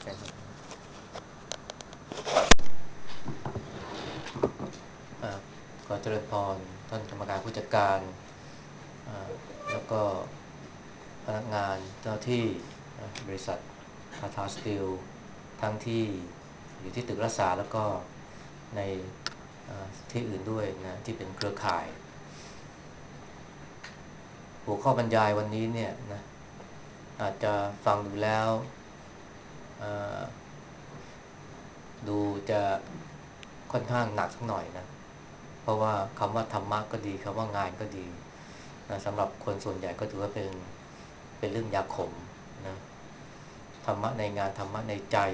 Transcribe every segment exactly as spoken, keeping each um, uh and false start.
ใช่ครับอ่าขอเจริญพรท่านกรรมการผู้จัดการอ่าแล้วก็พนักงานเจ้าที่อ่าบริษัททาทาสตีลทั้งที่อยู่ที่ตึกรักษาแล้วก็ในอ่าที่อื่นด้วยนะที่เป็นเครือข่ายหัวข้อบรรยายวันนี้เนี่ยนะอาจจะฟังดูแล้วอ่าดูจะค่อนข้างหนักสักหน่อยนะ เพราะว่าคำว่าธรรมะก็ดีคำว่างานก็ดีนะสำหรับคนส่วนใหญ่ก็ถือว่าเป็นเป็นเรื่องยาขมนะธรรมะในงานธรรมะในใจ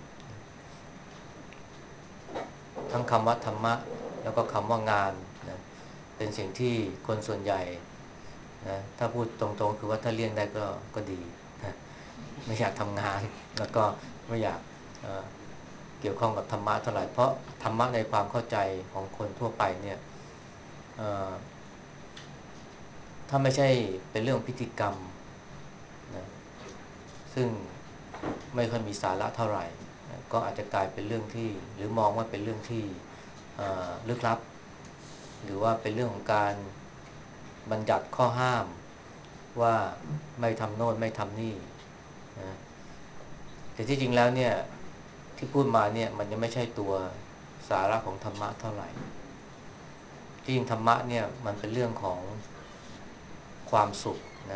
ทั้งคำว่าธรรมะแล้วก็คำว่างานนะเป็นสิ่งที่คนส่วนใหญ่นะถ้าพูดตรงๆคือว่าถ้าเลี่ยงได้ก็ก็ดีนะไม่อยากทำงานแล้วก็ไม่อยากเอ่อเกี่ยวข้องกับธรรมะเท่าไหร่เพราะธรรมะในความเข้าใจของคนทั่วไปเนี่ยเอ่อ ถ้าไม่ใช่เป็นเรื่องพิธีกรรมนะซึ่งไม่ค่อยมีสาระเท่าไหร่นะก็อาจจะกลายเป็นเรื่องที่หรือมองว่าเป็นเรื่องที่ลึกลับหรือว่าเป็นเรื่องของการบัญญัติข้อห้ามว่าไม่ทำโน่นไม่ทำนี่นะแต่ที่จริงแล้วเนี่ยที่พูดมาเนี่ยมันยังไม่ใช่ตัวสาระของธรรมะเท่าไหร่ที่จริงธรรมะเนี่ยมันเป็นเรื่องของความสุขนะ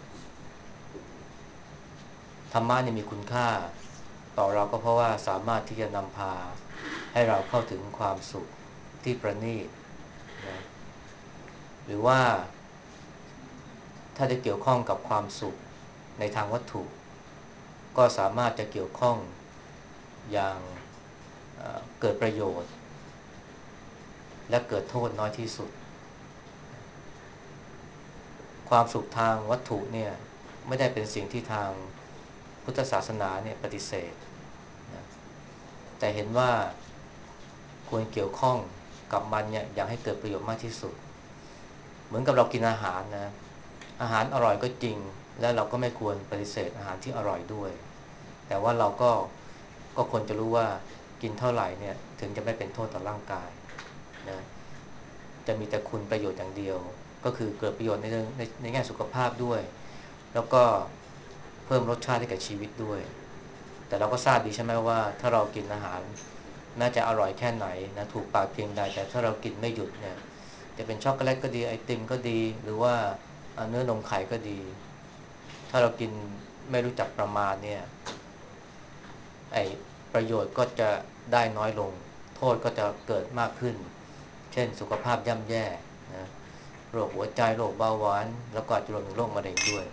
ธรรมะเนี่ยมีคุณค่าต่อเราก็เพราะว่าสามารถที่จะนำพาให้เราเข้าถึงความสุขที่ประณีตนะหรือว่าถ้าจะเกี่ยวข้องกับความสุขในทางวัตถุก็สามารถจะเกี่ยวข้องอย่างเอ่อเกิดประโยชน์และเกิดโทษน้อยที่สุดความสุขทางวัตถุเนี่ยไม่ได้เป็นสิ่งที่ทางพุทธศาสนาเนี่ยปฏิเสธนะแต่เห็นว่าควรเกี่ยวข้องกับมันเนี่ยอยากให้เกิดประโยชน์มากที่สุดเหมือนกับเรากินอาหารนะอาหารอร่อยก็จริงและเราก็ไม่ควรปฏิเสธอาหารที่อร่อยด้วยแต่ว่าเราก็ก็ควรจะรู้ว่ากินเท่าไหร่เนี่ยถึงจะไม่เป็นโทษต่อร่างกายนะจะมีแต่คุณประโยชน์อย่างเดียวก็คือเกิดประโยชน์ในเรื่องในในแง่สุขภาพด้วยแล้วก็เพิ่มรสชาติให้กับชีวิตด้วยแต่เราก็ทราบดีใช่ไหมว่าถ้าเรากินอาหารแม้จะอร่อยแค่ไหนนะถูกปากเพียงใดแต่ถ้าเรากินไม่หยุดเนี่ยจะเป็นช็อกโกแลตก็ดีไอติมก็ดีหรือว่าเนื้อนมไข่ก็ดีถ้าเรากินไม่รู้จักประมาณเนี่ยไอประโยชน์ก็จะได้น้อยลงโทษก็จะเกิดมากขึ้นเช่นสุขภาพย่ำแย่นะโรคหัวใจโรคเบาหวานแล้วก็อาจจะรวมถึงโรคมะเร็งด้วย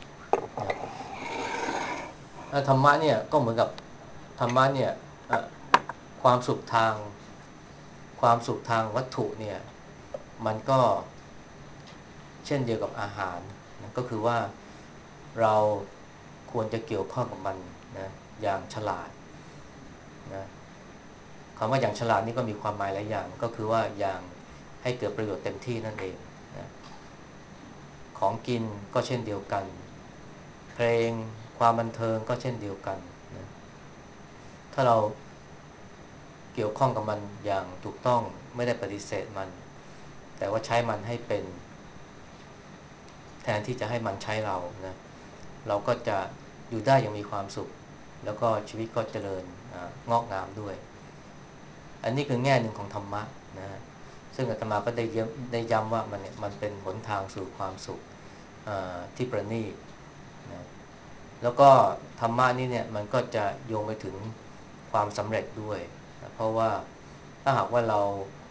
นะธรรมะเนี่ยก็เหมือนกับธรรมะเนี่ยความสุขทางความสุขทางวัตถุเนี่ยมันก็ เช่นเดียวกับอาหารนะก็คือว่าเราควรจะเกี่ยวข้องกับมันนะอย่างฉลาดนะคำว่าอย่างฉลาดนี่ก็มีความหมายหลายอย่างก็คือว่าอย่างให้เกิดประโยชน์เต็มที่นั่นเองนะของกินก็เช่นเดียวกันเพลงความบันเทิงก็เช่นเดียวกันนะถ้าเราเกี่ยวข้องกับมันอย่างถูกต้องไม่ได้ปฏิเสธมันแต่ว่าใช้มันให้เป็น แทนที่จะให้มันใช้เรานะเราก็จะอยู่ได้อย่างมีความสุขแล้วก็ชีวิตก็เจริญงอกงามด้วยอันนี้คือแง่หนึ่งของธรรมะนะซึ่งอาตมาก็ได้ย้ำได้ย้ำว่ามันเนี่ยมันเป็นหนทางสู่ความสุขที่ประณีตนะแล้วก็ธรรมะนี่เนี่ยมันก็จะโยงไปถึงความสำเร็จด้วยนะเพราะว่าถ้าหากว่าเรา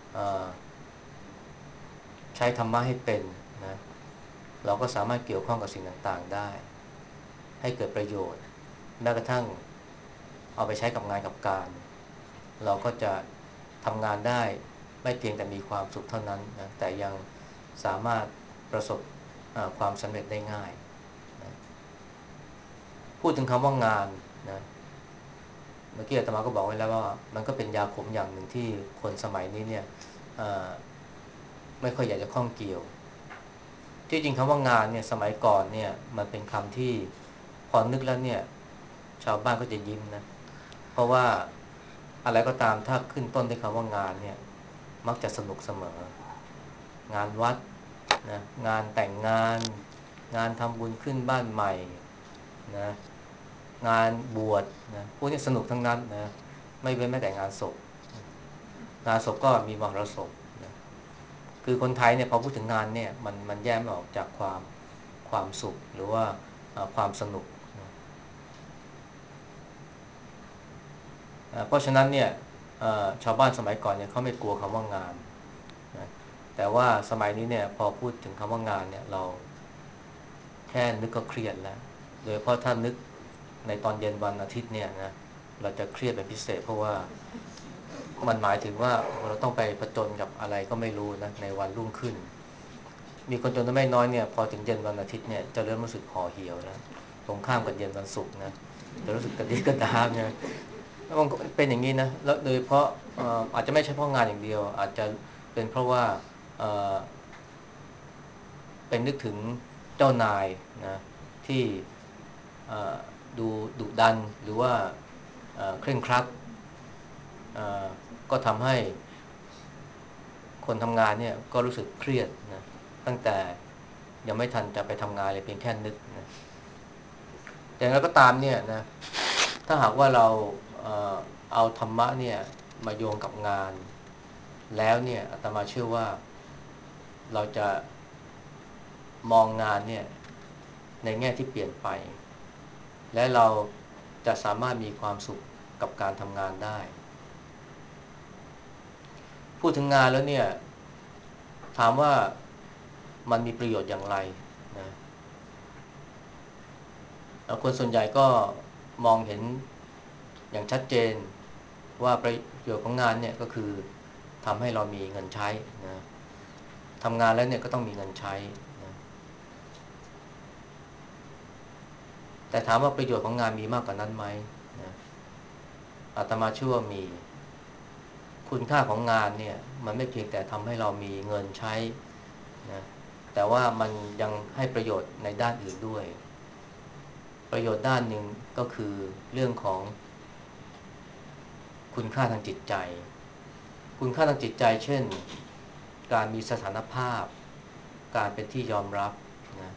ใช้ธรรมะให้เป็นนะเราก็สามารถเกี่ยวข้องกับสิ่งต่างๆได้ให้เกิดประโยชน์แม้กระทั่งเอาไปใช้กับงานกับการเราก็จะทำงานได้ไม่เพียงแต่มีความสุขเท่านั้นนะแต่ยังสามารถประสบความสำเร็จได้ง่ายนะพูดถึงคำว่างานนะเมื่อกี้อาตมาก็บอกไว้แล้วว่ามันก็เป็นยาขมอย่างหนึ่งที่คนสมัยนี้เนี่ยไม่ค่อยอยากจะข้องเกี่ยวที่จริงคำว่างานเนี่ยสมัยก่อนเนี่ยมันเป็นคำที่พอนึกแล้วเนี่ยชาวบ้านก็จะยิ้มนะเพราะว่าอะไรก็ตามถ้าขึ้นต้นด้วยคำว่างานเนี่ยมักจะสนุกเสมองานวัดนะงานแต่งงานงานทำบุญขึ้นบ้านใหม่นะงานบวชนะพวกนี้สนุกทั้งนั้นนะไม่เว้นแม้แต่งานศพงานศพก็มีมหรสพนะคือคนไทยเนี่ยพอพูดถึงงานเนี่ยมันมันแยกไม่ออกจากความความสุขหรือว่าความสนุกนะเพราะฉะนั้นเนี่ยชาวบ้านสมัยก่อนเนี่ยเขาไม่กลัวคำว่างานนะแต่ว่าสมัยนี้เนี่ยพอพูดถึงคำว่างานเนี่ยเราแค่นึกก็เครียดแล้วโดยเพราะถ้านึกในตอนเย็นวันอาทิตย์เนี่ยนะเราจะเครียดเป็นพิเศษเพราะว่ามันหมายถึงว่าเราต้องไปผจญกับอะไรก็ไม่รู้นะในวันรุ่งขึ้นมีคนจำนวนไม่น้อยเนี่ยพอถึงเย็นวันอาทิตย์เนี่ยจะเริ่มรู้สึกห่อเหี่ยวแล้วตรงข้ามกับเย็นวันศุกร์นะจะรู้สึกกระดิกกระดามเนี่ยมันเป็นอย่างนี้นะแล้วโดยเพราะอาจจะไม่ใช่เพราะงานอย่างเดียวอาจจะเป็นเพราะว่าเป็นนึกถึงเจ้านายนะที่ดูดุดันหรือว่าเคร่งครัดก็ทำให้คนทำงานเนี่ยก็รู้สึกเครียดนะตั้งแต่ยังไม่ทันจะไปทำงานเลยเพียงแค่นึกนะแต่แล้วก็ตามเนี่ยนะถ้าหากว่าเราเอ่อเอาธรรมะเนี่ยมาโยงกับงานแล้วเนี่ยอาตมาเชื่อว่าเราจะมองงานเนี่ยในแง่ที่เปลี่ยนไปและเราจะสามารถมีความสุขกับการทำงานได้พูดถึงงานแล้วเนี่ยถามว่ามันมีประโยชน์อย่างไรนะคนส่วนใหญ่ก็มองเห็นอย่างชัดเจนว่าประโยชน์ของงานเนี่ยก็คือทำให้เรามีเงินใช้นะทำงานแล้วเนี่ยก็ต้องมีเงินใช้นะแต่ถามว่าประโยชน์ของงานมีมากกว่านั้นไหมนะอาตมาเชื่อว่ามีคุณค่าของงานเนี่ยมันไม่เพียงแต่ทำให้เรามีเงินใช้นะแต่ว่ามันยังให้ประโยชน์ในด้านอื่นด้วยประโยชน์ด้านหนึ่งก็คือเรื่องของคุณค่าทางจิตใจคุณค่าทางจิตใจเช่นการมีสถานภาพการเป็นที่ยอมรับนะ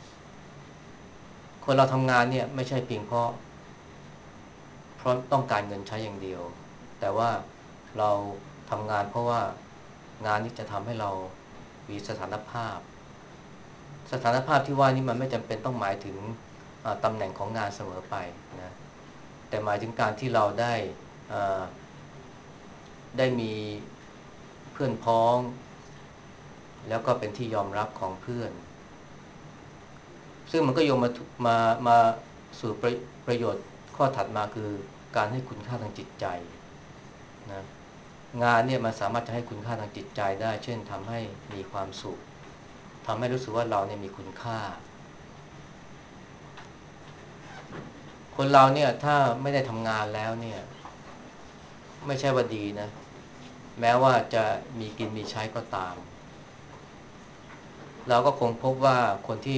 คนเราทำงานเนี่ยไม่ใช่เพียงเพราะเพราะต้องการเงินใช้อย่างเดียวแต่ว่าเราทำงานเพราะว่างานนี้จะทำให้เรามีสถานภาพสถานภาพที่ว่านี้มันไม่จำเป็นต้องหมายถึงตำแหน่งของงานเสมอไปนะแต่หมายถึงการที่เราได้ได้มีเพื่อนพ้องแล้วก็เป็นที่ยอมรับของเพื่อนซึ่งมันก็โยงมามามาสู่ประประโยชน์ข้อถัดมาคือการให้คุณค่าทางจิตใจนะงานเนี่ยมันสามารถจะให้คุณค่าทางจิตใจได้เช่นทำให้มีความสุขทำให้รู้สึกว่าเราเนี่ยมีคุณค่าคนเราเนี่ยถ้าไม่ได้ทำงานแล้วเนี่ยไม่ใช่ว่าดีนะแม้ว่าจะมีกินมีใช้ก็ตามเราก็คงพบว่าคนที่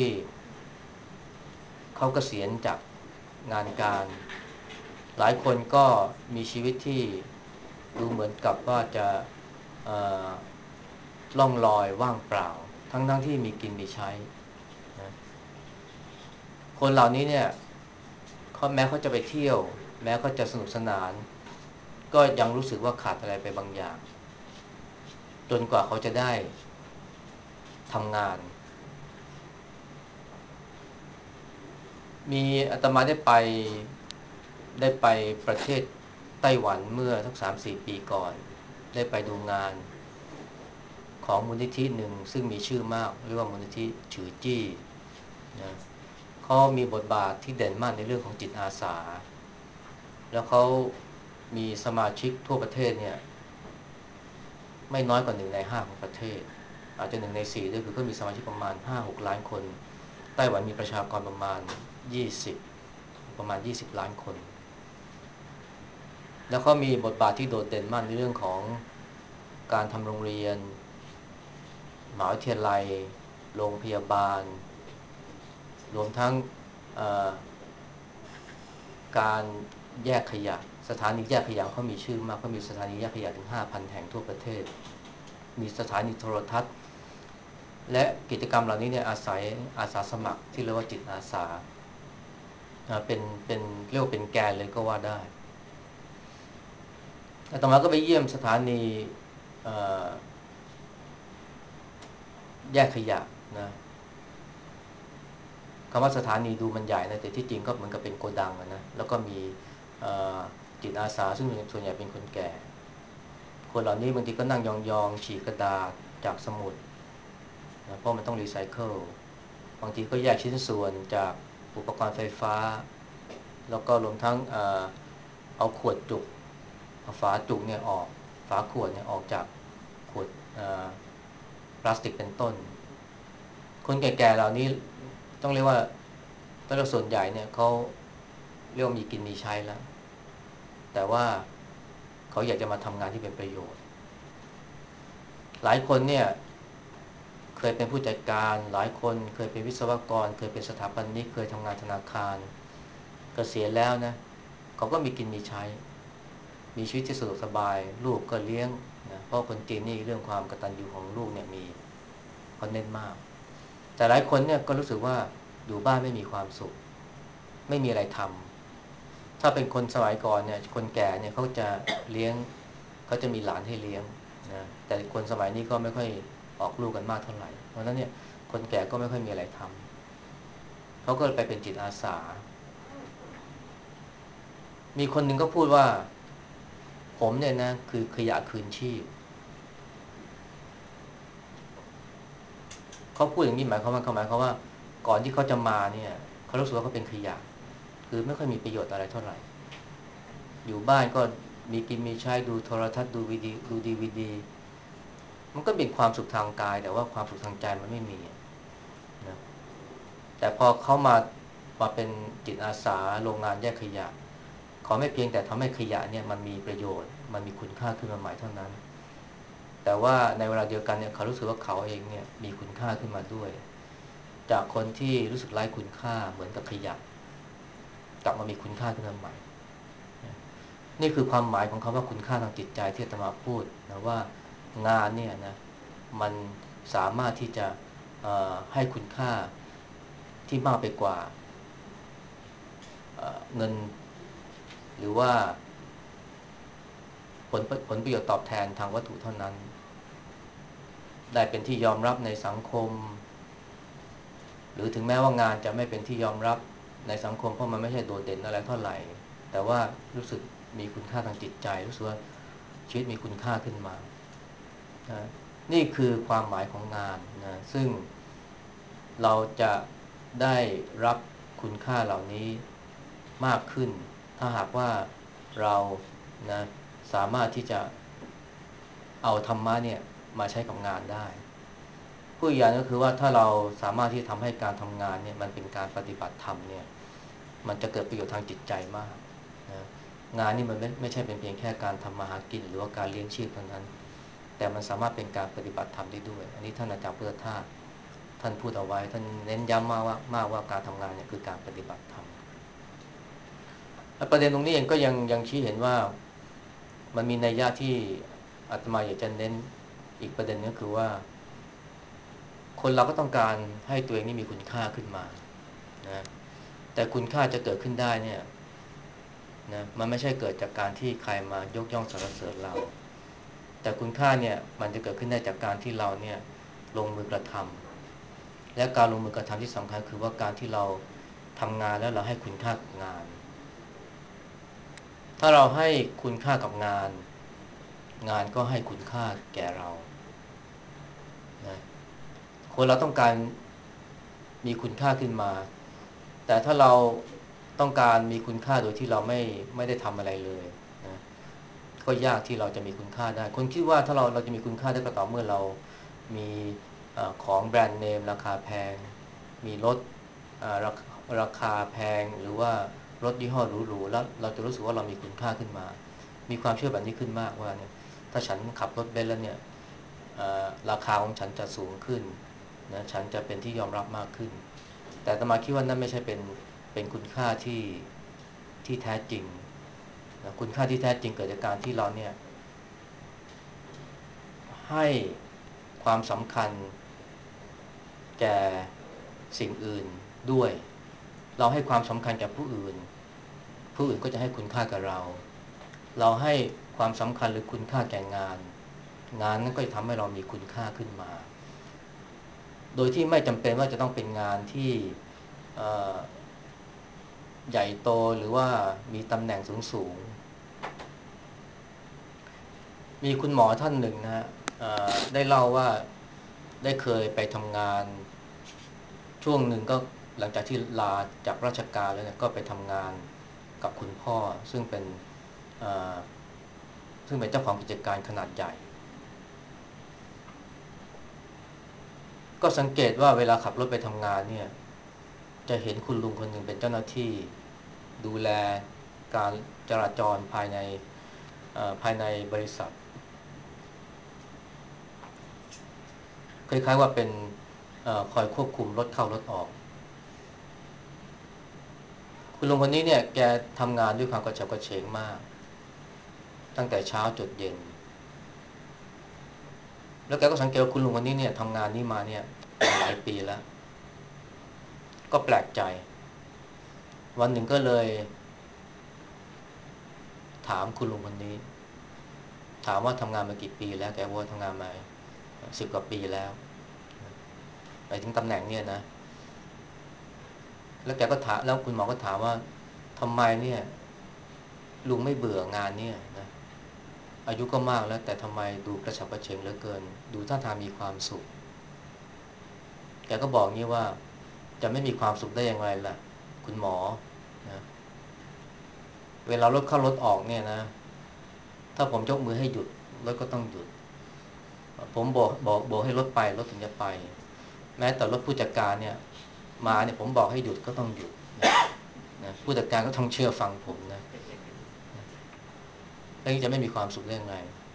เขาเกษียณจากงานการหลายคนก็มีชีวิตที่ดูเหมือนกับว่าจะล่องลอยว่างเปล่าทั้งทั้งที่มีกินมีใช้นะคนเหล่านี้เนี่ยเขาแม้เขาจะไปเที่ยวแม้เขาจะสนุกสนานก็ยังรู้สึกว่าขาดอะไรไปบางอย่างจนกว่าเขาจะได้ทำงานมีอาตมาได้ไปได้ไปประเทศไต้หวันเมื่อสักสามสี่ปีก่อนได้ไปดูงานของมูลนิธิหนึ่งซึ่งมีชื่อมากเรียกว่ามูลนิธิฉือจี้นะเขามีบทบาทที่เด่นมากในเรื่องของจิตอาสาแล้วเขามีสมาชิกทั่วประเทศเนี่ยไม่น้อยกว่าหนึ่งในห้าของประเทศอาจจะหนึ่งในสี่ด้วยคือก็มีสมาชิกประมาณห้าหกล้านคนไต้หวันมีประชากรประมาณยี่สิบประมาณยี่สิบล้านคนแล้วก็มีบทบาทที่โดดเด่นมากในเรื่องของการทำโรงเรียนมหาวิทยาลัยโรงพยาบาลรวมทั้งการแยกขยะสถานีแยกขยะเขามีชื่อมากเขามีสถานีแยกขยะถึงห้าพันแห่งทั่วประเทศมีสถานีโทรทัศน์และกิจกรรมเหล่านี้เนี่ยอาศัยอาสาสมัครที่เรียกว่าจิตอาสาเป็นเป็นเรียกว่าเป็นแกนเลยก็ว่าได้อาตมาก็ไปเยี่ยมสถานีแยกขยะนะคำว่าสถานีดูมันใหญ่นะแต่ที่จริงก็เหมือนกับเป็นโกดังนะแล้วก็มีจิตอาสาซึ่งส่วนใหญ่เป็นคนแก่คนเหล่านี้บางทีก็นั่งยองๆฉีกกระดาษจากสมุดนะเพราะมันต้องรีไซเคิลบางทีก็แยกชิ้นส่วนจากอุปกรณ์ไฟฟ้าแล้วก็รวมทั้งเอเอาขวดจุกเอาฝาจุกเนี่ยออกฝาขวดเนี่ยออกจากขวดพลาสติกเป็นต้นคนแก่ๆเหล่านี้ต้องเรียกว่าแต่ละส่วนใหญ่เนี่ยเขาเรียกว่ามีกินมีใช้แล้วแต่ว่าเขาอยากจะมาทำงานที่เป็นประโยชน์หลายคนเนี่ยเคยเป็นผู้จัดการหลายคนเคยเป็นวิศวกรเคยเป็นสถาปนิกเคยทำงานธนาคารเกษียณแล้วนะเขาก็มีกินมีใช้มีชีวิตที่สะดวกสบายลูกก็เลี้ยงนะเพราะคนจีนนี่เรื่องความกตัญญูของลูกเนี่ยมีเขาเน้นมากแต่หลายคนเนี่ยก็รู้สึกว่าอยู่บ้านไม่มีความสุขไม่มีอะไรทำถ้าเป็นคนสมัยก่อนเนี่ยคนแก่เนี่ยเขาจะเลี้ยงเขาจะมีหลานให้เลี้ยงนะแต่คนสมัยนี้ก็ไม่ค่อยออกลูกกันมากเท่าไหร่เพราะฉะนั้นเนี่ยคนแก่ก็ไม่ค่อยมีอะไรทำเขาก็ไปเป็นจิตอาสามีคนหนึ่งก็พูดว่าผมเนี่ยนะคือขยะคืนชีพเขาพูดอย่างนี้หมายความว่าเขาหมายความว่าก่อนที่เขาจะมาเนี่ยเขารู้สึกว่าเขาเป็นขยะคือไม่ค่อยมีประโยชน์อะไรเท่าไหร่อยู่บ้านก็มีกินมีใช้ดูโทรทัศน์ดูวีดีดูดีวีดีมันก็เป็นความสุขทางกายแต่ว่าความสุขทางใจมันไม่มีนะแต่พอเขามามาเป็นจิตอาสาโรงงานแยกขยะเขาไม่เพียงแต่ทำให้ขยะเนี่ยมันมีประโยชน์มันมีคุณค่าขึ้นมาใหม่เท่านั้นแต่ว่าในเวลาเดียวกันเนี่ยเขารู้สึกว่าเขาเองเนี่ยมีคุณค่าขึ้นมาด้วยจากคนที่รู้สึกไร้คุณค่าเหมือนกับขยะกลับมามีคุณค่าขึ้นมาใหม่นี่คือความหมายของคำว่าคุณค่าทางจิตใจที่อาตมาพูดนะว่างานเนี่ยนะมันสามารถที่จะให้คุณค่าที่มากไปกว่าเงินหรือว่าผลผลประโยชน์ตอบแทนทางวัตถุเท่านั้นได้เป็นที่ยอมรับในสังคมหรือถึงแม้ว่างานจะไม่เป็นที่ยอมรับในสังคมเพราะมันไม่ใช่โดดเด่นอะไรเท่าไหร่แต่ว่ารู้สึกมีคุณค่าทางจิตใจรู้สึกว่าชีวิตมีคุณค่าขึ้นมานะนี่คือความหมายของงานนะซึ่งเราจะได้รับคุณค่าเหล่านี้มากขึ้นถ้าหากว่าเรานะสามารถที่จะเอาธรรมะเนี่ยมาใช้กับงานได้ผู้อย่างก็คือว่าถ้าเราสามารถที่ทำให้การทำงานเนี่ยมันเป็นการปฏิบัติธรรมเนี่ยมันจะเกิดประโยชน์ทางจิตใจมากนะงานนี่มันไม่ไม่ใช่เป็นเพียงแค่การทำมาหากินหรือว่าการเลี้ยงชีพเท่านั้นแต่มันสามารถเป็นการปฏิบัติธรรมได้ด้วยอันนี้ท่านอาจารย์พุทธทาสท่านพูดเอาไว้ท่านเน้นย้ำมากว่ามากว่าการทำงานเนี่ยคือการปฏิบัติธรรมและประเด็นตรงนี้เองก็ยังยังชี้เห็นว่ามันมีนัยยะที่อาตมาอยากจะเน้นอีกประเด็นนึงก็คือว่าคนเราก็ต้องการให้ตัวเองนี่มีคุณค่าขึ้นมานะแต่คุณค่าจะเกิดขึ้นได้เนี่ยนะมันไม่ใช่เกิดจากการที่ใครมายกย่องสรรเสริญเราแต่คุณค่าเนี่ยมันจะเกิดขึ้นได้จากการที่เราเนี่ยลงมือกระทำและการลงมือกระทำที่สำคัญคือว่าการที่เราทำงานแล้วเราให้คุณค่ากับงานถ้าเราให้คุณค่ากับงานงานก็ให้คุณค่าแก่เรานะคนเราต้องการมีคุณค่าขึ้นมาแต่ถ้าเราต้องการมีคุณค่าโดยที่เราไม่ไม่ได้ทำอะไรเลยนะก็ยากที่เราจะมีคุณค่าได้คนคิดว่าถ้าเราเราจะมีคุณค่าได้ก็ต่อเมื่อเรามีของแบรนด์เนมราคาแพงมีรถราคาราคาแพงหรือว่ารถยี่ห้อหรูๆแล้วเราจะรู้สึกว่าเรามีคุณค่าขึ้นมามีความเชื่อแบบนี้ขึ้นมากว่าเนี่ยถ้าฉันขับรถเบนซ์แล้วเนี่ยราคาของฉันจะสูงขึ้นนะฉันจะเป็นที่ยอมรับมากขึ้นแต่อาตมาคิดว่านั่นไม่ใช่เป็นเป็นคุณค่าที่ที่แท้จริงคุณค่าที่แท้จริงเกิดจากการที่เราเนี่ยให้ความสำคัญแก่สิ่งอื่นด้วยเราให้ความสำคัญแก่ผู้อื่นผู้อื่นก็จะให้คุณค่ากับเราเราให้ความสำคัญหรือคุณค่าแก่งานงานนั้นก็จะทำให้เรามีคุณค่าขึ้นมาโดยที่ไม่จำเป็นว่าจะต้องเป็นงานที่ใหญ่โตหรือว่ามีตำแหน่งสูงๆมีคุณหมอท่านหนึ่งนะฮะได้เล่าว่าได้เคยไปทำงานช่วงหนึ่งก็หลังจากที่ลาจากราชการแล้วเนี่ยก็ไปทำงานกับคุณพ่อซึ่งเป็นซึ่งเป็นเจ้าของกิจการขนาดใหญ่ก็สังเกตว่าเวลาขับรถไปทำงานเนี่ยจะเห็นคุณลุงคนหนึ่งเป็นเจ้าหน้าที่ดูแลการจราจรภายในภายในบริษัทคล้ายๆว่าเป็นคอยควบคุมรถเข้ารถออกคุณลุงคนนี้เนี่ยแกทำงานด้วยความกระฉับกระเฉงมากตั้งแต่เช้าจนเย็นแล้วแกก็สังเกตว่าคุณลุงคนนี้เนี่ยทำงานนี้มาเนี่ยหลายปีแล้วก็แปลกใจวันหนึ่งก็เลยถามคุณลุงคนนี้ถามว่าทำงานมากี่ปีแล้วแกว่าทำงานมาสิบกว่าปีแล้วไปถึงตำแหน่งเนี่ยนะแล้วแกก็ถามแล้วคุณหมอก็ถามว่าทำไมเนี่ยลุงไม่เบื่องานเนี่ยนะอายุก็มากแล้วแต่ทำไมดูกระฉับกระเฉงเหลือเกินดูท่าทางมีความสุขแกก็บอกงี้ว่าจะไม่มีความสุขได้อย่างไรล่ะคุณหมอนะเวลารถเข้ารถออกเนี่ยนะถ้าผมยกมือให้หยุดรถก็ต้องหยุดผมบอกบอกบอกให้รถไปรถถึงจะไปแม้แต่รถผู้จัดการเนี่ยมาเนี่ยผมบอกให้หยุดก็ต้องหยุดนะผู้จัดการก็ต้องเชื่อฟังผมนะแล้วจะไม่มีความสุขได้ยังไง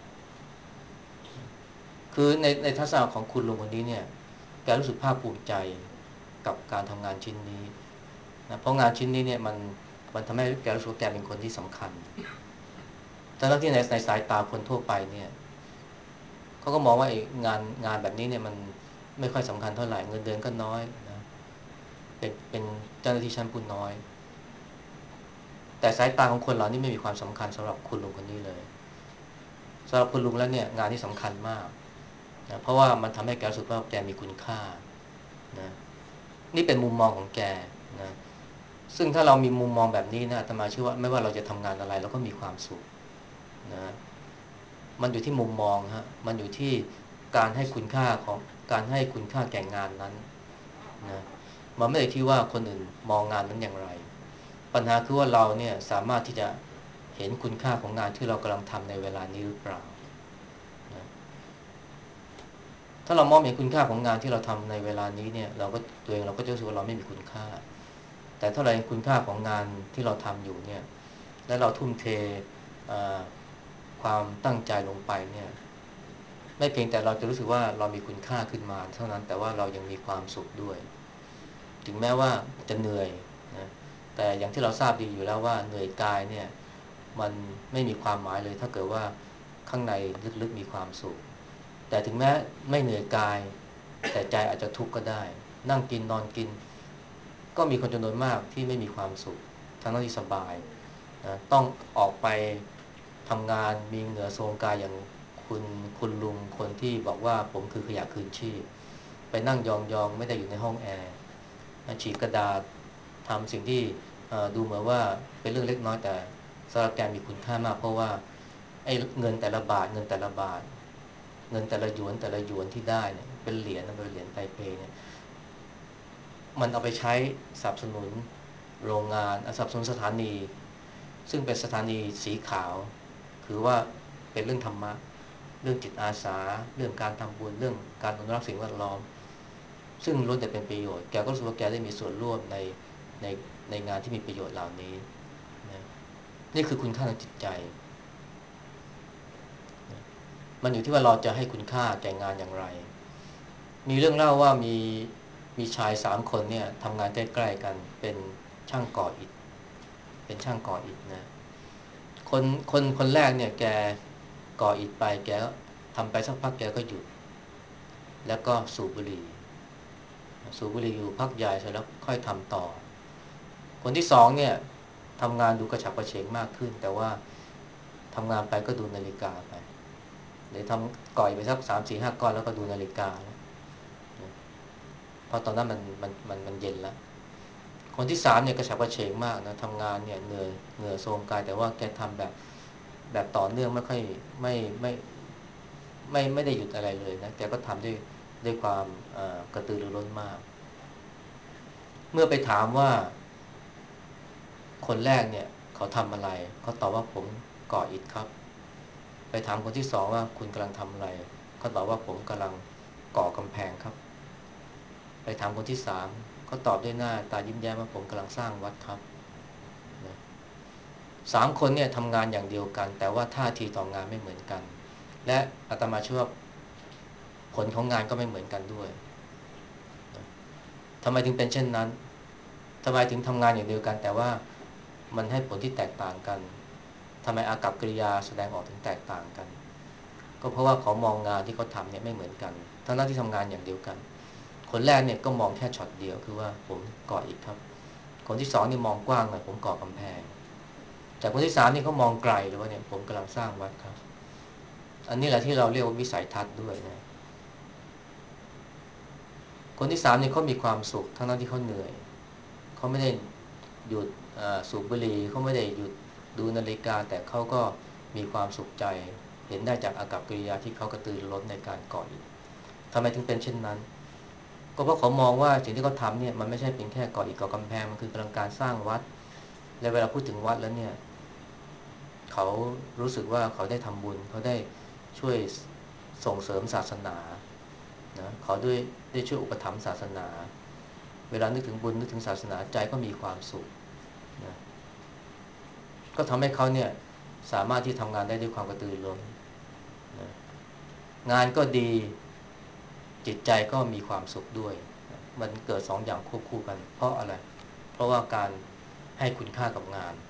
คือในในทัศนะของคุณลุงคนนี้เนี่ยแกรู้สึกภาคภูมิใจกับการทำงานชิ้นนี้นะเพราะงานชิ้นนี้เนี่ยมันมันทำให้แกรู้สึกว่าแกเป็นคนที่สำคัญแต่แล้วที่ในในสายตาคนทั่วไปเนี่ยเขาก็มองว่าไอ้งานงานแบบนี้เนี่ยมันไม่ค่อยสำคัญเท่าไหร่เงินเดือนก็น้อยนะเป็นเป็นเจ้าหน้าที่ชั้นผู้น้อยแต่สายตาของคนเรานี่ไม่มีความสำคัญสำหรับคุณลุงคนนี้เลยสำหรับคุณลุงแล้วเนี่ยงานที่สำคัญมากนะเพราะว่ามันทำให้แกรู้สึกว่าแกมีคุณค่านะนี่เป็นมุมมองของแกนะซึ่งถ้าเรามีมุมมองแบบนี้นะอาตมาเชื่อว่าไม่ว่าเราจะทำงานอะไรเราก็มีความสุขนะมันอยู่ที่มุมมองฮะมันอยู่ที่การให้คุณค่าของการให้คุณค่าแก่งานนั้นนะมันไม่ได้ที่ว่าคนอื่นมองงานนั้นอย่างไรปัญหาคือว่าเราเนี่ยสามารถที่จะเห็นคุณค่าของงานที่เรากำลังทำในเวลานี้หรือเปล่านะถ้าเรามองเห็นคุณค่าของงานที่เราทำในเวลานี้เนี่ยเราก็ตัวเองเราก็จะรู้สึกว่าเราไม่มีคุณค่าแต่ถ้าเราเห็นคุณค่าของงานที่เราทำอยู่เนี่ยและเราทุ่มเทความตั้งใจลงไปเนี่ยไม่เพียงแต่เราจะรู้สึกว่าเรามีคุณค่าขึ้นมาเท่านั้นแต่ว่าเรายังมีความสุขด้วยถึงแม้ว่าจะเหนื่อยนะแต่อย่างที่เราทราบดีอยู่แล้วว่าเหนื่อยกายเนี่ยมันไม่มีความหมายเลยถ้าเกิดว่าข้างในลึกๆมีความสุขแต่ถึงแม้ไม่เหนื่อยกายแต่ใจอาจจะทุกข์ก็ได้นั่งกินนอนกินก็มีคนจำนวนมากที่ไม่มีความสุขทั้งที่สบายนะต้องออกไปทำงานมีเหงื่อโซมกายอย่างคุณคุณลุงคนที่บอกว่าผมคือขยะคืนชีพไปนั่งยองๆไม่ได้อยู่ในห้องแอร์ฉีกกระดาษทำสิ่งที่ดูเหมือนว่าเป็นเรื่องเล็กน้อยแต่สำหรับแกมีคุณค่ามากเพราะว่าไอ้เงินแต่ละบาทเงินแต่ละบาทเงินแต่ละหยวนแต่ละหยวนที่ได้เนี่ยเป็นเหรียญนะเป็นเหรียญไทเปเนี่ยมันเอาไปใช้สนับสนุนโรงงานสนับสนุนสถานีซึ่งเป็นสถานีสีขาวคือว่าเป็นเรื่องธรรมะเรื่องจิตอาสาเรื่องการทำบุญเรื่องการอนุรักษ์สิ่งแวดล้อมซึ่งล้วนแต่เป็นประโยชน์แกก็รู้สึกว่าแกได้มีส่วนร่วมในในในงานที่มีประโยชน์เหล่านี้นะนี่คือคุณค่าทางจิตใจนะมันอยู่ที่ว่าเราจะให้คุณค่าแก่งานอย่างไรมีเรื่องเล่าว่ามีมีชายสามคนเนี่ยทำงานใกล้ๆกันเป็นช่างก่ออิฐเป็นช่างก่ออิฐนะคคนคนคนแรกเนี่ยแกก่ออิฐไปแกก็ทำไปสักพักแกก็หยุดแล้วก็สูบบุหรี่สูบบุหรี่อยู่พักใหญ่เสร็จแล้วค่อยทำต่อคนที่สองเนี่ยทำงานดูกระฉับกระเฉงมากขึ้นแต่ว่าทำงานไปก็ดูนาฬิกาไปหรือทำก่อยไปสักสามสี่ห้าก้อนแล้วก็ดูนาฬิกาแล้วเพราะตอนนั้นมันมันมันมันเย็นแล้วคนที่สามเนี่ยกระฉับกระเฉงมากนะทำงานเนี่ยเหนื่อยเหงื่อโทรมกายแต่ว่าแกทำแบบแบบต่อเนื่องไม่ค่อยไม่ไม่ไม่ไม่ได้หยุดอะไรเลยนะแกก็ทำด้วยด้วยความกระตือรือร้นมากเมื่อไปถามว่าคนแรกเนี่ยเขาทำอะไรเขาตอบว่าผมก่ออิฐครับไปถามคนที่สองว่าคุณกำลังทำอะไรเขาตอบว่าผมกำลังก่อกำแพงครับไปถามคนที่สามเขาตอบด้วยหน้าตายิ้มแย้มว่าผมกำลังสร้างวัดครับนะสามคนเนี่ยทำงานอย่างเดียวกันแต่ว่าท่าทีต่องานไม่เหมือนกันและอาตมาเชื่อว่าผลของงานก็ไม่เหมือนกันด้วยนะทำไมถึงเป็นเช่นนั้นทำไมถึงทำงานอย่างเดียวกันแต่ว่ามันให้ผลที่แตกต่างกันทำไมอากัปกิริยาแสดงออกถึงแตกต่างกันก็เพราะว่าเขามองงานที่เขาทำเนี่ยไม่เหมือนกันทั้งนั้นที่ทำงานอย่างเดียวกันคนแรกเนี่ยก็มองแค่ช็อตเดียวคือว่าผมก่ออิฐครับคนที่สองนี่มองกว้างหน่อยผมก่อกำแพงแต่คนที่สามนี่เขามองไกลเลยว่าเนี่ยผมกำลังสร้างวัดครับอันนี้แหละที่เราเรียกว่าวิสัยทัศน์ด้วยนะคนที่สามนี่เขามีความสุขทั้งนั้นที่เขาเหนื่อยเขาไม่ได้หยุดสูบบุหรี่เขาไม่ได้หยุดดูนาฬิกาแต่เขาก็มีความสุขใจเห็นได้จากอากัปกิริยาที่เขากระตือรือร้นในการก่ออิฐทำไมถึงเป็นเช่นนั้นก็เพราะเขามองว่าสิ่งที่เขาทำเนี่ยมันไม่ใช่เป็นแค่ก่ออิฐก่อกำแพงมันคือกำลังการสร้างวัดและเวลาพูดถึงวัดแล้วเนี่ยเขารู้สึกว่าเขาได้ทำบุญเขาได้ช่วยส่งเสริมศาสนานะเขาด้วยได้ช่วยอุปถัมภ์ศาสนาเวลานึกถึงบุญนึกถึงศาสนาใจก็มีความสุขนะก็ทำให้เขาเนี่ยสามารถที่ทำงานได้ด้วยความกระตือรือร้นนะงานก็ดีจิตใจก็มีความสุขด้วยนะมันเกิดสองอย่างควบคู่กันเพราะอะไรเพราะว่าการให้คุณค่ากับงาน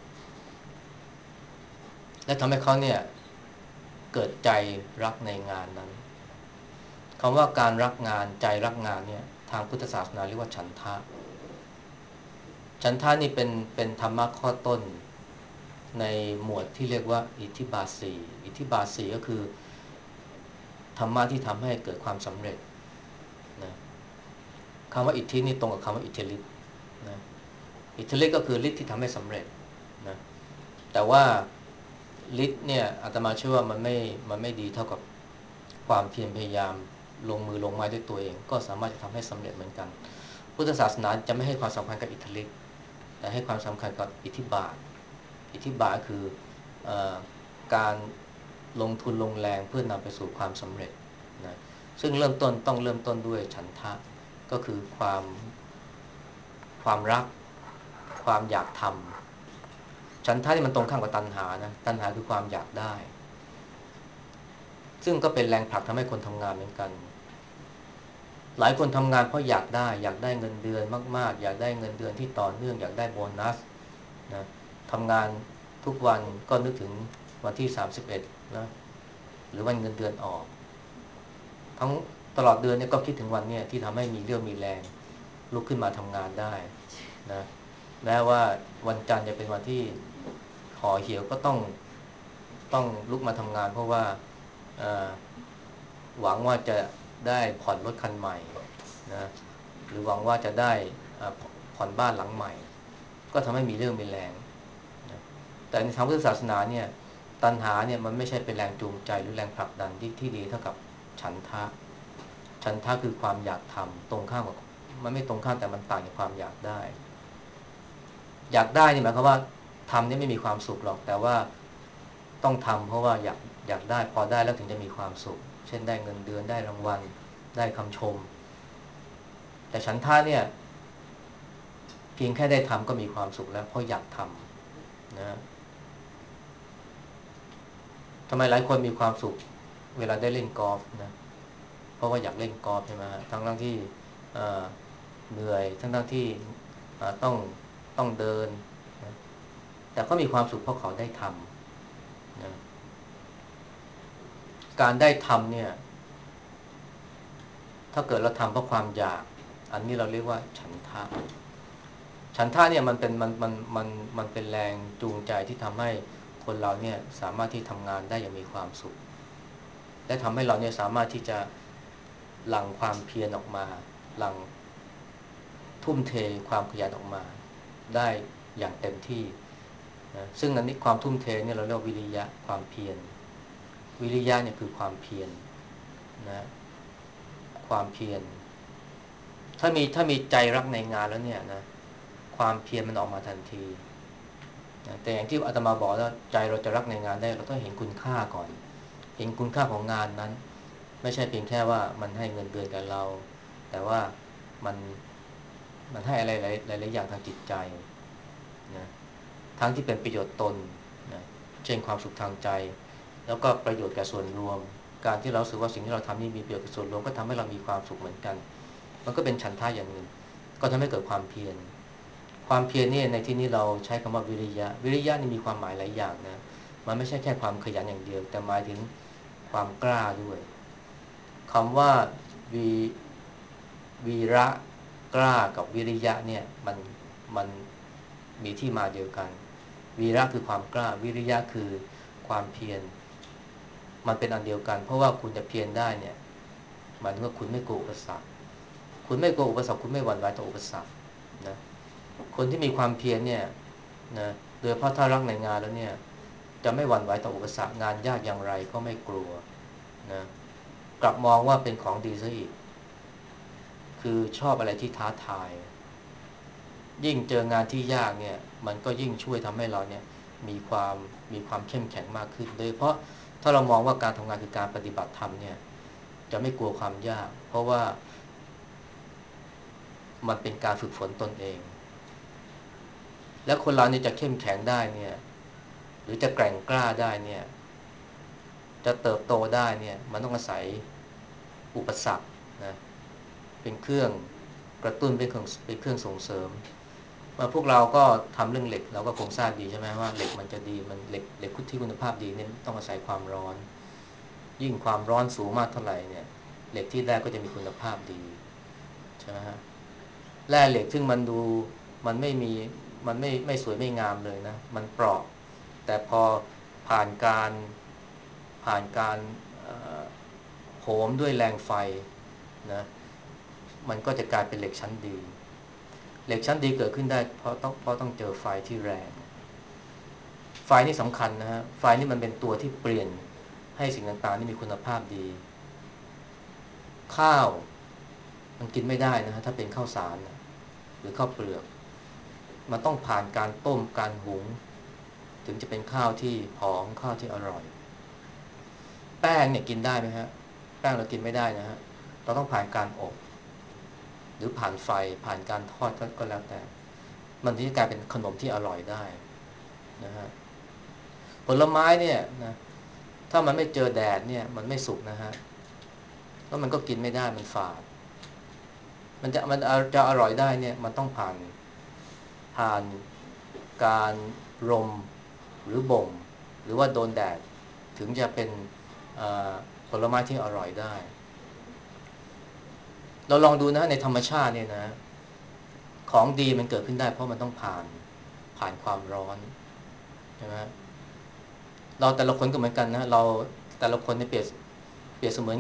และทำให้เขาเนี่ยเกิดใจรักในงานนั้นคำว่าการรักงานใจรักงานเนี่ยทางพุทธศาสนาเรียกว่าฉันทะฉันทะนี่เป็นเป็นธรรมะข้อต้นในหมวดที่เรียกว่าอิทธิบาทสี่อิทธิบาทสี่ก็คือธรรมะที่ทำให้เกิดความสำเร็จนะคำว่าอิทธินี่ตรงกับคำว่าอิทธิฤทธิ์นะอิทธิฤทธิ์ก็คือฤทธิ์ที่ทำให้สำเร็จนะแต่ว่าฤทธิ์เนี่ยอาตมาเชื่อว่ามันไม่มันไม่ดีเท่ากับความเพียรพยายามลงมือลงไม้ด้วยตัวเองก็สามารถจะทำให้สำเร็จเหมือนกันพุทธศาสนาจะไม่ให้ความสำคัญกับอิทธิฤทธิ์แต่ให้ความสำคัญกับอิทธิบาทอิทธิบาทคือเอ่อการลงทุนลงแรงเพื่อนำไปสู่ความสำเร็จนะซึ่งเริ่มต้นต้องเริ่มต้นด้วยฉันทะก็คือความความรักความอยากทำฉันทะนี่มันตรงข้ามกับตัณหานะตัณหาคือความอยากได้ซึ่งก็เป็นแรงผลักทำให้คนทำงานเหมือนกันหลายคนทำงานเพราะอยากได้อยากได้เงินเดือนมากๆอยากได้เงินเดือนที่ต่อเนื่องอยากได้โบนัสนะทำงานทุกวันก็นึกถึงวันที่สามสิบเอ็ดนะหรือวันเงินเดือนออกทั้งตลอดเดือนเนี่ยก็คิดถึงวันเนี้ยที่ทำให้มีเรี่ยวมีแรงลุกขึ้นมาทำงานได้นะแม้ว่าวันจันทร์จะเป็นวันที่ห่อเหี่ยวก็ต้องต้องลุกมาทำงานเพราะว่าหวังว่าจะได้ผ่อนรถคันใหม่นะหรือหวังว่าจะได้ผ่อนบ้านหลังใหม่ก็ทำให้มีเรื่องมีแรงนะแต่ในทางพุทธศาสนาเนี่ยตัณหาเนี่ยมันไม่ใช่เป็นแรงจูงใจหรือแรงผลักดันที่ที่ดีเท่ากับฉันทะฉันทะคือความอยากทำตรงข้ามกับมันไม่ตรงข้ามแต่มันต่างจากความอยากได้อยากได้นี่หมายความว่าทำนี่ไม่มีความสุขหรอกแต่ว่าต้องทำเพราะว่าอยากอยากได้พอได้แล้วถึงจะมีความสุขเช่นได้เงินเดือนได้รางวัลได้คำชมแต่ฉันทะเนี่ยเพียงแค่ได้ทำก็มีความสุขแล้วเพราะอยากทำนะทำไมหลายคนมีความสุขเวลาได้เล่นกอล์ฟนะเพราะว่าอยากเล่นกอล์ฟใช่ไหมฮะทั้งทั้งที่เหนื่อยทั้งทั้งที่ต้องต้องเดินนะแต่ก็มีความสุขเพราะเขาได้ทำนะการได้ทำเนี่ยถ้าเกิดเราทำเพราะความอยากอันนี้เราเรียกว่าฉันทะฉันทะเนี่ยมันเป็นมันมันมันมันเป็นแรงจูงใจที่ทำให้คนเราเนี่ยสามารถที่ทำงานได้อย่างมีความสุขและทำให้เราเนี่ยสามารถที่จะหลั่งความเพียรออกมาหลั่งทุ่มเทความขยันออกมาได้อย่างเต็มที่นะซึ่งอันนี้ความทุ่มเทเนี่ยเราเรียกวิริยะความเพียรวิริยะเนี่ยคือความเพียรนะความเพียรถ้ามีถ้ามีใจรักในงานแล้วเนี่ยนะความเพียรมันออกมาทันทีนะแต่อย่างที่อาตมาบอกแล้วใจเราจะรักในงานได้เราต้องเห็นคุณค่าก่อนเห็นคุณค่าของงานนั้นไม่ใช่เพียงแค่ว่ามันให้เงินเดือนกับเราแต่ว่ามันมันให้อะไรหลายหลายอย่างทางจิตใจนะทั้งที่เป็นประโยชน์ตนนะเช่นความสุขทางใจแล้วก็ประโยชน์แก่ส่วนรวมการที่เราสึกว่าสิ่งที่เราทำนี่มีประโยชน์กับส่วนรวมก็ทำให้เรามีความสุขเหมือนกันมันก็เป็นฉันทะอย่างหนึ่งก็ทำให้เกิดความเพียรความเพียรนี่ในที่นี้เราใช้คำว่าวิริยะวิริยะนี่มีความหมายหลายอย่างนะมันไม่ใช่แค่ความขยันอย่างเดียวแต่หมายถึงความกล้าด้วยคำว่าวีวีระกล้ากับวิริยะเนี่ยมันมันมีที่มาเดียวกันวีระคือความกล้าวิริยะคือความเพียรมันเป็นอันเดียวกันเพราะว่าคุณจะเพียรได้เนี่ยหมายถึงว่าคุณไม่กลัวอุปสรรคคุณไม่กลัวอุปสรรคคุณไม่หวั่นไหวต่ออุปสรรคนะคนที่มีความเพียรเนี่ยนะโดยเฉพาะถ้ารักในงานแล้วเนี่ยจะไม่หวั่นไหวต่ออุปสรรคงานยากอย่างไรก็ไม่กลัวนะกลับมองว่าเป็นของดีซะอีกคือชอบอะไรที่ท้าทายยิ่งเจองานที่ยากเนี่ยมันก็ยิ่งช่วยทำให้เราเนี่ยมีความมีความเข้มแข็งมากขึ้นโดยเฉพาะถ้าเรามองว่าการทำงานคือการปฏิบัติธรรมเนี่ยจะไม่กลัวความยากเพราะว่ามันเป็นการฝึกฝนตนเองและคนเราเนี่ยจะเข้มแข็งได้เนี่ยหรือจะแกร่งกล้าได้เนี่ยจะเติบโตได้เนี่ยมันต้องอาศัยอุปสรรคนะเป็นเครื่องกระตุ้นเป็นเครื่องเป็นเครื่องส่งเสริมมาพวกเราก็ทำเรื่องเหล็กเราก็คงทราบดีใช่ไหมว่าเหล็กมันจะดีมันเหล็กเหล็กที่คุณภาพดีเนี่ยต้องอาศัยความร้อนยิ่งความร้อนสูงมากเท่าไหร่เนี่ยเหล็กที่ได้ก็จะมีคุณภาพดีใช่ไหมฮะแร่เหล็กซึ่งมันดูมันไม่มีมันไม่ไม่สวยไม่งามเลยนะมันเปราะแต่พอผ่านการผ่านการโหมด้วยแรงไฟนะมันก็จะกลายเป็นเหล็กชั้นดีเหล็กชั้นดีเกิดขึ้นได้เพราะต้องเพราะต้องเจอไฟที่แรงไฟนี่สำคัญนะฮะไฟนี่มันเป็นตัวที่เปลี่ยนให้สิ่งต่างๆนี่มีคุณภาพดีข้าวมันกินไม่ได้นะฮะถ้าเป็นข้าวสารหรือข้าวเปลือกมันต้องผ่านการต้มการหุงถึงจะเป็นข้าวที่หอมข้าวที่อร่อยแป้งเนี่ยกินได้ไหมฮะแป้งเรากินไม่ได้นะฮะเราต้องผ่านการอบหรือผ่านไฟผ่านการทอดก็แล้วแต่มันถึงจะกลายเป็นขนมที่อร่อยได้นะฮะผลไม้เนี่ยนะถ้ามันไม่เจอแดดเนี่ยมันไม่สุกนะฮะแล้วมันก็กินไม่ได้มันฝาดมันจะมันจะอร่อยได้เนี่ยมันต้องผ่านผ่านการรมหรือบ่มหรือว่าโดนแดดถึงจะเป็นผลไม้ที่อร่อยได้เราลองดูนะในธรรมชาติเนี่ยนะของดีมันเกิดขึ้นได้เพราะมันต้องผ่านผ่านความร้อนใช่ไหมเราแต่ละคนก็เหมือนกันนะเราแต่ละคนเนี่ยเปรียบเปรียบเสมือน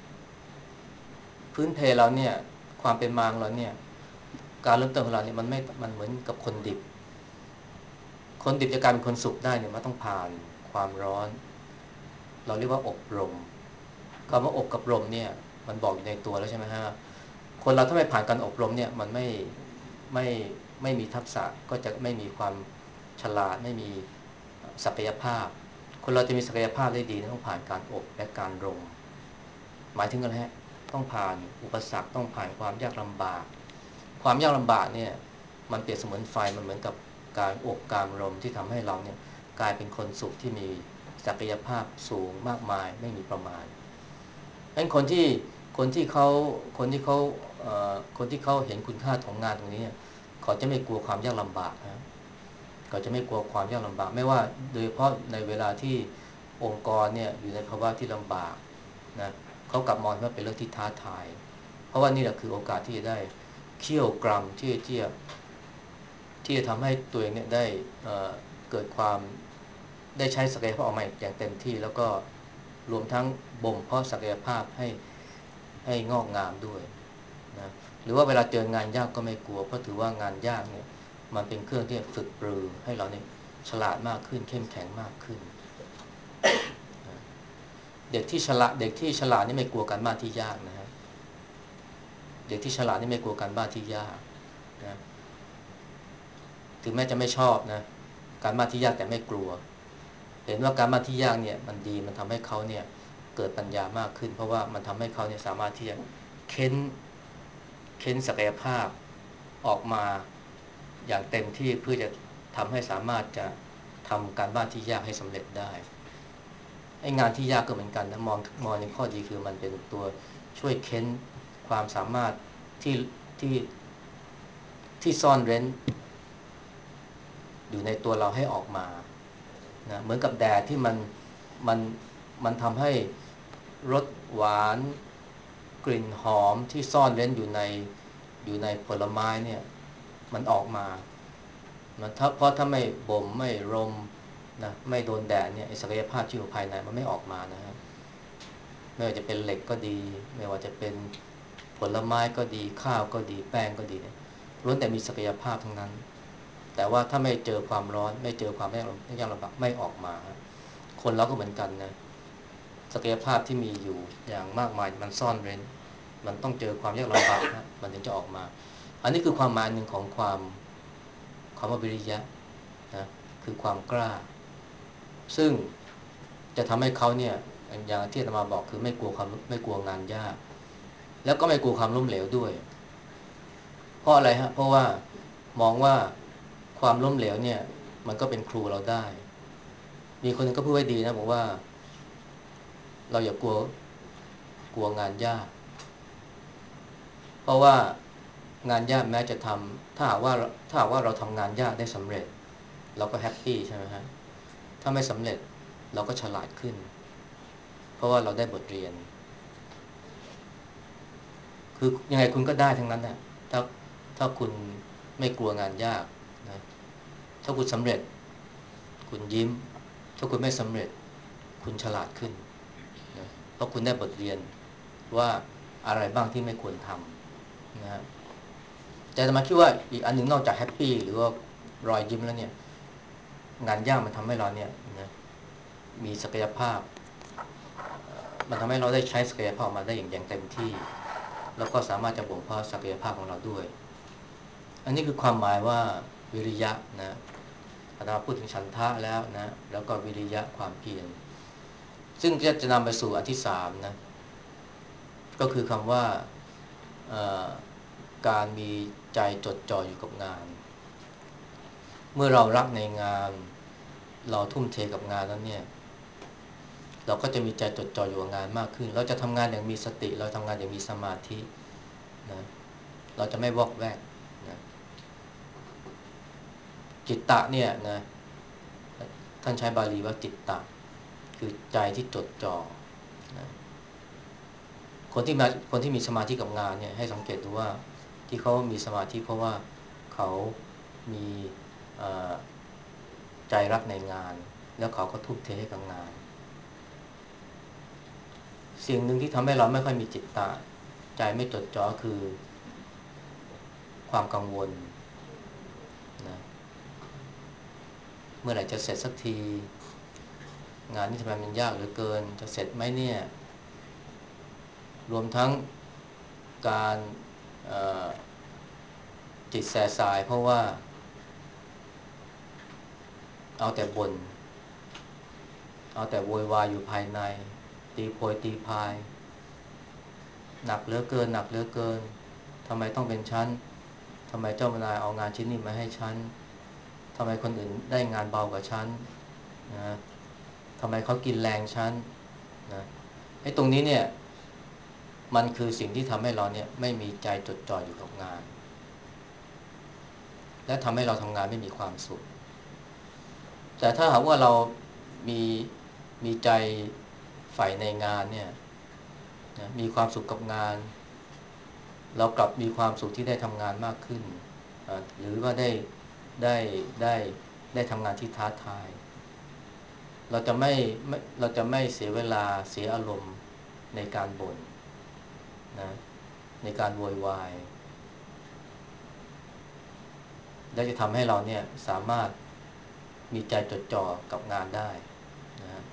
พื้นเพเราเนี่ยความเป็นมาของเราเนี่ยการเริ่มต้นของเราเนี่ยมันไม่มันเหมือนกับคนดิบคนดิบจะกลายเป็นคนสุขได้เนี่ยมันต้องผ่านความร้อนเราเรียกว่าอบรมคำว่าอบกับรมเนี่ยมันบอกอยู่ในตัวแล้วใช่ไหมฮะคนเราถ้าไม่ผ่านการอบรมเนี่ยมันไม่ไม่ไม่มีทักษะก็จะไม่มีความฉลาดไม่มีศักยภาพคนเราจะมีศักยภาพได้ดีต้องผ่านการอบและการรมหมายถึงอะไรฮะต้องผ่านอุปสรรคต้องผ่านความยากลำบากความยากลำบากเนี่ยมันเปรียบเสมือนไฟมันเหมือนกับการอบการรมที่ทำให้เราเนี่ยกลายเป็นคนสุขที่มีศักยภาพสูงมากมายไม่มีประมาณนั้นคนที่คนที่เขาคนที่เขาเอ่อคนที่เขาเห็นคุณค่าของงานตรงนี้เขาจะไม่กลัวความยากลำบากนะก็จะไม่กลัวความยากลำบากไม่ว่าโดยเฉพาะในเวลาที่องค์กรเนี่ยอยู่ในภาวะที่ลำบากนะเขากลับมองว่าเป็นเรื่องที่ท้าทายเพราะว่านี่แหละคือโอกาสที่จะได้เคี่ยวกรำที่ที่จะที่จะทำให้ตัวเองเนี่ยได้เอ่อเกิดความได้ใช้ศักยภาพออกมาอย่างเต็มที่แล้วก็รวมทั้งบ่มเพาะศักยภาพให้ให้งอกงามด้วยนะหรือว่าเวลาเจองานยากก็ไม่กลัวเพราะถือว่างานยากเนี่ยมันเป็นเครื่องที่จะฝึกปรือให้เราเนี่ยฉลาดมากขึ้นเข้มแข็งมากขึ้นนะเด็กที่ฉลาดเด็กที่ฉลาดนี่ไม่กลัวการบ้านที่ยากนะฮะเด็กที่ฉลาดนี่ไม่กลัวการบ้านที่ยากนะถึงแม้จะไม่ชอบนะการบ้านที่ยากแต่ไม่กลัวเห็นว่าการบ้านที่ยากเนี่ยมันดีมันทำให้เขาเนี่ยเกิดปัญญามากขึ้นเพราะว่ามันทำให้เขาเนี่ยสามารถที่จะเค้นเค้นศักยภาพออกมาอย่างเต็มที่เพื่อจะทำให้สามารถจะทำการบ้านที่ยากให้สำเร็จได้ไอ้งานที่ยากก็เหมือนกันนะมองมองในข้อดีคือมันเป็นตัวช่วยเค้นความสามารถที่ที่ที่ซ่อนเร้นอยู่ในตัวเราให้ออกมานะเหมือนกับแดดที่มันมันมันทำให้รสหวานกลิ่นหอมที่ซ่อนเร้นอยู่ในอยู่ในผลไม้เนี่ยมันออกมามันถ้าเพราะถ้าไม่บ่มไม่รมนะไม่โดนแดดเนี่ยศักยภาพที่อยู่ภายในมันไม่ออกมานะครับไม่ว่าจะเป็นเหล็กก็ดีไม่ว่าจะเป็นผลไม้ก็ดีข้าวก็ดีแป้งก็ดีเนี่ยล้วนแต่มีศักยภาพทั้งนั้นแต่ว่าถ้าไม่เจอความร้อนไม่เจอความยากลำบากไม่ออกมาคนเราก็เหมือนกันนะศักยภาพที่มีอยู่อย่างมากมายมันซ่อนเร้นมันต้องเจอความยากลำบากนะมันถึงจะออกมาอันนี้คือความหมายหนึ่งของความความวิริยะนะคือความกล้าซึ่งจะทำให้เขาเนี่ยอย่างที่อาตมาบอกคือไม่กลัวความไม่กลัวงานยากแล้วก็ไม่กลัวความล้มเหลวด้วยเพราะอะไรฮะเพราะว่ามองว่าความล้มเหลวเนี่ยมันก็เป็นครูเราได้มีคนหนึ่งก็พูดไว้ดีนะบอกว่าเราอย่ากลัวกลัวงานยากเพราะว่างานยากแม้จะทำถ้าหากว่าถ้าหากว่าเราทำงานยากได้สำเร็จเราก็แฮปปี้ใช่ไหมฮะถ้าไม่สำเร็จเราก็ฉลาดขึ้นเพราะว่าเราได้บทเรียนคือยังไงคุณก็ได้ทั้งนั้นนะถ้าถ้าคุณไม่กลัวงานยากนะถ้าคุณสำเร็จคุณยิ้มถ้าคุณไม่สำเร็จคุณฉลาดขึ้นนะเพราะคุณได้บทเรียนว่าอะไรบ้างที่ไม่ควรทำนะฮะแต่จะมาคิดว่าอีกอันหนึ่งนอกจากแฮปปี้หรือว่ารอยยิ้มแล้วเนี่ยงานยากมันทำให้เราเนี่ยนะมีศักยภาพมันทำให้เราได้ใช้ศักยภาพออกมาได้อย่างอย่างเต็มที่แล้วก็สามารถจะบ่มเพาะศักยภาพของเราด้วยอันนี้คือความหมายว่าวิริยะนะอาตมาพูดถึงฉันทะแล้วนะแล้วก็วิริยะความเพียรซึ่งจะจะนำไปสู่อันที่สามนะก็คือคำว่าการมีใจจดจ่ออยู่กับงานเมื่อเรารักในงานเราทุ่มเทกับงานนั้นเนี่ยเราก็จะมีใจจดจ่ออยู่กับงานมากขึ้นเราจะทำงานอย่างมีสติเราทำงานอย่างมีสมาธินะเราจะไม่วอกแวกนะจิตตะเนี่ยนะท่านใช้บาลีว่าจิตตะคือใจที่จดจ่อนะคนที่มาคนที่มีสมาธิกับงานเนี่ยให้สังเกตดูว่าที่เขามีสมาธิเพราะว่าเขามีใจรักในงานแล้วเขาก็ทุ่มเทให้กับงานสิ่งหนึ่งที่ทำให้เราไม่ค่อยมีจิตตะใจไม่จดจ่อคือความกังวลนะเมื่อไหร่จะเสร็จสักทีงานนี้ทำไมมันยากเหลือเกินจะเสร็จไหมเนี่ยรวมทั้งการจิตแสบสายเพราะว่าเอาแต่บ่นเอาแต่โวยวายอยู่ภายในตีโพยตีพายหนักเหลือเกินหนักเหลือเกินทำไมต้องเป็นฉันทำไมเจ้านายเอางานชิ้นนี้มาให้ฉันทำไมคนอื่นได้งานเบากว่าฉันนะทำไมเขากินแรงฉันนะไอ้ตรงนี้เนี่ยมันคือสิ่งที่ทำให้เราเนี่ยไม่มีใจจดจ่ออยู่กับงานและทำให้เราทำงานไม่มีความสุขแต่ถ้าหากว่าเรามีมีใจใฝ่ในงานเนี่ยนะมีความสุขกับงานเรากลับมีความสุขที่ได้ทำงานมากขึ้นอ่าหรือว่าได้ได้ได้ได้ทำงานที่ท้าทายเราจะไม่ไม่เราจะไม่เสียเวลาเสียอารมณ์ในการบ่นนะในการโวยวายและจะทำให้เราเนี่ยสามารถมีใจจดจ่อกับงานได้นะ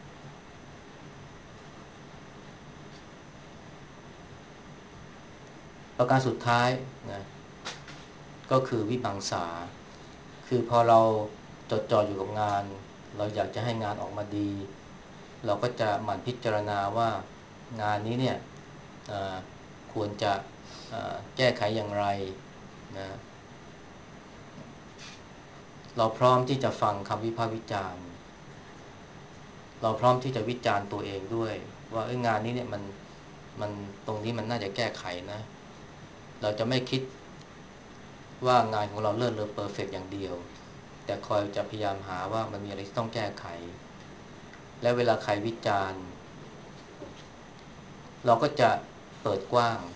ประการสุดท้ายนะก็คือวิมังสาคือพอเราจดจ่ออยู่กับงานเราอยากจะให้งานออกมาดีเราก็จะหมั่นพิจารณาว่างานนี้เนี่ยควรจะแก้ไขอย่างไรนะเราพร้อมที่จะฟังคำวิพากษ์วิจารณ์เราพร้อมที่จะวิจารณ์ตัวเองด้วยว่าเอ้ยงานนี้เนี่ยมันมันตรงนี้มันน่าจะแก้ไขนะเราจะไม่คิดว่างานของเราเลิศเลอเพอร์เฟกต์อย่างเดียวแต่คอยจะพยายามหาว่ามันมีอะไรที่ต้องแก้ไขและเวลาใครวิจารณ์เราก็จะเปิดกว้าง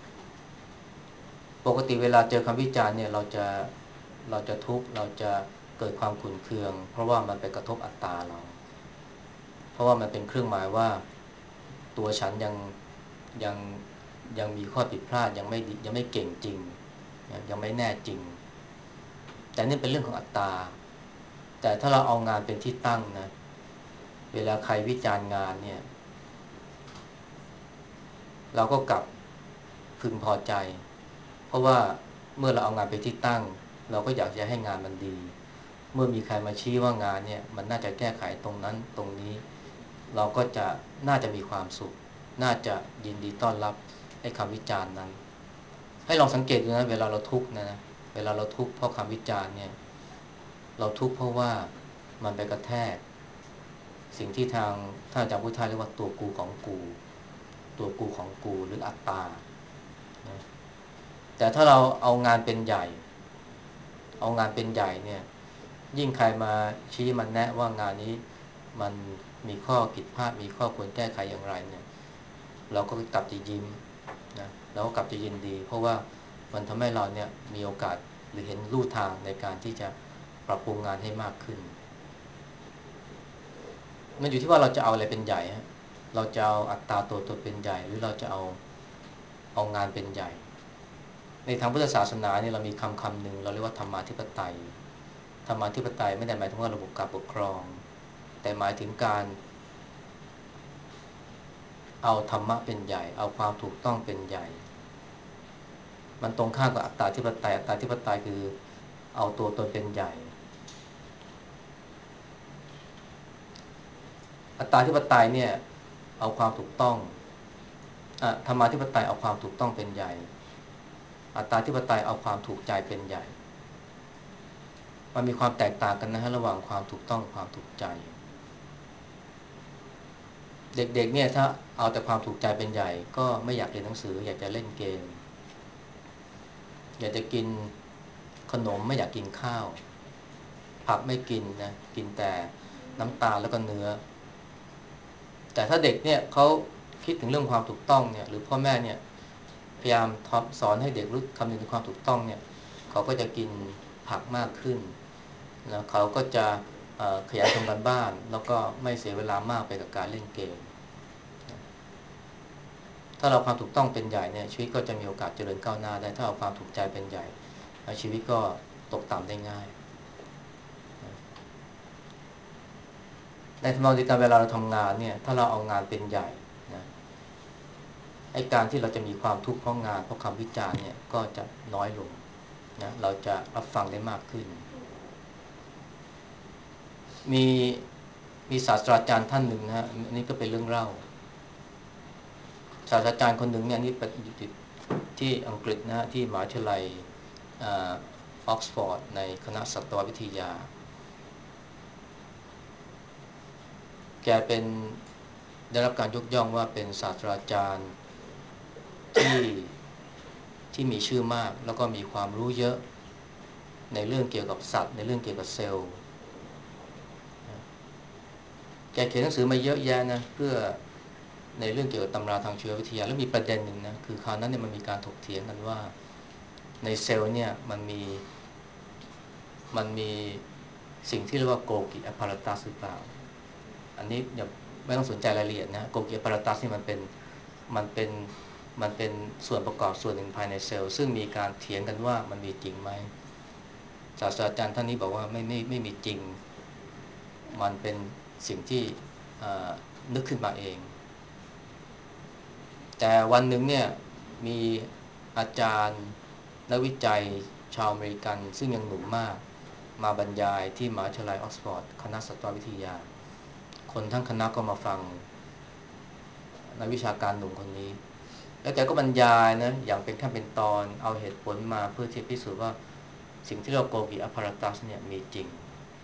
ปกติเวลาเจอคำวิจารณ์เนี่ยเราจะเราจะทุกข์เราจะเกิดความขุ่นเคืองเพราะว่ามันไปกระทบอัตตาเราเพราะว่ามันเป็นเครื่องหมายว่าตัวฉันยังยังยังมีข้อผิดพลาดยังไม่ยังไม่เก่งจริงยังไม่แน่จริงแต่นี่เป็นเรื่องของอัตตาแต่ถ้าเราเอางานเป็นที่ตั้งนะเวลาใครวิจารณ์งานเนี่ยเราก็กลับพึงพอใจเพราะว่าเมื่อเราเอางานไปที่ตั้งเราก็อยากจะให้งานมันดีเมื่อมีใครมาชี้ว่างานเนี่ยมันน่าจะแก้ไขตรงนั้นตรงนี้เราก็จะน่าจะมีความสุขน่าจะยินดีต้อนรับให้คำวิจารณ์นั้นให้ลองสังเกตดูนะเวลาเราทุกข์นะเวลาเราทุกข์เพราะคำวิจารณ์เนี่ยเราทุกข์เพราะว่ามันไปกระแทกสิ่งที่ทางท่านอาจารย์พุทธาเรียกว่าตัวกูของกูตัวกูของกูหรืออัตตานะแต่ถ้าเราเอางานเป็นใหญ่เอางานเป็นใหญ่เนี่ยยิ่งใครมาชี้มันแนะว่างานนี้มันมีข้อผิดพลาดมีข้อควรแก้ไขอย่างไรเนี่ยเราก็กลับจะยิ้มนะเราก็กลับจะยินดีเพราะว่ามันทำให้เราเนี่ยมีโอกาสหรือเห็นลู่ทางในการที่จะปรับปรุงงานให้มากขึ้นมันอยู่ที่ว่าเราจะเอาอะไรเป็นใหญ่ฮะเราจะเอาอัตราตัวตนเป็นใหญ่หรือเราจะเอาเอางานเป็นใหญ่ในทางพุทธศาสนาเนี่ยเรามีคำคำหนึ่งเราเรียกว่าธรรมาธิปไตยธรรมาธิปไตยไม่ได้หมายถึงว่าระบบการปกครองแต่หมายถึงการเอาธรรมะเป็นใหญ่เอาความถูกต้องเป็นใหญ่มันตรงข้ามกับอัตตาธิปไตยอัตตาธิปไตยคือเอาตัวตนเป็นใหญ่อัตตาธิปไตยเนี่ยเอาความถูกต้องอ่ะธรรมาธิปไตยเอาความถูกต้องเป็นใหญ่อัตตาธิปไตยเอาความถูกใจเป็นใหญ่มันมีความแตกต่างกันนะฮะระหว่างความถูกต้องกับความถูกใจเด็กๆเนี่ยถ้าเอาแต่ความถูกใจเป็นใหญ่ก็ไม่อยากเรียนหนังสืออยากจะเล่นเกมอยากจะกินขนมไม่อยากกินข้าวผักไม่กินนะกินแต่น้ำตาลแล้วก็เนื้อแต่ถ้าเด็กเนี่ยเขาคิดถึงเรื่องความถูกต้องเนี่ยหรือพ่อแม่เนี่ยพยายามสอนให้เด็กรู้คำนึงถึงความถูกต้องเนี่ยเขาก็จะกินผักมากขึ้นนะเขาก็จะขยันทำการบ้านแล้วก็ไม่เสียเวลามากไปกับการเล่นเกมถ้าเราความถูกต้องเป็นใหญ่เนี่ยชีวิตก็จะมีโอกาสเจริญก้าวหน้าได้ถ้าเอาความถูกใจเป็นใหญ่ชีวิตก็ตกต่ำได้ง่ายในทำนองเดียวกันเวลาเราทำงานเนี่ยถ้าเราเอางานเป็นใหญ่นะไอ้การที่เราจะมีความทุกข์เพราะงานเพราะคำวิจารณ์เนี่ยก็จะน้อยลงนะเราจะรับฟังได้มากขึ้นมีมีศาสตราจารย์ท่านหนึ่งนะฮะอันนี้ก็เป็นเรื่องเล่าศาสตราจารย์คนหนึ่งเนี่ยนี่เป็นอยู่ที่อังกฤษนะฮะที่มหาวิทยาลัยออกซฟอร์ดในคณะสัตววิทยาแกเป็นได้รับการยกย่องว่าเป็นศาสตราจารย์ที่ที่มีชื่อมากแล้วก็มีความรู้เยอะในเรื่องเกี่ยวกับสัตว์ในเรื่องเกี่ยวกับเซลล์แกเขียนหนังสือมาเยอะแยะนะเพื่อในเรื่องเกี่ยวกับตำราทางชีววิทยาแล้วมีประเด็นหนึ่งนะคือคราวนั้นเนี่ยมันมีการถกเถียงกันว่าในเซลล์เนี่ยมันมีมันมีสิ่งที่เรียกว่าโกกิแอปพาราตัสหรือเปล่าอันนี้อย่าไม่ต้องสนใจรายละเอียดนะโกกิแอปพาราตัสนี่มันเป็นมันเป็นมันเป็นส่วนประกอบส่วนหนึ่งภายในเซลล์ซึ่งมีการเถียงกันว่ามันมีจริงไหมศาสตราจารย์ท่านนี้บอกว่าไม่ไม่ไม่มีจริงมันเป็นสิ่งที่นึกขึ้นมาเองแต่วันหนึ่งเนี่ยมีอาจารย์นักวิจัยชาวอเมริกันซึ่งยังหนุ่มมากมาบรรยายที่มหาวิทยาลัยออกซฟอร์ดคณะสัตววิทยาคนทั้งคณะก็มาฟังนักวิชาการหนุ่มคนนี้แล้วแกก็บรรยายนะอย่างเป็นขั้นเป็นตอนเอาเหตุผลมาเพื่อที่พิสูจน์ว่าสิ่งที่เราโกกิอัปพาราตัสเนี่ยมีจริง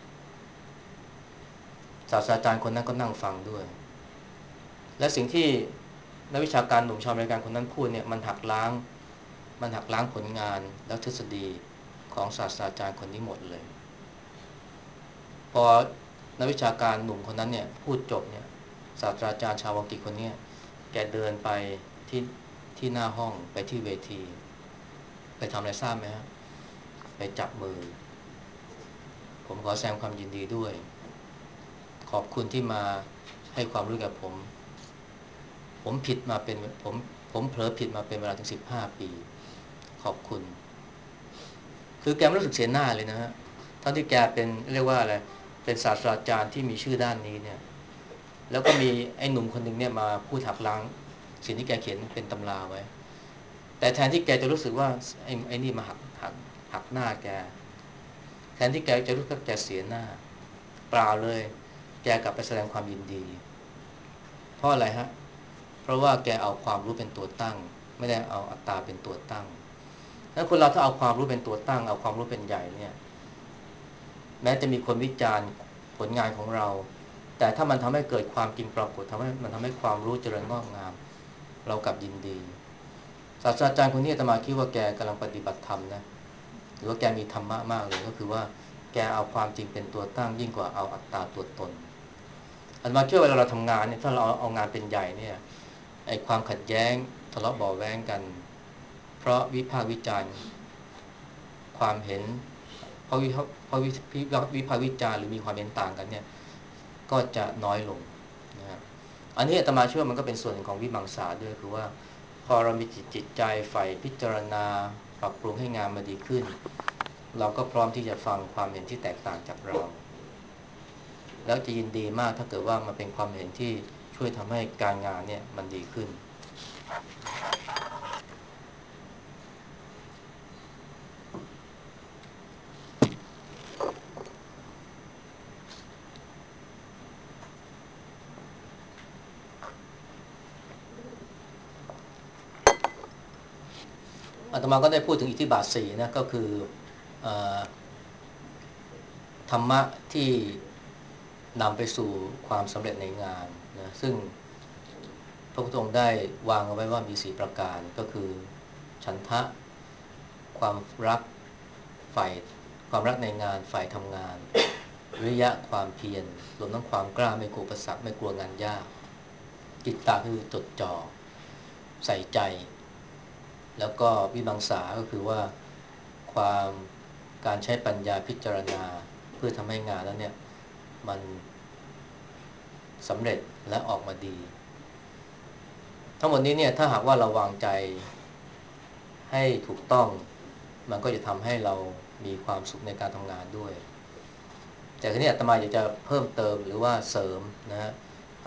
ศาสตราจารย์คนนั้นก็นั่งฟังด้วยและสิ่งที่นักวิชาการหนุ่มชาวอเมริกันคนนั้นพูดเนี่ยมันหักล้างมันหักล้างผลงานและทฤษฎีของศาสตราจารย์คนนี้หมดเลยพอนักวิชาการหนุ่มคนนั้นเนี่ยพูดจบเนี่ยศาสตราจารย์ชาวอังกฤษคนนี้แกเดินไปที่ที่หน้าห้องไปที่เวทีไปทำอะไรทราบไหมฮะไปจับมือผมขอแสดงความยินดีด้วยขอบคุณที่มาให้ความรู้กับผมผมผิดมาเป็นผมผมเผลอผิดมาเป็นเวลาถึงสิบห้าปีขอบคุณคือแกไม่รู้สึกเสียหน้าเลยนะฮะทั้งที่แกเป็นเรียกว่าอะไรเป็นศาสตราจารย์ที่มีชื่อด้านนี้เนี่ยแล้วก็มีไอ้หนุ่มคนหนึ่งเนี่ยมาพูดหักล้างสิ่งที่แกเขียนเป็นตำราไว้แต่แทนที่แกจะรู้สึกว่าไอ้ไอ้นี่มาหักหักหักหน้าแกแทนที่แกจะรู้สึกแกเสียหน้าเปล่าเลยแกกลับไปแสดงความยินดีเพราะอะไรฮะเพราะว่าแกเอาความรู้เป็นตัวตั้งไม่ได้เอาอัตตาเป็นตัวตั้งถ้าคนเราถ้าเอาความรู้เป็นตัวตั้งเอาความรู้เป็นใหญ่เนี่ยแม้จะมีคนวิจารณ์ผลงานของเราแต่ถ้ามันทำให้เกิดความจริงปรากฏทำให้มันทำให้ความรู้เจริญงอกงามเรากลับยินดีศาสตราจารย์คนนี้อาตมาคิดว่าแกกำลังปฏิบัติธรรมนะหรือว่าแกมีธรรมะมากเลยก็คือว่าแกเอาความจริงเป็นตัวตั้งยิ่งกว่าเอาอัตตาตัวตนอาตมาเชื่อเวลาเราทำงานเนี่ยถ้าเราเอางานเป็นใหญ่เนี่ยไอ้ความขัดแย้งทะเลาะเบาะแว้งกันเพราะวิพากษ์วิจารณ์ความเห็นเพราะวิเพราะวิวิพากษ์วิจารณ์หรือมีความเห็นต่างกันเนี่ยก็จะน้อยลงนะครับอันนี้อาตมาเชื่อมันก็เป็นส่วนหนึ่งของวิมังสาด้วยคือว่าพอเรามีจิตจิตใจใฝ่พิจารณาปรับปรุงให้งานมาดีขึ้นเราก็พร้อมที่จะฟังความเห็นที่แตกต่างจากเราแล้วจะยินดีมากถ้าเกิดว่ามันเป็นความเห็นที่ช่วยทำให้การงานเนี่ยมันดีขึ้นอาตมาก็ได้พูดถึงอิทธิบาทสี่นะก็คือธรรมะที่นำไปสู่ความสำเร็จในงานนะซึ่งพระพุทธองค์ได้วางเอาไว้ว่ามีสี่ประการก็คือฉันทะความรักฝ่ายความรักในงานฝ่ายทำงานวิริยะความเพียรรวมทั้งความกล้าไม่กลัวอุปสรรคไม่กลัวงานยากจิตตะคือจดจ่อใส่ใจแล้วก็วิมังสาก็คือว่าความการใช้ปัญญาพิจารณาเพื่อทำให้งานนั้นเนี่ยมันสำเร็จและออกมาดีทั้งหมดนี้เนี่ยถ้าหากว่าเราวางใจให้ถูกต้องมันก็จะทำให้เรามีความสุขในการทำงานด้วยแต่ทีนี้อาตมาอยากจะเพิ่มเติมหรือว่าเสริมนะฮะ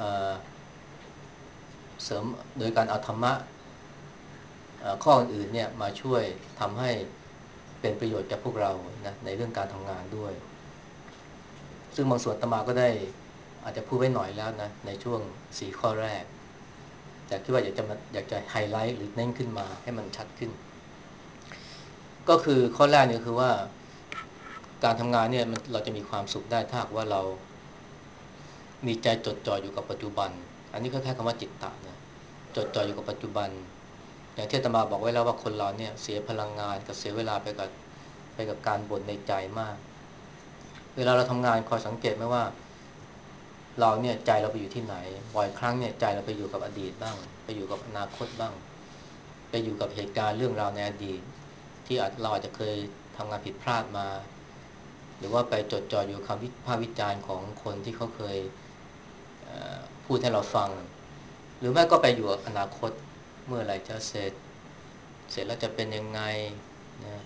เสริมโดยการเอาธรรมะข้ออื่นๆเนี่ยมาช่วยทำให้เป็นประโยชน์กับพวกเรานะในเรื่องการทำงานด้วยซึ่งบางส่วนอาตมาก็ได้อาจจะพูดไว้หน่อยแล้วนะในช่วงสี่ข้อแรกแต่คิดว่าอยากจะอยากจะไฮไลท์หรือเน้นขึ้นมาให้มันชัดขึ้นก็คือข้อแรกเนี่ยคือว่าการทำงานเนี่ยมันเราจะมีความสุขได้ถ้าหากว่าเรามีใจจดจ่ออยู่กับปัจจุบันอันนี้ก็แค่คำว่าจิตตะนะจดจ่ออยู่กับปัจจุบันอย่างที่อาตมาบอกไว้แล้วว่าคนเราเนี่ยเสียพลังงานกับเสียเวลาไปกับไปกับการบ่นในใจมากเวลาเราทำงานคอยสังเกตไหมว่าเราเนี่ยใจเราไปอยู่ที่ไหนบ่อยครั้งเนี่ยใจเราไปอยู่กับอดีตบ้างไปอยู่กับอนาคตบ้างไปอยู่กับเหตุการณ์เรื่องราวในอดีตที่อาจเราอาจจะเคยทำงานผิดพลาดมาหรือว่าไปจดจ่ออยู่คำวิพากษ์วิจารณ์ของคนที่เขาเคยพูดให้เราฟังหรือไม่ก็ไปอยู่กับอนาคตเมื่อไหร่จะเสร็จเสร็จแล้วจะเป็นยังไงนะ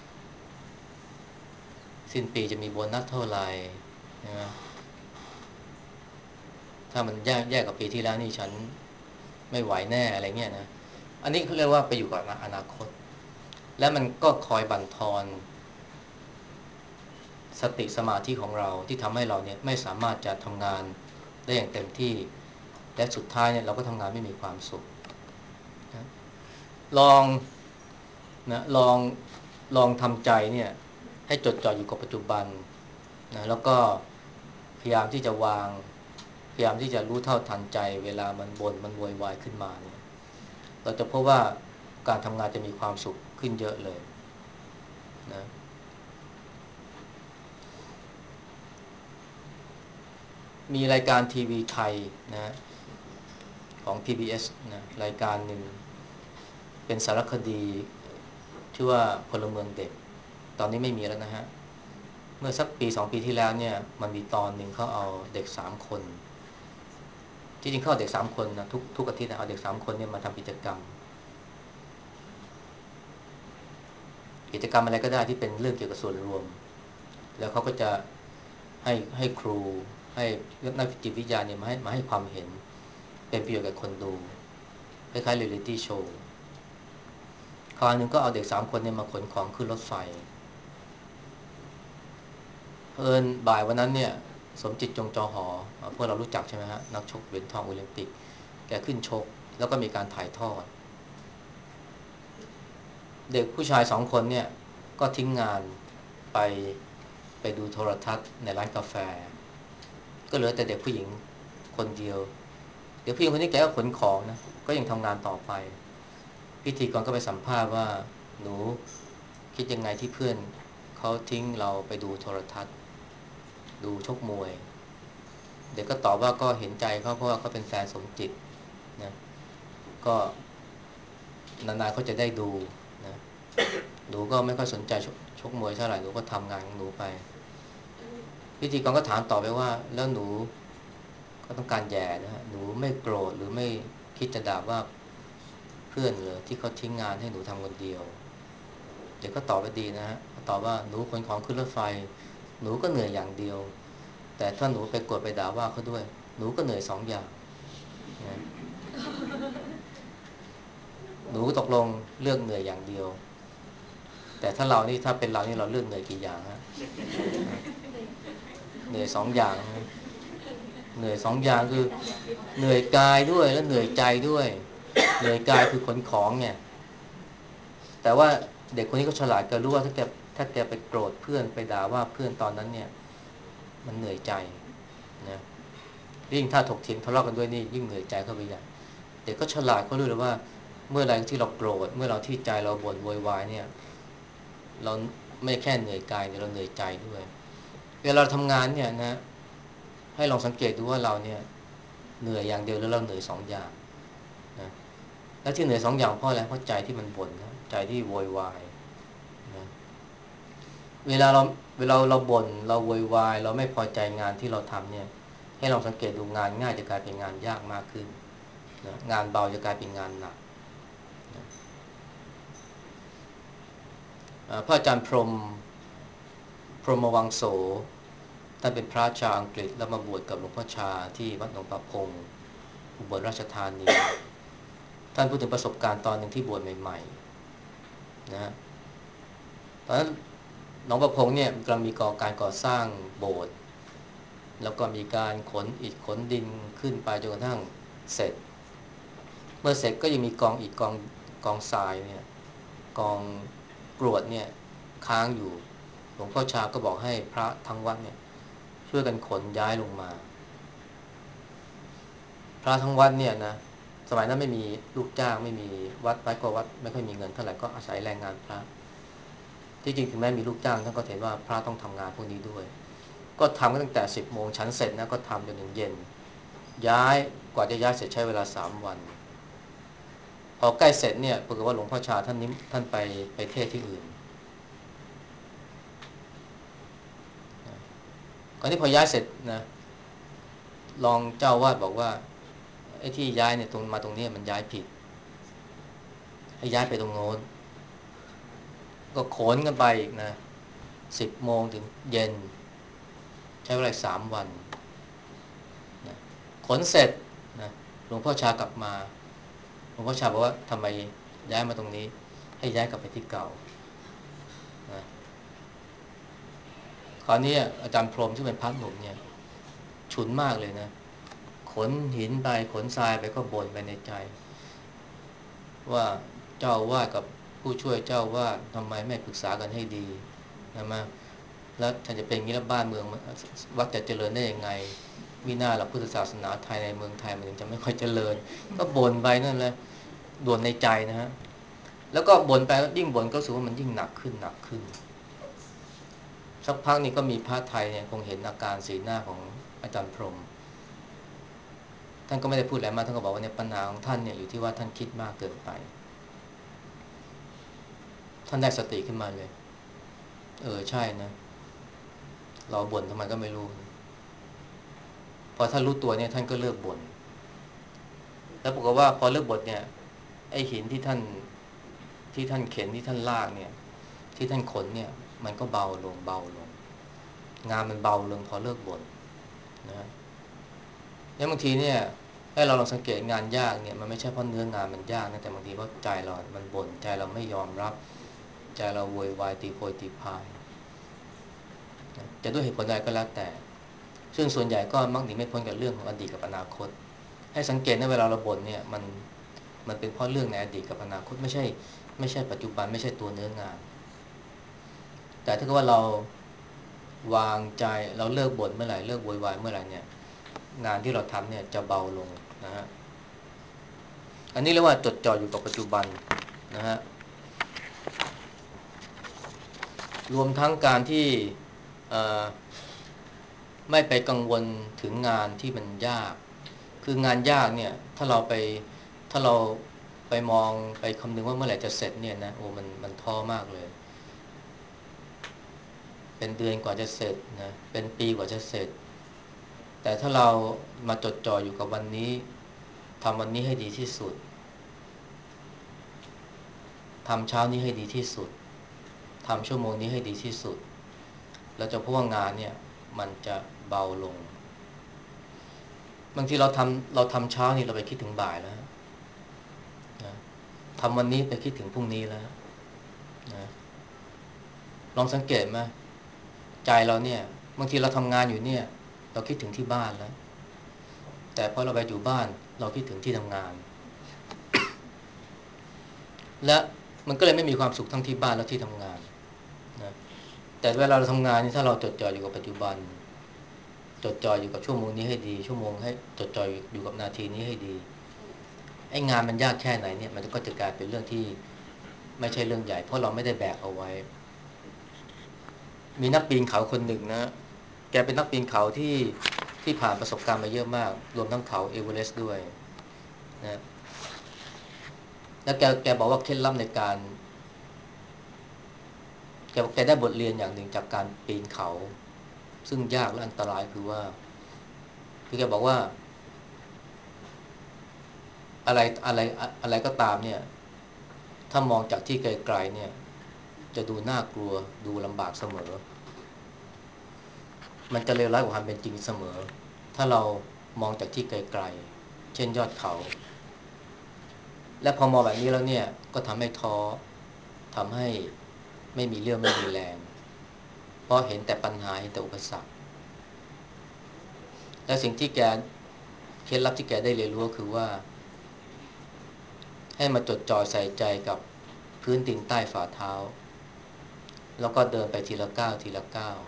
สิ้นปีจะมีโบนัสเท่าไหร่นะถ้ามันแย่แย่กว่าปีที่แล้วนี่ฉันไม่ไหวแน่อะไรเงี้ยนะอันนี้เขาเรียกว่าไปอยู่กับอนาคตและมันก็คอยบั่นทอนสติสมาธิของเราที่ทำให้เราเนี่ยไม่สามารถจะทำงานได้อย่างเต็มที่และสุดท้ายเนี่ยเราก็ทำงานไม่มีความสุขนะลองนะลองลองทำใจเนี่ยให้จดจ่ออยู่กับปัจจุบันนะแล้วก็พยายามที่จะวางพยายามที่จะรู้เท่าทันใจเวลามันบ่นมันโวยวายขึ้นมาเนี่ยเราจะพบว่าการทำงานจะมีความสุขขึ้นเยอะเลยนะมีรายการทีวีไทยนะของ พี บี เอส นะรายการหนึ่งเป็นสารคดีชื่อว่าพลเมืองเด็กตอนนี้ไม่มีแล้วนะฮะเมื่อสักปีสองปีที่แล้วเนี่ยมันมีตอนหนึ่งเขาเอาเด็กสามคนที่จริงเขาเอาเด็กสามคนนะทุกทุกอาทิตย์นะเอาเด็กสามคนเนี่ยมาทำกิจกรรมกิจกรรมอะไรก็ได้ที่เป็นเรื่องเกี่ยวกับส่วนรวมแล้วเขาก็จะให้ให้ครูให้นักจิตวิทยาเนี่ยมาให้มาให้ความเห็นเป็นประโยชน์กับคนดูคล้ายๆเรียลลิตี้โชว์คราวหนึ่งก็เอาเด็กสามคนเนี่ยมาขนของขึ้นรถไฟเอิญบ่ายวันนั้นเนี่ยสมจิตจงจอหอพวกเรารู้จักใช่ไหมฮะนักชกเหรียญทองโอลิมปิกแกขึ้นชกแล้วก็มีการถ่ายทอดเด็กผู้ชายสองคนเนี่ยก็ทิ้งงานไปไปดูโทรทัศน์ในร้านกาแฟก็เหลือแต่เด็กผู้หญิงคนเดียวเด็กผู้หญิงคนนี้แกก็ขนของนะก็ยังทำงานต่อไปพิธีกรก็ไปสัมภาษณ์ว่าหนูคิดยังไงที่เพื่อนเขาทิ้งเราไปดูโทรทัศน์ดูชกมวยเด็กก็ตอบว่าก็เห็นใจเขาเพราะว่าเขาเป็นแฟนสมจิตนะก็นานๆเขาจะได้ดูนะหนูก็ไม่ค่อยสนใจชกชกมวยเท่าไหร่หนูก็ทำงานของหนูไปพิธีกรก็ถามต่อไปว่าแล้วหนูก็ต้องการแย่นะฮะหนูไม่โกรธหรือไม่คิดจะด่าว่าเพื่อนเลยที่เขาทิ้งงานให้หนูทำคนเดียวเด็กก็ตอบไปดีนะฮะตอบว่าหนูขนของขึ้นรถไฟหนูก็เหนื่อยอย่างเดียวแต่ถ้าหนูไปโกรธไปด่าว่าเขาด้วยหนูก็เหนื่อยสองอย่างนะหนูตกลงเลือกเหนื่อยอย่างเดียวแต่ถ้าเรานี่ถ้าเป็นเรานี่เราเลือกเหนื่อยกี่อย่างฮะเหนื่อยสองอย่างนะเหนื่อยสองอย่างคือเหนื่อยกายด้วยแล้วเหนื่อยใจด้วยเหนื่อยกายคือขนของเนี่ยแต่ว่าเด็กคนนี้ก็ฉลาดแกรู้ว่าถ้าแกถ้าแกไปโกรธเพื่อนไปด่าว่าเพื่อนตอนนั้นเนี่ยมันเหนื่อยใจนะยิ่งถ้าถกเถียงทะเลาะกันด้วยนี่ยิ่งเหนื่อยใจเข้าไปใหญ่เด็กก็ฉลาดเขารู้เลยว่าเมื่อไรที่เราโกรธเมื่อเราที่ใจเราบ่นโวยวายเนี่ยเราไม่แค่เหนื่อยกายแต่เราเหนื่อยใจด้วยเวลาเราทำงานเนี่ยนะให้ลองสังเกตดูว่าเราเนี่ยเหนื่อยอย่างเดียวหรือเราเหนื่อยสองอย่างนะแล้วที่เหนื่อยสองอย่างเพราะอะไรเพราะใจที่มันบ่นนะใจที่โวยวายนะเวลาเราเวลาเราบ่นเราโวยวายเราไม่พอใจงานที่เราทำเนี่ยให้ลองสังเกตดูงานง่ายจะกลายเป็นงานยากมากขึ้นนะงานเบาจะกลายเป็นงานหนักนะพระอาจารย์พรหมพรหมวังโสท่านเป็นพระชาวอังกฤษแล้วมาบวชกับหลวงพ่อชาที่วัดหนองประพงอุบลราชธานีท่านพูดถึงประสบการณ์ตอนหนึ่งที่บวชใหม่ๆนะตอนนั้นหนองประพงเนี่ยกำลังมีก่อการก่อสร้างโบสถ์แล้วก็มีการขนอิฐขนดินขึ้นไปจนกระทั่งเสร็จเมื่อเสร็จก็ยังมีกองอิฐกองกองทรายเนี่ยกองกรวดเนี่ยค้างอยู่หลวงพ่อชาก็บอกให้พระทั้งวัดเนี่ยช่วยกันขนย้ายลงมาพระทั้งวัดเนี่ยนะสมัยนั้นไม่มีลูกจ้างไม่มีวัดวัดก็วัดไม่ค่อยมีเงินเท่าไหร่ก็อาศัยแรงงานพระที่จริงถึงแม้มีลูกจ้างท่านก็เห็นว่าพระต้องทำงานพวกนี้ด้วยก็ทำกันตั้งแต่สิบโมงฉันเสร็จนะก็ทำจนถึงเย็นย้ายกว่าจะย้ายเสร็จใช้เวลาสามวันพอใกล้เสร็จเนี่ยปรากฏว่าหลวงพ่อชาท่านนี้ท่านไปไปเทศที่อื่นก่อนที่พอย้ายเสร็จนะรองเจ้าวาดบอกว่าไอ้ที่ย้ายเนี่ยตรงมาตรงนี้มันย้ายผิดให้ย้ายไปตรงโน้นก็โขนกันไปอีกนะสิบโมงถึงเย็นใช้เวลาสามวันนะขนเสร็จนะหลวงพ่อชากลับมาหลวงพ่อชาบอกว่าทำไมย้ายมาตรงนี้ให้ย้ายกลับไปที่เก่านะคราวนี้อาจารย์พรหมที่เป็นพระหนุ่มเนี่ยฉุนมากเลยนะขนหินไปขนทรายไปก็บ่นไปในใจว่าเจ้าวาดกับผู้ช่วยเจ้าวาดทำไมไม่ปรึกษากันให้ดีนะมาแล้วถ้าจะเป็นอย่างนี้แล้วบ้านเมืองวัดจะเจริญได้ยังไงมิน่าเราพุทธศาสนาไทยในเมืองไทยมันถึงจะไม่ค่อยเจริญก็บ่นไปนั่นแหละบ่นในใจนะฮะแล้วก็บ่นไปยิ่งบ่นก็รู้สึกว่ามันยิ่งหนักขึ้นหนักขึ้นสักพักนี้ก็มีพระไทยเนี่ยคงเห็นอาการสีหน้าของอาจารย์พรหมท่านก็ไม่ได้พูดอะไรมากท่านก็บอกว่าเนี่ยปัญหาของท่านเนี่ยอยู่ที่ว่าท่านคิดมากเกินไปท่านได้สติขึ้นมาเลยเออใช่นะเราบ่นทำไมก็ไม่รู้พอท่านรู้ตัวเนี่ยท่านก็เลิกบ่นแล้วปรากฏว่าพอเลิกบ่นเนี่ยไอ้หินที่ท่านที่ท่านเข็นที่ท่านลากเนี่ยที่ท่านขนเนี่ยมันก็เบาลงเบาลงงานมันเบาลงพอเลิกบ่นนะแล้วบางทีเนี่ยให้เราลองสังเกตงานยากเนี่ยมันไม่ใช่เพราะเนื้องานมันยากนะแต่บางทีเพราะใจเรามันบ่นใจเราไม่ยอมรับใจเราโวยวายตีโพยตีพายนะจะด้วยเหตุผลใดก็แล้วแต่ซึ่งส่วนใหญ่ก็มักหนีไม่พ้นกับเรื่องของอดีตกับอนาคตให้สังเกตนะเวลาเราบ่นเนี่ยมันมันเป็นเพราะเรื่องในอดีตกับอนาคตไม่ใช่ไม่ใช่ปัจจุบันไม่ใช่ตัวเนื้องานแต่ถ้าเกิดว่าเราวางใจเราเลิกบ่นเมื่อไหร่เลิกโวยวายเมื่อไหร่เนี่ยงานที่เราทำเนี่ยจะเบาลงนะฮะอันนี้เรียกว่าจดจ่ออยู่กับปัจจุบันนะฮะรวมทั้งการที่ไม่ไปกังวลถึงงานที่มันยากคืองานยากเนี่ยถ้าเราไปถ้าเราไปมองไปคำนึงว่าเมื่อไหร่จะเสร็จเนี่ยนะโอ้มันมันท้อมากเลยเป็นเดือนกว่าจะเสร็จนะเป็นปีกว่าจะเสร็จแต่ถ้าเรามาจดจ่ออยู่กับวันนี้ทำวันนี้ให้ดีที่สุดทำเช้านี้ให้ดีที่สุดทำชั่วโมงนี้ให้ดีที่สุดเราจะพบว่างานเนี่ยมันจะเบาลงบางทีเราทำเราทำเช้านี่เราไปคิดถึงบ่ายแล้วนะทำวันนี้ไปคิดถึงพรุ่งนี้แล้วนะลองสังเกตไหมใจเราเนี่ยบางทีเราทำงานอยู่เนี่ยเราคิดถึงที่บ้านแล้วแต่พอเราไปอยู่บ้านเราคิดถึงที่ทำงานและมันก็เลยไม่มีความสุขทั้งที่บ้านและที่ทำงานนะแต่เวลาเราทำงานนี่ถ้าเราจดจ่ออยู่กับปัจจุบันจดจ่ออยู่กับชั่วโมงนี้ให้ดีชั่วโมงให้จดจ่ออยู่กับนาทีนี้ให้ดีไอ้งานมันยากแค่ไหนเนี่ยมันก็จะกลายเป็นเรื่องที่ไม่ใช่เรื่องใหญ่เพราะเราไม่ได้แบกเอาไว้มีนักปีนเขาคนหนึ่งนะแกเป็นนักปีนเขาที่ที่ผ่านประสบการณ์มาเยอะมากรวมทั้งเขาเอเวอเรสต์ด้วยนะแล้วแกแกบอกว่าเคล็ดลับในการแกแกได้บทเรียนอย่างหนึ่งจากการปีนเขาซึ่งยากและอันตรายคือว่าคือแกบอกว่าอะไรอะไรอะไรก็ตามเนี่ยถ้ามองจากที่ไกลๆเนี่ยจะดูน่ากลัวดูลำบากเสมอมันจะเลวร้ายกว่าความเป็นจริงเสมอถ้าเรามองจากที่ไกลๆเช่นยอดเขาและพอมองแบบนี้แล้วเนี่ยก็ทำให้ท้อทำให้ไม่มีเรี่ยวไม่มีแรงเพราะเห็นแต่ปัญหาเห็นแต่อุปสรรคและสิ่งที่แกเคล็ดลับที่แกได้เรียนรู้ก็คือว่าให้มาจดจ่อใส่ใจกับพื้นดินใต้ฝ่าเท้าแล้วก็เดินไปทีละก้าวทีละก้าว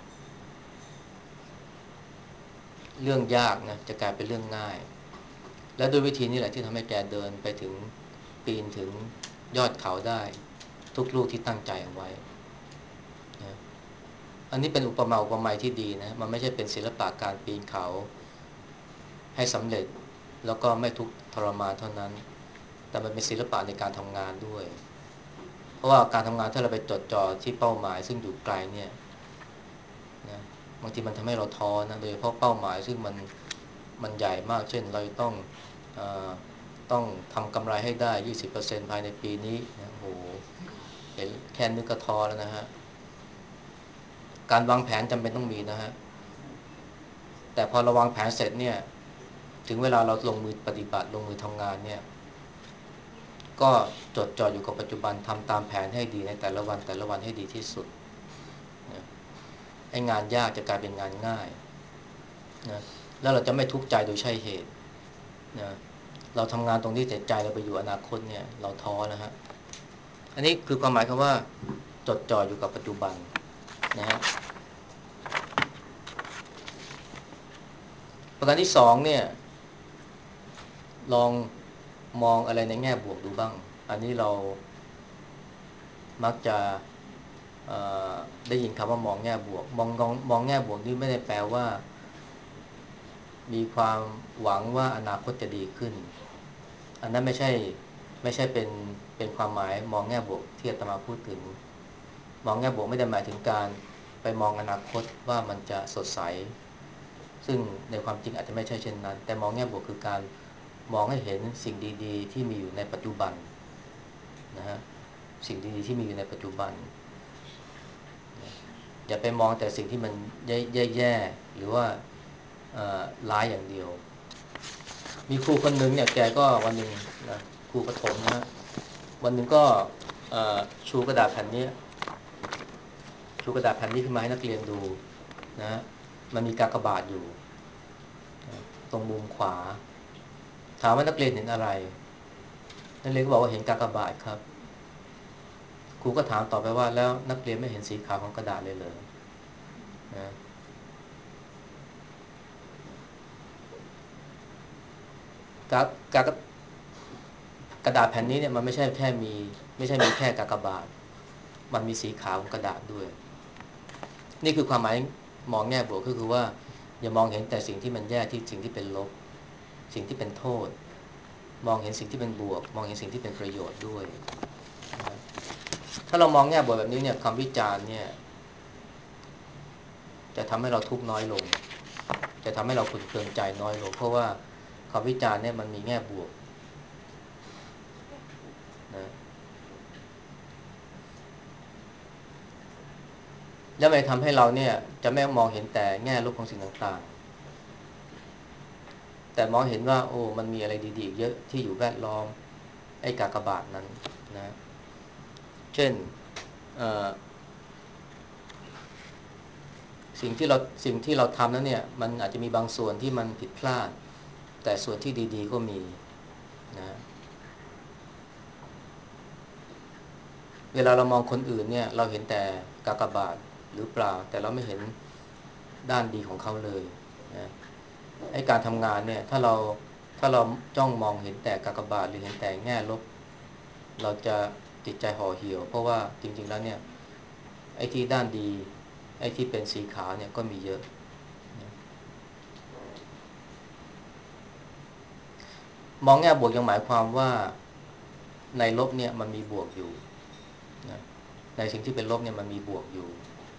เรื่องยากนะจะกลายเป็นเรื่องง่ายและด้วยวิธีนี้แหละที่ทำให้แกเดินไปถึงปีนถึงยอดเขาได้ทุกลูกที่ตั้งใจเอาไว้นะอันนี้เป็นอุปมาอุปไมยที่ดีนะมันไม่ใช่เป็นศิลปะการปีนเขาให้สำเร็จแล้วก็ไม่ทุกข์ทรมานเท่านั้นแต่มันเป็นศิลปะในการทำงานด้วยเพราะว่าการทำงานถ้าเราไปจดจ่อที่เป้าหมายซึ่งอยู่ไกลเนี่ยนะบางทีมันทำให้เราท้อนะโดยเฉพาะเป้าหมายซึ่งมันมันใหญ่มากเช่นเราต้องเออต้องทำกำไรให้ได้ ยี่สิบเปอร์เซ็นต์ ภายในปีนี้นะโอ้โหเห็นแค่นึกก็ท้อแล้วนะฮะการวางแผนจำเป็นต้องมีนะฮะแต่พอเราวางแผนเสร็จเนี่ยถึงเวลาเราลงมือปฏิบัติลงมือทำงานเนี่ยก็จดจ่ออยู่กับปัจจุบันทำตามแผนให้ดีในแต่ละวันแต่ละวันให้ดีที่สุดนะไอ้งานยากจะกลายเป็นงานง่ายนะแล้วเราจะไม่ทุกข์ใจโดยใช่เหตุนะเราทำงานตรงนี้แต่ใจเราไปอยู่อนาคตเนี่ยเราท้อนะฮะอันนี้คือความหมายคำว่าจดจ่ออยู่กับปัจจุบันนะฮะประการที่สองเนี่ยลองมองอะไรในแง่บวกดูบ้างอันนี้เรามักจะเอ่อได้ยินคำว่ามองแง่บวกมองมองมองแง่บวกนี่ไม่ได้แปลว่ามีความหวังว่าอนาคตจะดีขึ้นอันนั้นไม่ใช่ไม่ใช่เป็นเป็นความหมายมองแง่บวกที่อาตมาพูดถึงมองแง่บวกไม่ได้หมายถึงการไปมองอนาคตว่ามันจะสดใสซึ่งในความจริงอาจจะไม่ใช่เช่นนั้นแต่มองแง่บวกคือการมองให้เห็นสิ่งดีๆที่มีอยู่ในปัจจุบันนะฮะสิ่งดีๆที่มีอยู่ในปัจจุบันอย่าไปมองแต่สิ่งที่มันแย่ๆหรือว่าร้ายอย่างเดียวมีครูคนหนึ่งเนี่ยแกก็วันหนึ่งนะครูประถมนะฮะวันหนึ่งก็ชูกระดาษแผ่นนี้ชูกระดาษแผ่นนี้ขึ้นมาให้นักเรียนดูนะมันมีกากบาทอยู่ตรงมุมขวาถามว่านักเรียนเห็นอะไรนักเรียนก็บอกว่าเห็นกากบาทครับครูก็ถามต่อไปว่าแล้วนักเรียนไม่เห็นสีขาวของกระดาษเลยเหรอนะกากากกระดาษแผ่นนี้เนี่ยมันไม่ใช่แค่มีไม่ใช่มีแค่กากบาทมันมีสีขาวของกระดาษด้วยนี่คือความหมายมองแง่บวกก็คือว่าอย่ามองเห็นแต่สิ่งที่มันแย่ที่สิ่งที่เป็นลบสิ่งที่เป็นโทษมองเห็นสิ่งที่เป็นบวกมองเห็นสิ่งที่เป็นประโยชน์ด้วยนะถ้าเรามองแง่บวกแบบนี้เนี่ยคำวิจารณ์เนี่ยจะทำให้เราทุกข์น้อยลงจะทำให้เราขุ่นเคืองใจน้อยลงเพราะว่าคำวิจารณ์เนี่ยมันมีแง่บวกนะแล้วมันทำให้เราเนี่ยจะไม่มองเห็นแต่แง่ลบของสิ่งต่างๆแต่มองเห็นว่าโอ้มันมีอะไรดีๆเยอะที่อยู่แวดล้อมไอ้กากบาทนั้นนะเช่นสิ่งที่เราสิ่งที่เราทำนั้นเนี่ยมันอาจจะมีบางส่วนที่มันผิดพลาดแต่ส่วนที่ดีๆก็มีนะเวลาเรามองคนอื่นเนี่ยเราเห็นแต่กากบาทหรือเปล่าแต่เราไม่เห็นด้านดีของเขาเลยนะไอ้การทำงานเนี่ยถ้าเราถ้าเราจ้องมองเห็นแต่กากบาทหรือเห็นแต่แง่ลบเราจะจิตใจห่อเหี่ยวเพราะว่าจริงๆแล้วเนี่ยไอ้ที่ด้านดีไอ้ที่เป็นสีขาวเนี่ยก็มีเยอะนะมองแง่บวกยังหมายความว่าในลบเนี่ยมันมีบวกอยู่นะในสิ่งที่เป็นลบเนี่ยมันมีบวกอยู่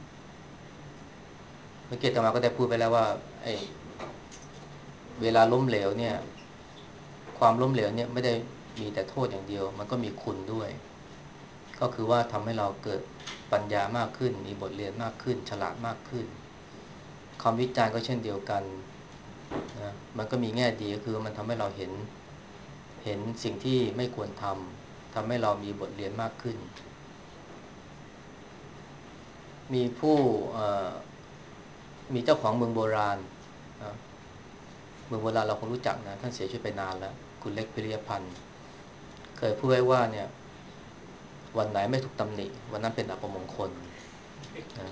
เมื่อกี้อาตมาก็ได้พูดไปแล้วว่าไอ้เวลาล้มเหลวเนี่ยความล้มเหลวเนี่ยไม่ได้มีแต่โทษอย่างเดียวมันก็มีคุณด้วยก็คือว่าทำให้เราเกิดปัญญามากขึ้นมีบทเรียนมากขึ้นฉลาดมากขึ้นคำวิจารณ์ก็เช่นเดียวกันนะมันก็มีแง่ดีก็คือมันทำให้เราเห็นเห็นสิ่งที่ไม่ควรทำทำให้เรามีบทเรียนมากขึ้นมีผู้มีเจ้าของเมืองโบราณนะเมืองโบราณเราคงรู้จักนะท่านเสียชีวิตไปนานแล้วคุณเล็กพิริยพันธ์เคยพูดไว้ว่าเนี่ยวันไหนไม่ถูกตำหนิวันนั้นเป็นอัปมงคลนะ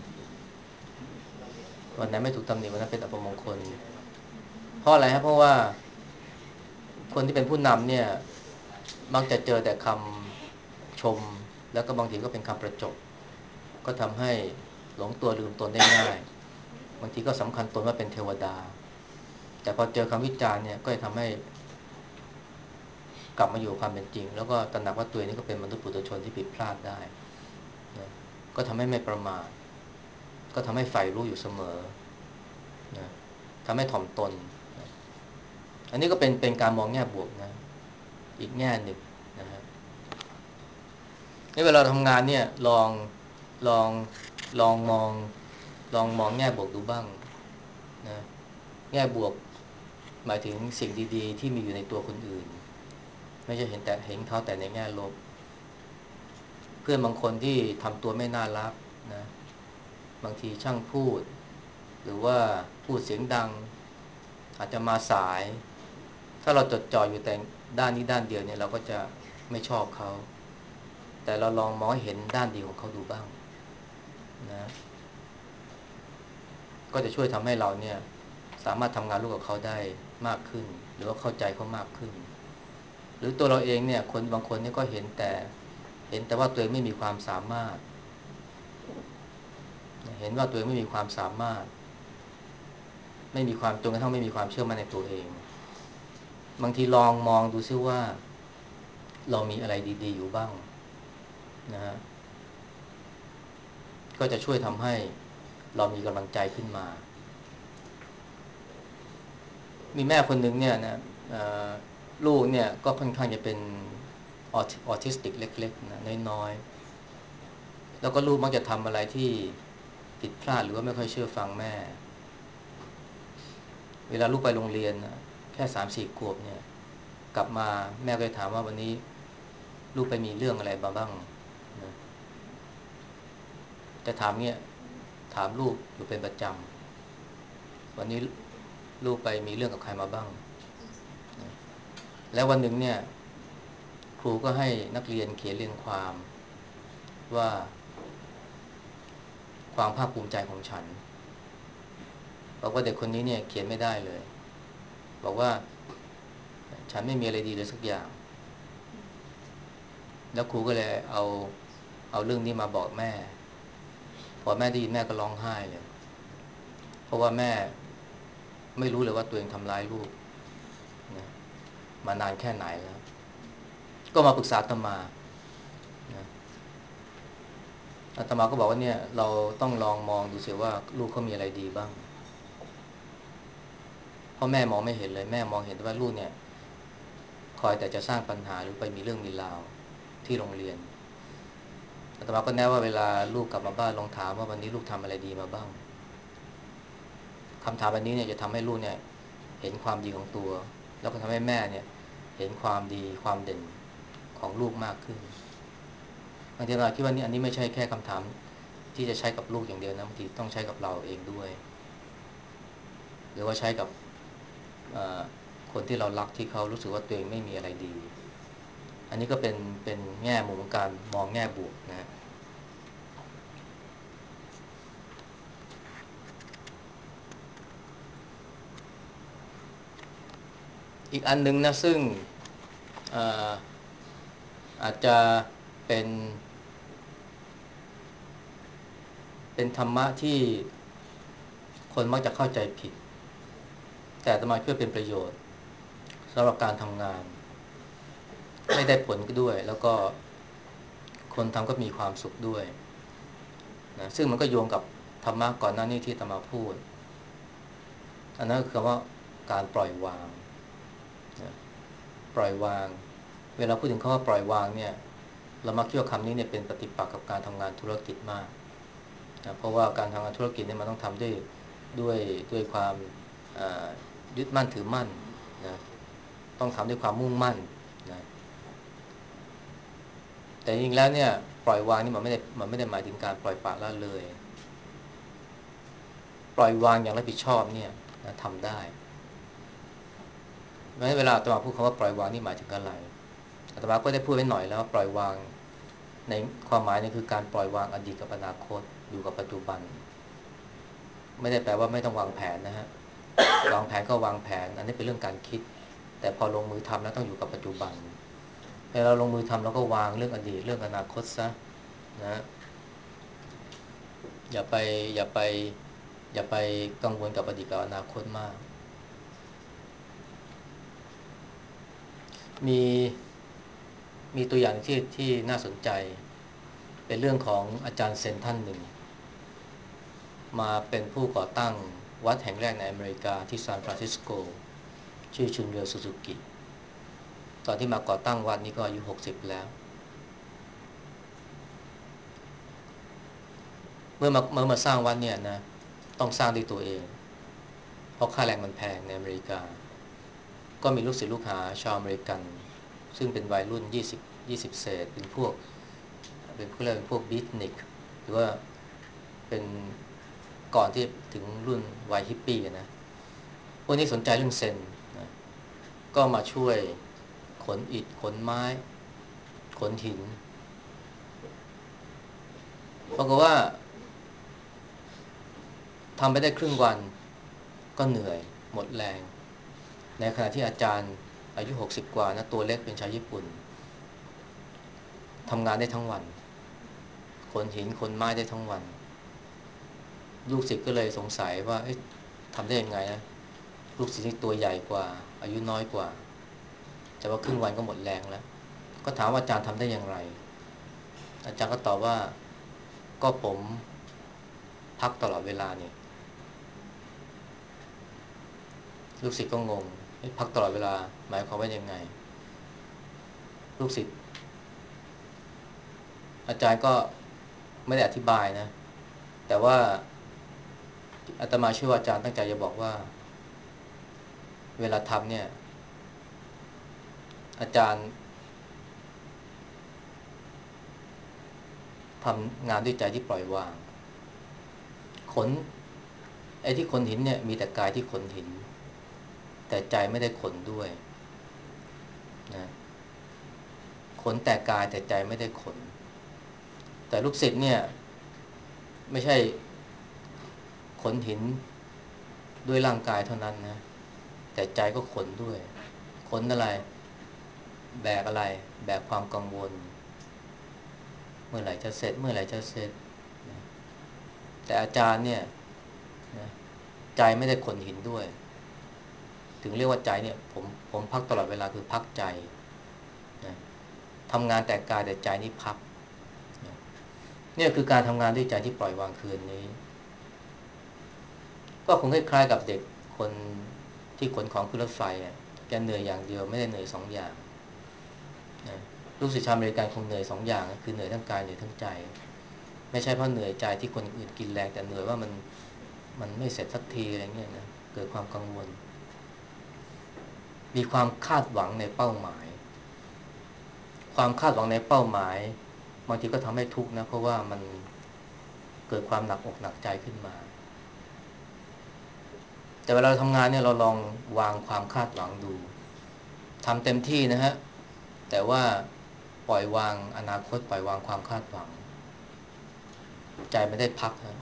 วันไหนไม่ถูกตำหนิวันนั้นเป็นอัปมงคลเพราะอะไรครับเพราะว่าคนที่เป็นผู้นำเนี่ยมักจะเจอแต่คำชมแล้วก็บางทีก็เป็นคำประจบก็ทำให้หลงตัวลืมตนได้ง่ายบางทีก็สำคัญตนว่าเป็นเทวดาแต่พอเจอคำวิจารณ์เนี่ยก็จะทำให้กลับมาอยู่ความเป็นจริงแล้วก็ตระหนักว่าตัวเองนี่ก็เป็นมนุษย์ปุถุชนที่ผิดพลาดได้นะก็ทำให้ไม่ประมาทก็ทำให้ใฝ่รู้อยู่เสมอนะทำให้ถ่อมตนนะอันนี้ก็เป็นเป็นการมองแง่บวกนะอีกแง่หนึ่งนะฮะในเวลาทำงานเนี่ยลองลองลองมองลองมองแง่บวกดูบ้างนะแง่บวกหมายถึงสิ่งดีๆที่มีอยู่ในตัวคนอื่นไม่ใช่เห็นแต่เห็นเขาแต่ในแง่ลบเพื่อนบางคนที่ทำตัวไม่น่ารักนะบางทีช่างพูดหรือว่าพูดเสียงดังอาจจะมาสายถ้าเราจดจ่ออยู่แต่ด้านนี้ด้านเดียวเนี่ยเราก็จะไม่ชอบเขาแต่เราลองมองเห็นด้านดีของเขาดูบ้างนะก็จะช่วยทำให้เราเนี่ยสามารถทำงานร่วมกับเขาได้มากขึ้นหรือว่าเข้าใจเขามากขึ้นหรือตัวเราเองเนี่ยคนบางคนเนี่ยก็เห็นแต่เห็นแต่ว่าตัวเองไม่มีความสามารถเห็นว่าตัวเองไม่มีความสามารถไม่มีความจนกระทั่งไม่มีความเชื่อมั่นในตัวเองบางทีลองมองดูซิว่าเรามีอะไรดีๆอยู่บ้างนะฮะก็จะช่วยทำให้เรามีกำลังใจขึ้นมามีแม่คนหนึ่งเนี่ยนะลูกเนี่ยก็ค่อนข้างจะเป็นออทิสติกเล็กๆนะน้อยๆแล้วก็ลูกมักจะทำอะไรที่ผิดพลาดหรือว่าไม่ค่อยเชื่อฟังแม่เวลาลูกไปโรงเรียนนะแค่สามสี่ขวบเนี่ยกลับมาแม่ก็จะถามว่าวันนี้ลูกไปมีเรื่องอะไรมาบ้างนะจะถามเนี่ยถามลูกอยู่เป็นประจำวันนี้ลูกไปมีเรื่องกับใครมาบ้างนะแล้ววันหนึ่งเนี่ยครูก็ให้นักเรียนเขียนเรียงความว่าความภาคภูมิใจของฉันบอกว่าเด็กคนนี้เนี่ยเขียนไม่ได้เลยบอกว่าฉันไม่มีอะไรดีเลยสักอย่างแล้วครูก็เลยเอาเอาเรื่องนี้มาบอกแม่พอแม่ได้ยินแม่ก็ร้องไห้เลยเพราะว่าแม่ไม่รู้เลยว่าตัวเองทำร้ายลูกนะมานานแค่ไหนแล้วก็มาปรึกษาอาตมานะอาตมาก็บอกว่าเนี่ยเราต้องลองมองดูสิว่าลูกเขามีอะไรดีบ้างเพราะแม่มองไม่เห็นเลยแม่มองเห็นว่าลูกเนี่ยคอยแต่จะสร้างปัญหาหรือไปมีเรื่องมีราวที่โรงเรียนอาตมาก็แนะว่าเวลาลูกกลับมาบ้านลองถามว่าวันนี้ลูกทำอะไรดีมาบ้างคำถามแบบนี้เนี่ยจะทำให้ลูกเนี่ยเห็นความดีของตัวแล้วก็ทำให้แม่เนี่ยเห็นความดีความเด่นของลูกมากขึ้นบางทีเราคิดว่านี่อันนี้ไม่ใช่แค่คำถามที่จะใช้กับลูกอย่างเดียวนะบางทีต้องใช้กับเราเองด้วยหรือว่าใช้กับคนที่เรารักที่เขารู้สึกว่าตัวเองไม่มีอะไรดีอันนี้ก็เป็นเป็นแง่มุมของการมองแง่บวกนะอีกอันนึงนะซึ่งอาจจะเป็นเป็นธรรมะที่คนมักจะเข้าใจผิดแต่อาตมาคิดว่าเป็นประโยชน์สำหรับการทำงานไม่ได้ผลก็ด้วยแล้วก็คนทำก็มีความสุขด้วยนะซึ่งมันก็โยงกับธรรมะก่อนหน้านี้ที่อาตมาพูดอันนั้นคือว่าการปล่อยวางนะปล่อยวางเวลาพูดถึงคำว่าปล่อยวางเนี่ยเรามักคิดว่าคำนี้เนี่ยเป็นปฏิปักษ์กับการทำงานธุรกิจมากนะเพราะว่าการทำงานธุรกิจเนี่ยมันต้องทำด้วยด้วยด้วยความยึดมั่นถือมั่นนะต้องทำด้วยความมุ่งมั่นนะแต่จริงๆแล้วเนี่ยปล่อยวางนี่มันไม่ได้มันไม่ได้หมายถึงการปล่อยปละละเลยปล่อยวางอย่างรับผิดชอบเนี่ยนะทำได้เพราะฉะนั้นเวลาอาตมาพูดคำว่าปล่อยวางนี่หมายถึงอะไรอาตมาก็ได้พูดไว้หน่อยแล้วว่าปล่อยวางในความหมายนี่คือการปล่อยวางอดีตกับอนาคตอยู่กับปัจจุบันไม่ได้แปลว่าไม่ต้องวางแผนนะฮะวางแผนก็วางแผนอันนี้เป็นเรื่องการคิดแต่พอลงมือทำแล้วต้องอยู่กับปัจจุบันเวลาเราลงมือทำเราก็วางเรื่องอดีตเรื่องอนาคตซะนะอย่าไปอย่าไปอย่าไปกังวลกับอดีตกับอนาคตมากมีมีตัวอย่างที่ที่น่าสนใจเป็นเรื่องของอาจารย์เซนท่านหนึ่งมาเป็นผู้ก่อตั้งวัดแห่งแรกในอเมริกาที่ซานฟรานซิสโกชื่อชุนเรียวซูซูกิตอนที่มาก่อตั้งวัดนี้ก็อายุหกสิบแล้วเมื่อมาเมื่อมาสร้างวัดเนี่ยนะต้องสร้างด้วยตัวเองเพราะค่าแรงมันแพงในอเมริกาก็มีลูกศิษย์ลูกหาชาวอเมริกันซึ่งเป็นวัยรุ่นยี่สิบ ยี่สิบเศษเป็นพวกเป็นผู้เรียกเป็นพวกบีทนิกหรือว่าเป็นก่อนที่ถึงรุ่นวัยฮิปปี้นะพวกนี้สนใจเรื่องเซนนะก็มาช่วยขนอิฐขนไม้ขนหินปรากฏว่าทำไปได้ครึ่งวันก็เหนื่อยหมดแรงในขณะที่อาจารย์อายุหกสิบกว่านะตัวเล็กเป็นชาวญี่ปุ่นทำงานได้ทั้งวันขนหินขนไม้ได้ทั้งวันลูกศิษย์ก็เลยสงสัยว่าเอ๊ะทำได้ยังไงนะลูกศิษย์ที่ตัวใหญ่กว่าอายุน้อยกว่าแต่ว่าครึ่งวันก็หมดแรงแล้วก็ถามว่าอาจารย์ทำได้อย่างไรอาจารย์ก็ตอบว่าก็ผมพักตลอดเวลานี่ลูกศิษย์ก็งงพักตลอดเวลาหมายความว่ายังไงลูกศิษย์อาจารย์ก็ไม่ได้อธิบายนะแต่ว่าอาตมาเชื่อว่าอาจารย์ตั้งใจจะบอกว่าเวลาทำเนี่ยอาจารย์ทำงานด้วยใจที่ปล่อยวางขนไอ้ที่ขนหินเนี่ยมีแต่กายที่ขนหินแต่ใจไม่ได้ขนด้วยนะขนแต่กายแต่ใจไม่ได้ขนแต่ลูกศิษย์เนี่ยไม่ใช่ขนหินด้วยร่างกายเท่านั้นนะแต่ใจก็ขนด้วยขนอะไรแบกอะไรแบกความกังวลเมื่อไหร่จะเสร็จเมื่อไหร่จะเสร็จนะแต่อาจารย์เนี่ยนะใจไม่ได้ขนหินด้วยถึงเรียกว่าใจเนี่ยผมผมพักตลอดเวลาคือพักใจนะทำงานแต่กายแต่ใจนี่พักนะเนี่ยคือการทำงานด้วยใจที่ปล่อยวางคืนนี้ก็คงคล้ายๆกับเด็กคนที่ขนของขึ้นรถไฟอ่ะแกเหนื่อยอย่างเดียวไม่ได้เหนื่อยสองอย่างนะลูกศิษย์ชาวอเมริกันคงเหนื่อยสองอย่างคือเหนื่อยทั้งกายเหนื่อยทั้งใจไม่ใช่เพราะเหนื่อยใจที่คนอื่นกินแรงแต่เหนื่อยว่ามันมันไม่เสร็จสักทีอะไรเงี้ยนะเกิดความกังวลมีความคาดหวังในเป้าหมายความคาดหวังในเป้าหมายบางทีก็ทำให้ทุกข์นะเพราะว่ามันเกิดความหนักอกหนักใจขึ้นมาแต่เวลาเราทำงานเนี่ยเราลองวางความคาดหวังดูทำเต็มที่นะฮะแต่ว่าปล่อยวางอนาคตปล่อยวางความคาดหวังใจไม่ได้พักฮะ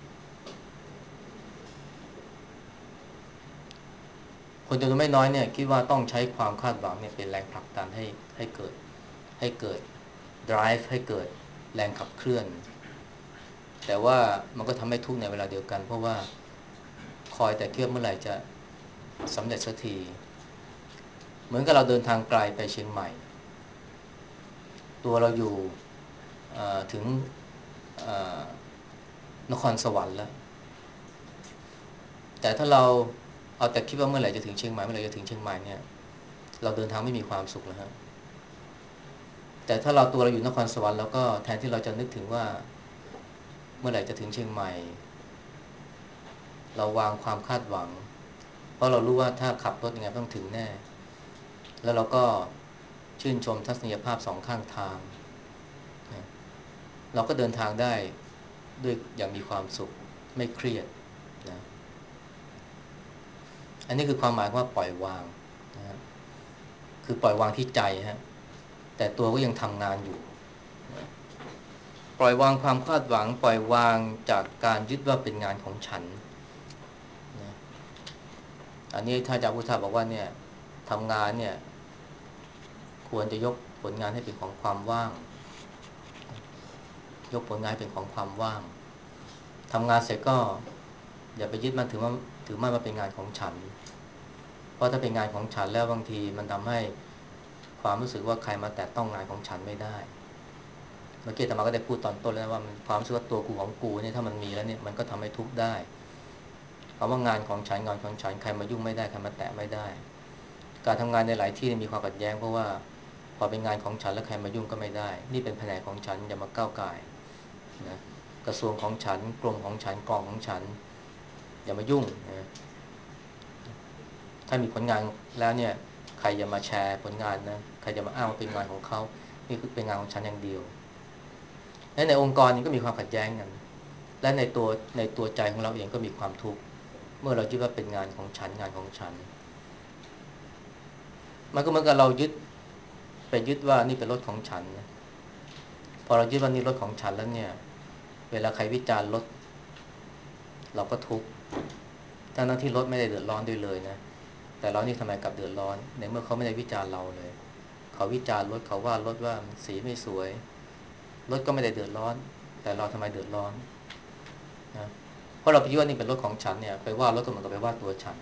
คนจำนวนไม่น้อยเนี่ยคิดว่าต้องใช้ความคาดหวังเนี่ยเป็นแรงผลักดันให้ให้เกิดให้เกิด drive ให้เกิดแรงขับเคลื่อนแต่ว่ามันก็ทำให้ทุกข์ในเวลาเดียวกันเพราะว่าคอยแต่เกี่ยวเมื่อไหร่จะสำเร็จสักทีเหมือนกับเราเดินทางไกลไปเชียงใหม่ตัวเราอยู่ถึงนครสวรรค์แล้วแต่ถ้าเราเอาแต่คิดว่าเมื่อไหร่จะถึงเชียงใหม่เมื่อไหร่จะถึงเชียงใหม่เนี่ยเราเดินทางไม่มีความสุขแล้วฮะแต่ถ้าเราตัวเราอยู่นครสวรรค์แล้วก็แทนที่เราจะนึกถึงว่าเมื่อไหร่จะถึงเชียงใหม่เราวางความคาดหวังเพราะเรารู้ว่าถ้าขับรถยังไงต้องถึงแน่แล้วเราก็ชื่นชมทัศนียภาพสองข้างทางเราก็เดินทางได้ด้วยอย่างมีความสุขไม่เครียดนะอันนี้คือความหมายว่าปล่อยวางนะคือปล่อยวางที่ใจฮะแต่ตัวก็ยังทำงานอยู่ปล่อยวางความคาดหวังปล่อยวางจากการยึดว่าเป็นงานของฉันนะอันนี้ถ้าอาจารย์พุทธาบอกว่าเนี่ยทำงานเนี่ยควรจะยกผลงานให้เป็นของความว่างยกผลงานเป็นของความว่างทำงานเสร็จก็อย่าไปยึดมั่นถือว่าถือมั่นว่าเป็นงานของฉันเพราะถ้าเป็นงานของฉันแล้วบางทีมันทำให้ความรู้สึกว่าใครมาแตะต้องงานของฉันไม่ได้เมื่อกี้อาตมาก็ได้พูดตอนต้นแล้วว่ามันความรู้สึกว่าตัวกูของกูเนี่ยถ้ามันมีแล้วเนี่ยมันก็ทำให้ทุกข์ได้เพราะว่างานของฉันงานของฉันใครมายุ่งไม่ได้ใครมาแตะไม่ได้การทำงานในหลายที่มีความขัดแย้งเพราะว่าพอเป็นงานของฉันแล้วใครมายุ่งก็ไม่ได้นี่เป็นแผนกของฉันอย่ามาก้าวก่ายนะกระทรวงของฉันกรมของฉันกองของฉันอย่ามายุ่งนะถ้ามีผลงานแล้วเนี่ยใครอย่ามาแชร์ผลงานนะใครจะมาอ้างว่าเป็นงานของเขานี่คือเป็นงานของฉันอย่างเดียวและในองค์กรนี้ก็มีความขัดแย้งกันและในตัวในตัวใจของเราเองก็มีความทุกข์เมื่อเราคิดว่าเป็นงานของฉันงานของฉันมันก็เหมือนกับเรายึดไปยึดว่านี่เป็นรถของฉันนะพอเรายึดว่านี่รถของฉันแล้วเนี่ยเวลาใครวิจารณ์รถเราก็ทุกข์ทั้งที่รถไม่ได้เดือดร้อนด้วยเลยนะแต่เรานี่ทำไมกลับเดือดร้อนในเมื่อเขาไม่ได้วิจารณ์เราเลยเขาวิจารณ์รถเขาว่ารถว่าสีไม่สวยรถก็ไม่ได้เดือดร้อนแต่เราทำไมเดือดร้อนนะเพราะเราไปคิดว่านี่เป็นรถของฉันเนี่ยไปว่ารถก็เหมือนกับไปว่าตัวฉัน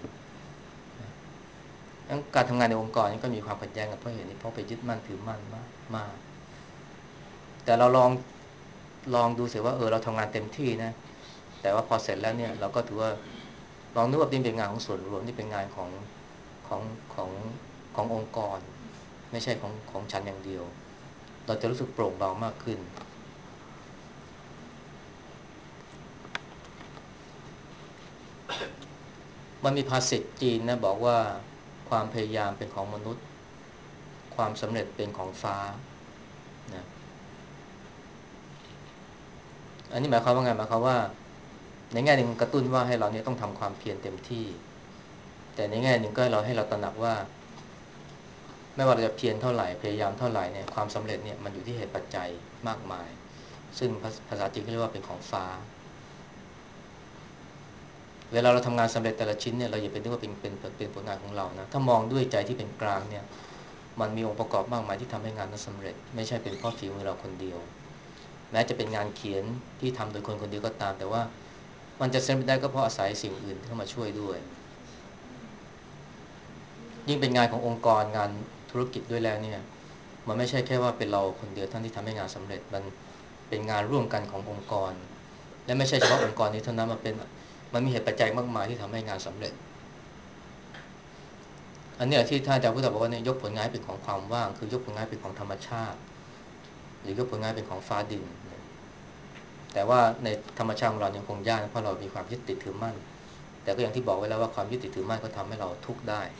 ดังการทำงานในองค์กรนี่ก็มีความขัดแย้งกันเพราะเหตุนี้เพราะไปยึดมั่นถือมั่นมากมากแต่เราลองลองดูเสียว่าเออเราทำงานเต็มที่นะแต่ว่าพอเสร็จแล้วเนี่ยเราก็ถือว่าลองนึกว่านี่เป็นงานของส่วนรวมนี่เป็นงานของของของขององค์กรไม่ใช่ของของฉันอย่างเดียวเราจะรู้สึกโปร่งเบามากขึ้นมันมีภาษิตจีนนะบอกว่าความพยายามเป็นของมนุษย์ความสำเร็จเป็นของฟ้านะอันนี้หมายความว่าไงหมายความว่าในแง่หนึ่งกระตุ้นว่าให้เราเนี่ยต้องทำความเพียรเต็มที่แต่ในแง่หนึ่งก็ให้เราให้เราตระหนักว่าไม่ว่าเราจะเพียรเท่าไหร่พยายามเท่าไหร่เนี่ยความสำเร็จเนี่ยมันอยู่ที่เหตุปัจจัยมากมายซึ่งภาษาจีนเขาเรียกว่าเป็นของฟ้าเวลาเราทำงานสำเร็จแต่ละชิ้นเนี่ยเราอย่าไปนึกว่าเป็นเป็นเป็นผลงานของเรานะถ้ามองด้วยใจที่เป็นกลางเนี่ยมันมีองค์ประกอบมากมายที่ทำให้งานนั้นสำเร็จไม่ใช่เป็นเพราะฝีมือเราคนเดียวแม้จะเป็นงานเขียนที่ทำโดยคนคนเดียวก็ตามแต่ว่ามันจะสำเร็จได้ก็เพราะอาศัยสิ่งอื่นเข้ามาช่วยด้วยยิ่งเป็นงานขององค์กรงานธุรกิจด้วยแล้วเนี่ยมันไม่ใช่แค่ว่าเป็นเราคนเดียวท่านที่ทำให้งานสำเร็จมันเป็นงานร่วมกันขององค์กรและไม่ใช่เฉพาะองค์กรนี้เท่านั้นมันเป็นมันมีเหตุปัจจัยมากมายที่ทำให้งานสำเร็จอันนี้ที่ท่านอาจารย์พุทธบอกว่าเนี่ยยกผลงานเป็นของความว่างคือยกผลงานเป็นของธรรมชาติหรือยกผลงานเป็นของฟ้าดินแต่ว่าในธรรมชาติของเรายังคงยากเพราะเรามีความยึดติดถือมั่นแต่ก็อย่างที่บอกไว้แล้วว่าความยึดติดถือมั่นก็ทำให้เราทุกข์ได้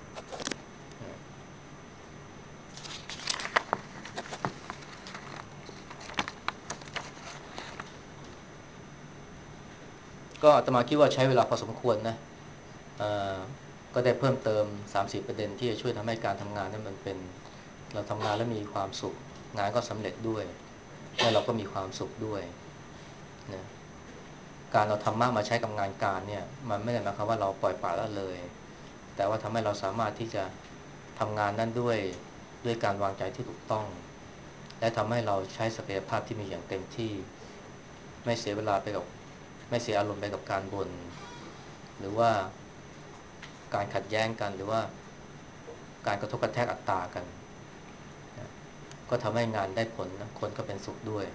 ก็อาตมาคิดว่าใช้เวลาพอสมควรนะก็ได้เพิ่มเติม สามถึงสี่ ประเด็นที่จะช่วยทำให้การทำงานนั้นมันเป็นเราทำงานแล้วมีความสุขงานก็สำเร็จด้วยและเราก็มีความสุขด้วยนะการเอาธรรมะมาใช้กับงานการเนี่ยมันไม่ได้หมายความว่าเราปล่อยปละละเลยแต่ว่าทำให้เราสามารถที่จะทำงานนั้นด้วยด้วยการวางใจที่ถูกต้องและทำให้เราใช้ศักยภาพที่มีอย่างเต็มที่ไม่เสียเวลาไปกับไม่เสียอารมณ์ไปกับการบ่นหรือว่าการขัดแย้งกันหรือว่าการกระทบกระแทกอัตตากันนะก็ทำให้งานได้ผลนะคนก็เป็นสุขด้วย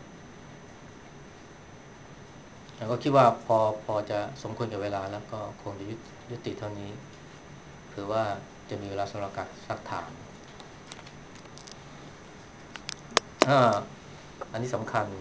แล้วก็คิดว่าพอพอจะสมควรกับเวลาแล้วก็คงจะยุยุติเท่านี้เผื่อว่าจะมีเวลาสำหรับการซักถามอ่าอันนี้สำคัญ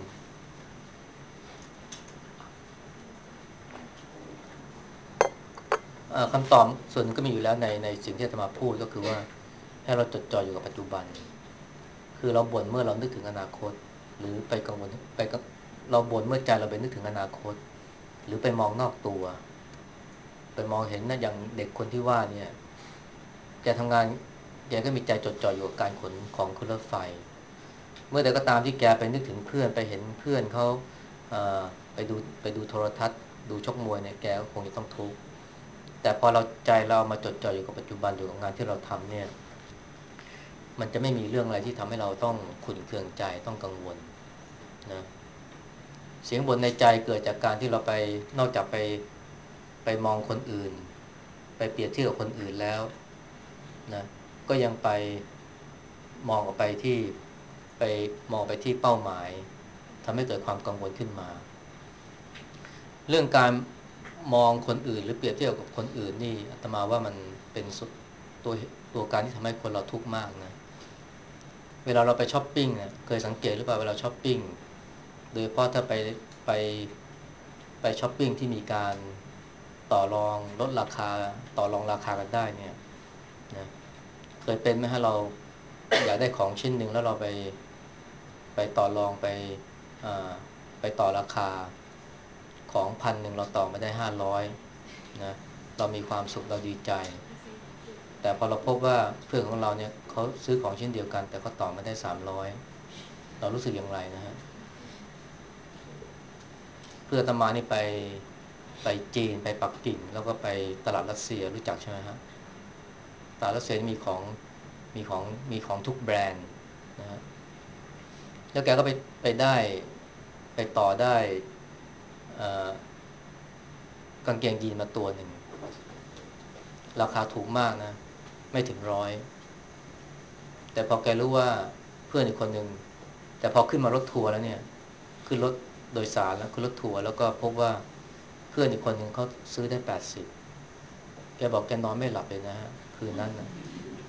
คำตอบส่วนนึงก็มีอยู่แล้วในในสิ่งที่จะมาพูดก็คือว่าให้เราจดจ่ออยู่กับปัจจุบันคือเราบ่นเมื่อเรานึกถึงอนาคตหรือไปกังวลไปกับเราบ่นเมื่อใจเราไปนึกถึงอนาคตหรือไปมองนอกตัวไปมองเห็นนะอย่างเด็กคนที่ว่าเนี่ยแกทำงานแกก็มีใจจดจ่ออยู่กับการขนของขึ้นรถไฟเมื่อใดก็ตามที่แกไปนึกถึงเพื่อนไปเห็นเพื่อนเขาไปดูไปดูโทรทัศน์ดูชกมวยเนี่ยแกก็คงจะต้องทุกข์แต่พอเราใจเรามาจดจ่ออยู่กับปัจจุบันอยู่กับงานที่เราทำเนี่ยมันจะไม่มีเรื่องอะไรที่ทำให้เราต้องขุ่นเคืองใจต้องกังวลนะเสียงบ่นในใจเกิดจากการที่เราไปนอกจากไปไปมองคนอื่นไปเปรียบเทียบกับคนอื่นแล้วนะก็ยังไปมองออกไปที่ไปมองไปที่เป้าหมายทำให้เกิดความกังวลขึ้นมาเรื่องการมองคนอื่นหรือเปรียบเทียบกับคนอื่นนี่อาตมาว่ามันเป็นตัวตัวการที่ทำให้คนเราทุกข์มากนะเวลาเราไปช้อปปิ้งเนี่ยเคยสังเกตหรือเปล่าเวลาช้อปปิ้งโดยเฉพาะถ้าไปไปไปช้อปปิ้งที่มีการต่อรองลดราคาต่อรองราคากันได้เนี่ยนะเคยเป็นไหมฮะเราอยากได้ของชิ้นหนึ่งแล้วเราไปไปต่อรองไปไปต่อราคาของพันหนึ่งเราต่อมาได้ห้าร้อยนะเรามีความสุขเราดีใจแต่พอเราพบว่าเพื่อนของเราเนี่ยเขาซื้อของชิ้นเดียวกันแต่เขาต่อมาได้สามร้อยเรารู้สึกอย่างไรนะฮะเพื่อนอาตมานี่ไปไปจีนไปปักกิ่งแล้วก็ไปตลาดรัสเซียรู้จักใช่ไหมฮะตลาดรัสเซียมีของมีของมีของทุกแบรนด์นะฮะแล้วแกก็ไปไปได้ไปต่อได้กางเกงยีนมาตัวหนึ่งราคาถูกมากนะไม่ถึงร้อยแต่พอแกรู้ว่าเพื่อนอีกคนหนึ่งแต่พอขึ้นมารถทัวร์แล้วเนี่ยขึ้นรถโดยสารแล้วขึ้นรถทัวร์แล้วก็พบว่าเพื่อนอีกคนหนึ่งเขาซื้อได้แปดสิบแกบอกแกนอนไม่หลับเลยนะฮะคืนนั้นนะ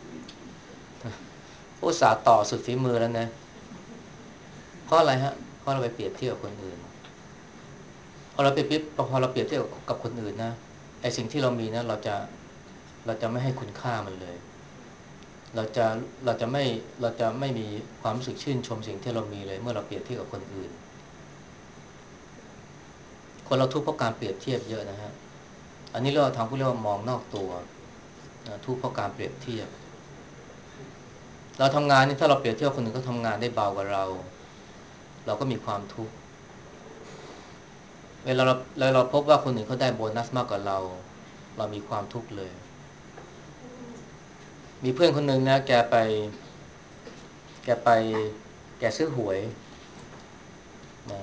อุตส่าห์ต่อสุดฝีมือแล้วนะเพราะอะไรฮะเพราะเราไปเปรียบเทียบกับคนอื่นพอเราเปรียบเทียบพอเราเปรียบเทียบกับคนอื่นนะไอ้สิ่งที่เรามีนะเราจะเราจะไม่ให้คุณค่ามันเลยเราจะเราจะไม่เราจะไม่มีความรู้สึกชื่นชมสิ่งที่เรามีเลยเมื่อเราเปรียบเทียบกับคนอื่นคนเราทุกข์เพราะการเปรียบเทียบเยอะนะฮะอันนี้เราทางผู้เรียกว่ามองนอกตัวนะทุกข์เพราะการเปรียบเทียบเราทำงานนี่ถ้าเราเปรียบเทียบคนอื่นเขาทำงานได้เบากว่าเราเราก็มีความทุกข์เวลาเราเราพบว่าคนอื่นเขาได้โบนัสมากกว่าเราเรามีความทุกข์เลยมีเพื่อนคนหนึ่งนะแกไปแกไปแกซื้อหวยนะ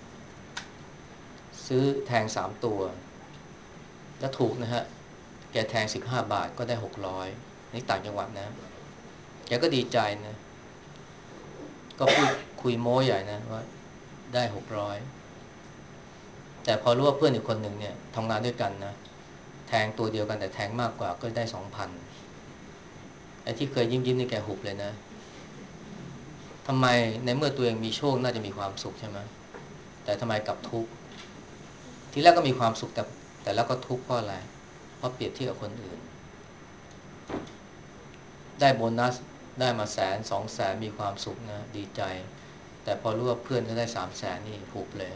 ซื้อแทงสามตัวแล้วถูกนะฮะแกแทงสิบห้าบาทก็ได้หกร้อยนี่ต่างจังหวัดนะแกก็ดีใจนะก็พูดคุยโม้ใหญ่นะว่าได้หกร้อยแต่พอรู้ว่าเพื่อนอีกคนหนึ่งเนี่ยทำงานด้วยกันนะแทงตัวเดียวกันแต่แทงมากกว่าก็ได้สองพันไอ้ที่เคยยิ้มยิ้มนี่แกหุบเลยนะทำไมในเมื่อตัวเองมีโชคน่าจะมีความสุขใช่ไหมแต่ทำไมกลับทุกข์ทีแรกก็มีความสุขแต่แต่แล้วก็ทุกข์เพราะอะไรเพราะเปรียบเทียบกับคนอื่นได้โบนัสได้มาแสนสองแสนมีความสุขนะดีใจแต่พอรู้ว่าเพื่อนเขาได้สามแสนนี่หุบเลย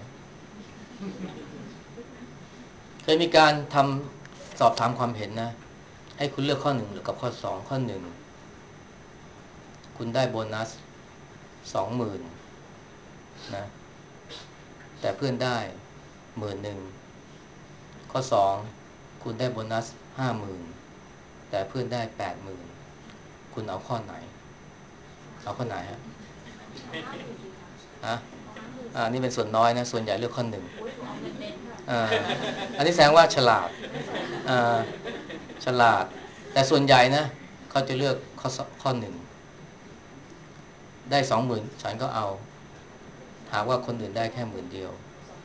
เคยมีการทำสอบถามความเห็นนะให้คุณเลือกข้อหนึ่งหรือกับข้อสองข้อหนึ่งคุณได้โบนัสสองหมื่นนะแต่เพื่อนได้หมื่นหนึ่งข้อสองคุณได้โบนัสห้าหมื่นแต่เพื่อนได้แปดหมื่นคุณเอาข้อไหนเอาข้อไหนฮะฮะอ่านี่เป็นส่วนน้อยนะส่วนใหญ่เลือกข้อหนึ่งอ่าอันนี้แสดงว่าฉลาดอ่าฉลาดแต่ส่วนใหญ่นะเขาจะเลือกข้อข้อหนึ่งได้สองหมื่นฉันก็เอาหากว่าคนอื่นได้แค่หมื่นเดียว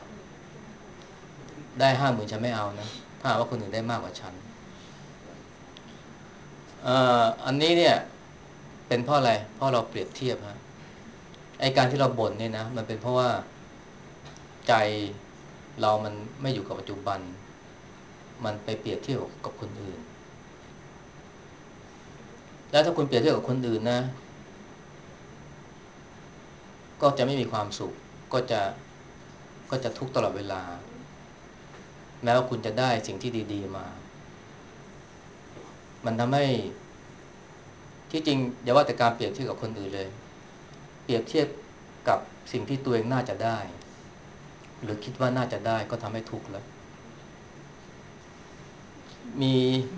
ได้ห้าหมื่นฉันไม่เอานะถ้าหากว่าคนอื่นได้มากกว่าฉันเอ่ออันนี้เนี่ยเป็นเพราะอะไรเพราะเราเปรียบเทียบฮะไอการที่เราบ่นเนี่ยนะมันเป็นเพราะว่าใจเรามันไม่อยู่กับปัจจุบันมันไปเปรียบเทียบกับคนอื่นแล้วถ้าคุณเปรียบเทียบกับคนอื่นนะก็จะไม่มีความสุขก็จะก็จะทุกข์ตลอดเวลาแม้ว่าคุณจะได้สิ่งที่ดีๆมามันทำให้ที่จริงอย่าว่าแต่การเปรียบเทียบกับคนอื่นเลยเปรียบเทียบกับสิ่งที่ตัวเองน่าจะได้หรือคิดว่าน่าจะได้ก็ทำให้ทุกข์แล้วมี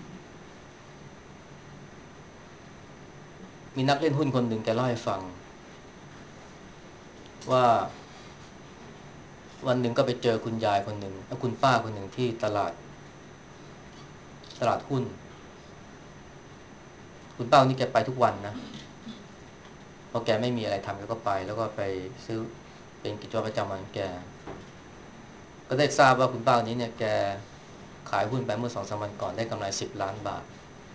มีนักเล่นหุ้นคนหนึ่งแกเล่าให้ฟังว่าวันหนึ่งก็ไปเจอคุณยายคนหนึ่งแล้วคุณป้าคนหนึ่งที่ตลาดตลาดหุ้นคุณป้าคนนี้แกไปทุกวันนะเพราะแกไม่มีอะไรทำแกก็ไปแล้วก็ไปซื้อเป็นกิจวัตรประจำวันของแกก็ได้ทราบว่าคุณป้าคนนี้เนี่ยแกขายหุ้นไปเมื่อสองสามวันก่อนได้กำไรสิบล้านบาท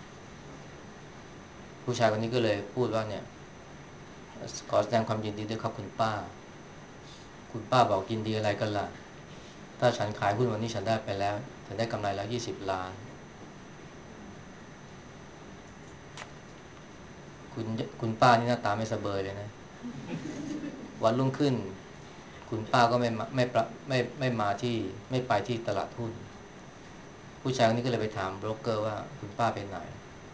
ผู้ชายคนนี้ก็เลยพูดว่าเนี่ยขอแสดงความยินดีด้วยครับคุณป้าคุณป้าบอกยินดีอะไรกันล่ะถ้าฉันขายหุ้นวันนี้ฉันได้ไปแล้วฉันได้กำไรแล้วยี่สิบล้านคุณคุณป้านี่หน้าตาไม่สะเบยเลยนะวันรุ่งขึ้นคุณป้าก็ไม่ไม่ไม่ไม่มาที่ไม่ไปที่ตลาดหุ้นผู้ชายคนนี้ก็เลยไปถามโบรกเกอร์ว่าคุณป้าไปไหน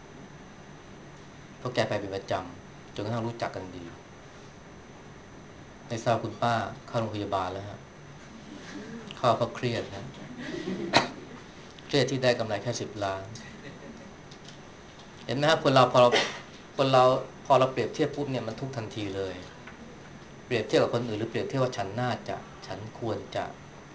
เพราะแกไปเป็นประจำจนกระทั่งรู้จักกันดีได้ทราบคุณป้าเข้าโรงพยาบาลแล้วฮะเข้าเพราะเครียดนะเครียดที่ได้กำไรแค่สิบล้านเห็นไหมครับคนเราพอเราคนเราพอเราเปรียบเทียบปุ๊บเนี่ยมันทุกทันทีเลยเปรียบเทียบกับคนอื่นหรือเปรียบเทียบว่าฉันน่าจะฉันควรจะ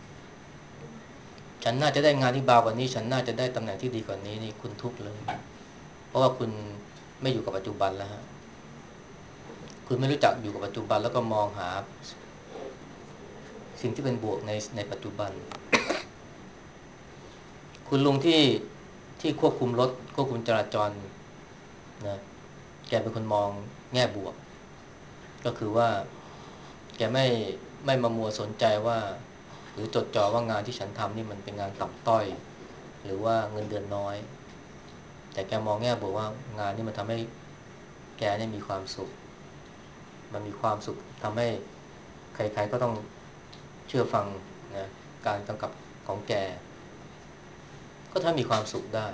ฉันน่าจะได้งานที่บากว่านี้ฉันน่าจะได้ตำแหน่งที่ดีกว่านี้นี่คุณทุกข์เลยเพราะว่าคุณไม่อยู่กับปัจจุบันแล้วฮะคุณไม่รู้จักอยู่กับปัจจุบันแล้วก็มองหาสิ่งที่เป็นบวกในในปัจจุบันคุณลุงที่ที่ควบคุมรถควบคุมจราจรนะแกเป็นคนมองแง่บวกก็คือว่าแกไม่ไม่มามัวสนใจว่าหรือจดจ่อว่างานที่ฉันทำนี่มันเป็นงานต่ำต้อยหรือว่าเงินเดือนน้อยแต่แกมองแง่บวกว่างานนี้มันทำให้แกเนี่ยมีความสุขมันมีความสุขทำให้ใครๆก็ต้องเชื่อฟังนะการกำกับของแกก็ถ้ามีความสุขได้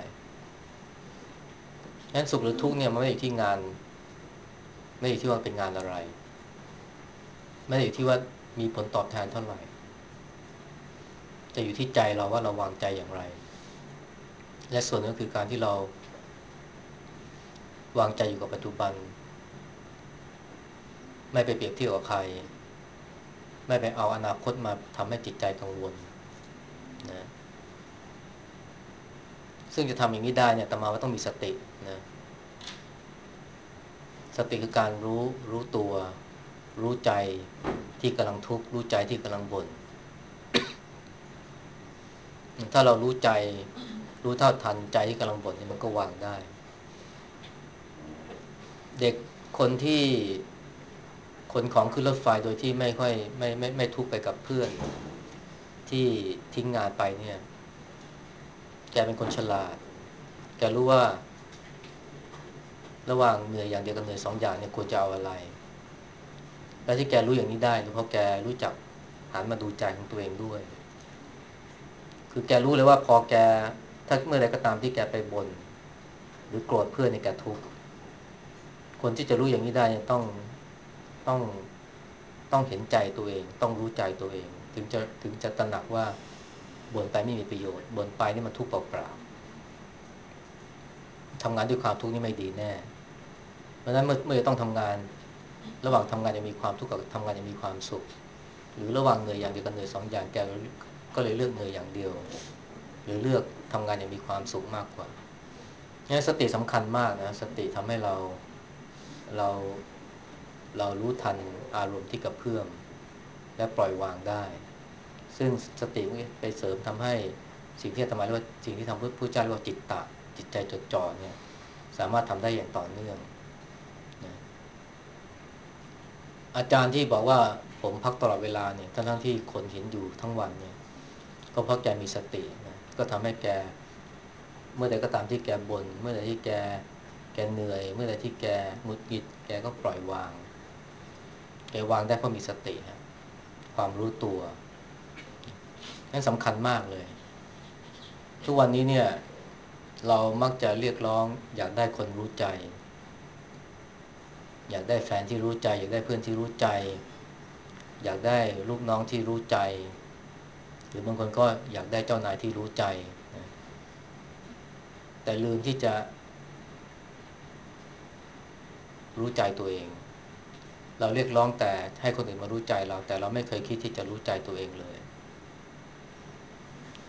งั้นสุขหรือทุกข์เนี่ยมันไม่ได้อยู่ที่งานไม่ได้อยู่ที่ว่าเป็นงานอะไรไม่ได้อยู่ที่ว่ามีผลตอบแทนเท่าไหร่แต่อยู่ที่ใจเราว่าเราวางใจอย่างไรและส่วนนึงก็คือการที่เราวางใจอยู่กับปัจจุบันไม่ไปเปรียบเทียบกับใครไม่ไปเอาอนาคตมาทำให้จิตใจกังวลนะซึ่งจะทำอย่างนี้ได้เนี่ยอาตมาว่าต้องมีสตินะสติคือการรู้รู้ตัวรู้ใจที่กำลังทุกข์รู้ใจที่กำลังบ่นถ้าเรารู้ใจรู้เท่าทันใจที่กำลังบ่นเนี่ยมันก็วางได้เด็กคนที่ขนของขึ้นรถไฟโดยที่ไม่ค่อยไม่ไม่ไม่ทุกข์ไปกับเพื่อนที่ทิ้งงานไปเนี่ยแกเป็นคนฉลาดแกรู้ว่าระหว่างเหนื่อยอย่างเดียวกับเหนื่อยสองอย่างเนี่ยควรจะเอาอะไรและที่แกรู้อย่างนี้ได้เพราะแกรู้จักหันมาดูใจของตัวเองด้วยคือแกรู้เลยว่าพอแกถ้าเมื่อใดก็ตามที่แกไปบ่นหรือโกรธเพื่อนในแกทุกข์คนที่จะรู้อย่างนี้ได้เนี่ยต้องต้องต้องเห็นใจตัวเองต้องรู้ใจตัวเองถึงจะถึงจะตระหนักว่าบ่นไปไม่มีประโยชน์บ่นไปนี่มันทุกข์เปล่าๆทำงานด้วยความทุกข์นี่ไม่ดีแน่เพราะฉะนั้นเมื่อเมื่อต้องทำงานระหว่างทำงานจะมีความทุกข์กับทำงานจะมีความสุขหรือระหว่างเหนื่อยอย่างเดียวกับเหนื่อยสองอย่างแกก็เลยเลือกเหนื่อยอย่างเดียวหรือเลือกทำงานอย่างมีความสุขมากกว่านี่สติสำคัญมากนะสติทำให้เราเราเรารู้ทันอารมณ์ที่กระเพื่อมและปล่อยวางได้ซึ่งสติไปเสริมทำให้สิ่งที่ทำมาเรียกว่าสิ่งที่ทำเพื่อผู้เจ้าเรียกว่าจิตตะจิตใจจดจ่อเนี่ยสามารถทำได้อย่างต่อเนื่องนะอาจารย์ที่บอกว่าผมพักตลอดเวลาเนี่ยทั้งๆที่คนเห็นอยู่ทั้งวันเนี่ยก็เพราะแกมีสตินะก็ทำให้แกเมื่อใดก็ตามที่แกบ่นเมื่อใดที่แกแกเหนื่อยเมื่อใดที่แกหงุดหงิดแกก็ปล่อยวางแกวางได้เพราะมีสติฮะความรู้ตัวนั่นสำคัญมากเลยทุกวันนี้เนี่ยเรามักจะเรียกร้องอยากได้คนรู้ใจอยากได้แฟนที่รู้ใจอยากได้เพื่อนที่รู้ใจอยากได้ลูกน้องที่รู้ใจหรือบางคนก็อยากได้เจ้านายที่รู้ใจนะแต่ลืมที่จะรู้ใจตัวเองเราเรียกร้องแต่ให้คนอื่นมารู้ใจเราแต่เราไม่เคยคิดที่จะรู้ใจตัวเองเลย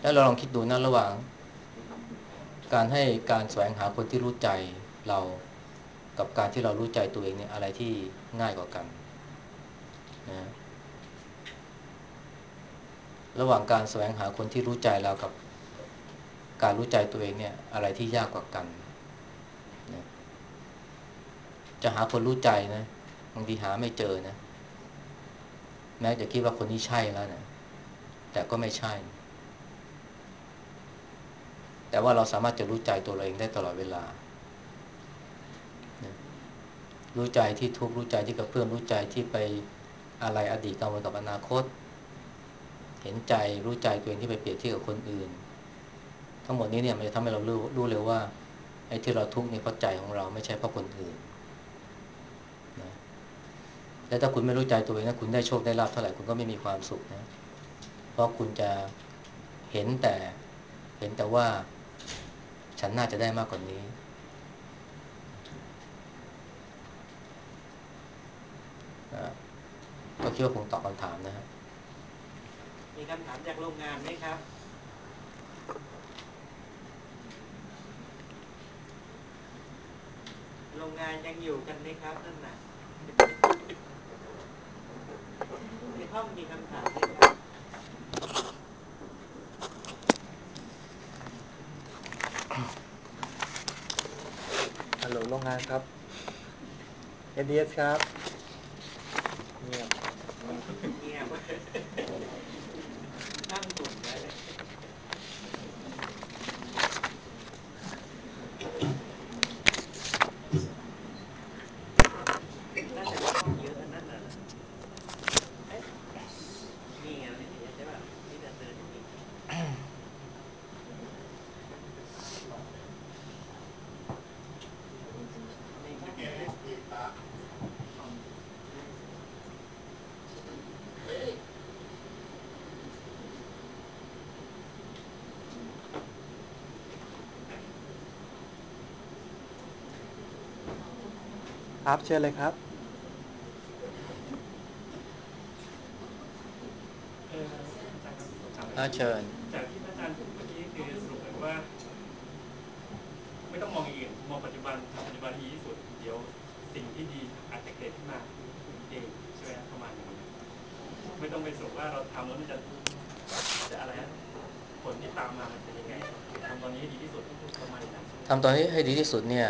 แล้วเราลองคิดดูนะระหว่างการให้การแสวงหาคนที่รู้ใจเรากับการที่เรารู้ใจตัวเองเนี่ยอะไรที่ง่ายกว่ากันนะระหว่างการแสวงหาคนที่รู้ใจเรากับการรู้ใจตัวเองเนี่ยอะไรที่ยากกว่ากันนะจะหาคนรู้ใจนะบางทีหาไม่เจอนะแม้จะคิดว่าคนนี้ใช่แล้วนะแต่ก็ไม่ใช่แต่ว่าเราสามารถจะรู้ใจตัวเราเองได้ตลอดเวลานะรู้ใจที่ทุกข์รู้ใจที่กระเพื่อมรู้ใจที่ไปอะไรอดีตกังวลกับอนาคตเห็นใจรู้ใจตัวเองที่ไปเปรียบเทียบกับคนอื่นทั้งหมดนี้เนี่ยมันจะทำให้เรารู้รู้เลยว่าไอ้ที่เราทุกข์นี่เพราะใจของเราไม่ใช่เพราะคนอื่นนะและถ้าคุณไม่รู้ใจตัวเองนะคุณได้โชคได้ลาภเท่าไหร่คุณก็ไม่มีความสุขนะเพราะคุณจะเห็นแต่เห็นแต่ว่าฉันน่าจะได้มากกว่านี้นะก็คิดว่าคงตอบคำถามนะฮะมีคำถามจากโรงงานไหมครับโรงงานยังอยู่กันไหมครับนั่นน่ะในห้องมีคำถามไหมครับฮัลโหลโรงงานครับ เอ ดี เอส ครับเงียบเงียบนั่งบ่นได้เลยน่าจะมีห้องเยอะนั่นน่ะเอ๊ะนี่ไงไม่เห็นใช่ป่ะนี่เดินเดินอย่างนี้ในห้องเนี้ครับเชิญเลยครับเอออาจารย์ครับผมถามหน่อยเชิญจากที่พระอาจารย์พูดเมื่อกี้คือสรุปเลยว่าไม่ต้องมองอย่างอื่นมองปัจจุบันทำปัจจุบันให้ดีที่สุดเดี๋ยวสิ่งที่ดีอาจจะเกิดขึ้นมาเองใช่ไหมประมาณอย่างนี้ไม่ต้องไปสรุปว่าเราทำแล้วมันจะจะอะไรผลที่ตามมามันเป็นยังไงคือทำตอนนี้ให้ดีที่สุดประมาณนั้นทำตอนนี้ให้ดีที่สุดเนี่ย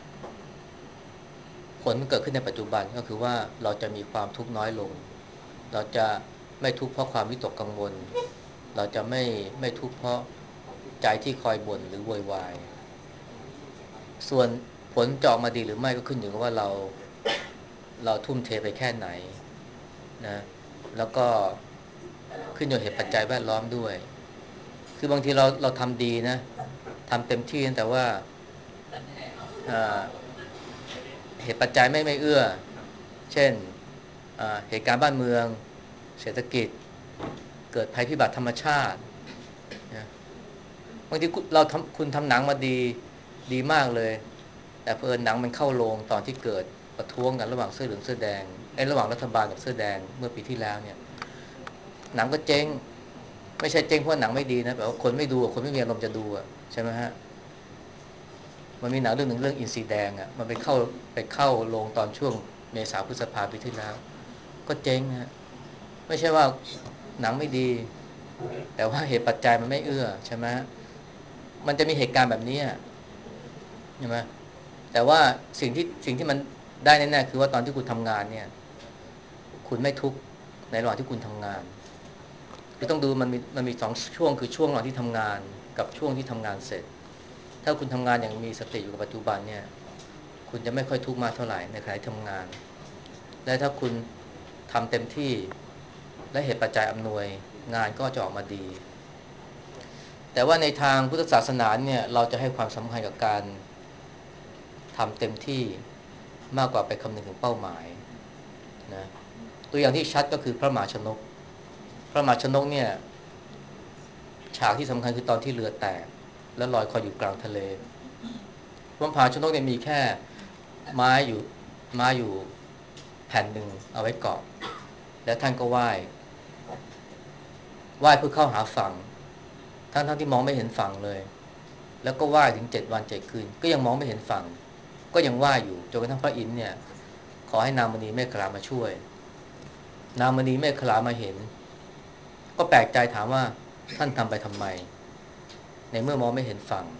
ผลมันเกิดขึ้นในปัจจุบันก็คือว่าเราจะมีความทุกข์น้อยลงเราจะไม่ทุกข์เพราะความวิตกกังวลเราจะไม่ไม่ทุกข์เพราะใจที่คอยบ่นหรือโวยวายส่วนผลจะออกมาดีหรือไม่ก็ขึ้นอยู่กับว่าเราเราทุ่มเทไปแค่ไหนนะแล้วก็ขึ้นอยู่กับเหตุปัจจัยแวดล้อมด้วยคือบางทีเราเราทำดีนะทำเต็มที่แต่ว่าอ่าเหตุปัจจัยไม่ไม่เอื้อเช่นเหตุการณ์บ้านเมืองเศรษฐกิจเกิดภัยพิบัติธรรมชาตินะบางทีเราทำคุณทำหนังมาดีดีมากเลยแต่เผอิญหนังมันเข้าโรงตอนที่เกิดประท้วงกันระหว่างเสื้อเหลืองเสื้อแดงไอ้ระหว่างรัฐบาลกับเสื้อแดงเมื่อปีที่แล้วเนี่ยหนังก็เจ๊งไม่ใช่เจ๊งเพราะหนังไม่ดีนะแบบว่าคนไม่ดูคนไม่มีอารมณ์จะดูอ่ะใช่ไหมฮะมันมีหนังเรื่องหนึ่งเรื่องอินซีแดงอ่ะมันไปเข้าไปเข้าโรงตอนช่วงเมษาพฤษภาปีที่แล้วก็เจ๊งฮะไม่ใช่ว่าหนังไม่ดีแต่ว่าเหตุปัจจัยมันไม่เอื้อใช่ไหมมันจะมีเหตุการณ์แบบนี้ใช่ไหมแต่ว่าสิ่งที่สิ่งที่มันได้แน่ๆคือว่าตอนที่คุณทำงานเนี่ยคุณไม่ทุกข์ในระหว่างที่คุณทำงานคือต้องดูมันมีมันมีสองช่วงคือช่วงระหว่างที่ทำงานกับช่วงที่ทำงานเสร็จถ้าคุณทำงานอย่างมีสติอยู่กับปัจจุบันเนี่ยคุณจะไม่ค่อยทุกข์มากเท่าไหร่ในขณะที่ทำงานและถ้าคุณทำเต็มที่และเหตุปัจจัยอำนวยงานก็จะออกมาดีแต่ว่าในทางพุทธศาสนาเนี่ยเราจะให้ความสำคัญกับการทำเต็มที่มากกว่าไปคำนึงถึงเป้าหมายนะตัวอย่างที่ชัดก็คือพระมหาชนกพระมหาชนกเนี่ยฉากที่สำคัญคือตอนที่เรือแตกแล้วลอยคอยอยู่กลางทะเลพระมหาชนกเนี่ยมีแค่ไม้อยู่ไม้อยู่แผ่นหนึ่งเอาไว้เกาะและท่านก็ว่ายว่ายเพื่อเข้าหาฝั่งทั้งทั้งที่มองไม่เห็นฝั่งเลยแล้วก็ว่ายถึงเจ็ดวันเจ็ดคืนก็ยังมองไม่เห็นฝั่งก็ยังว่ายอยู่จนกระทั่งพระอินทร์เนี่ยขอให้นางมณีเมฆขลามาช่วยนางมณีเมฆขลามาเห็นก็แปลกใจถามว่าท่านทำไปทำไมในเมื่อมองไม่เห็นฝั่ง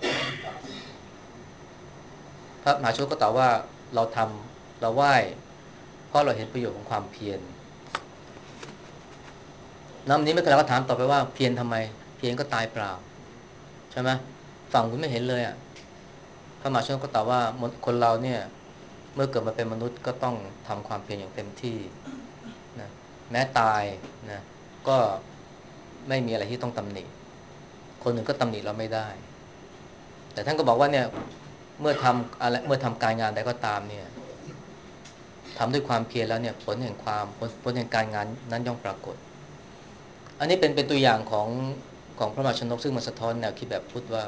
พระมหาชนกก็ตอบว่าเราทำเราไหว้เพราะเราเห็นประโยชน์ของความเพียรนางมณีเมฆขลาก็ถามต่อไปว่าเพียรทำไมเพียรก็ตายเปล่าใช่ไหมฝั่งคุณไม่เห็นเลยอ่ะพระมหาชนกก็ตอบว่าคนเราเนี่ยเมื่อเกิดมาเป็นมนุษย์ก็ต้องทำความเพียรอย่างเต็มที่นะแม้ตายนะก็ไม่มีอะไรที่ต้องตำหนิคนหนึ่งก็ตำหนิเราไม่ได้แต่ท่านก็บอกว่าเนี่ยเมื่อทำอะไรเมื่อทำการงานใดก็ตามเนี่ยทำด้วยความเพียรแล้วเนี่ยผลแห่งความผลผลแห่งการงานนั้นย่อมปรากฏอันนี้เป็นเป็นตัวอย่างของของพระมหาชนกซึ่งมันสะท้อนแนวคิดแบบพุทธว่า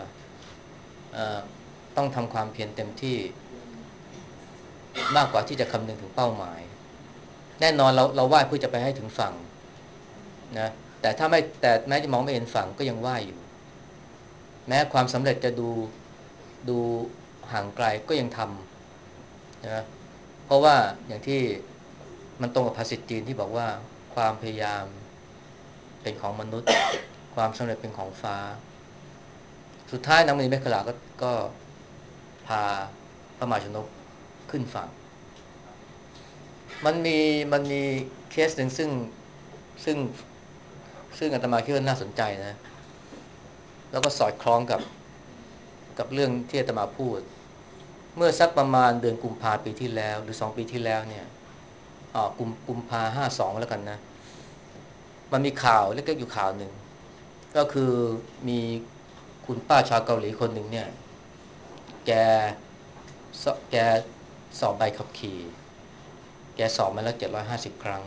ต้องทำความเพียรเต็มที่มากกว่าที่จะคำนึงถึงเป้าหมายแน่นอนเราเราไหว้เพื่อจะไปให้ถึงฝั่งนะแต่ถ้าไม่แต่แม้จะมองไม่เห็นฝั่งก็ยังไหว้อยู่แม้ความสำเร็จจะดูดูห่างไกลก็ยังทำนะเพราะว่าอย่างที่มันตรงกับภาษิตจีนที่บอกว่าความพยายามเป็นของมนุษย์ความสำเร็จเป็นของฟ้าสุดท้ายนางมณีเมขลาก็ก็พาพระมหาชนกขึ้นฝั่งมันมีมันมีเคสหนึ่งซึ่งซึ่งซึ่งอาตมาคิดว่าน่าสนใจนะแล้วก็สอดคล้องกับกับเรื่องที่อาตมาพูดเมื่อสักประมาณเดือนกุมภาปีที่แล้วหรือสองปีที่แล้วเนี่ยอ๋อกุมกุมภาห้าสองแล้วกันนะมันมีข่าวเล็กๆอยู่ข่าวหนึ่งก็คือมีคุณป้าชาวเกาหลีคนหนึ่งเนี่ยแกแกสอบใบขับขี่แกสอบมาแล้วเจ็ดร้อยห้าสิบครั้ง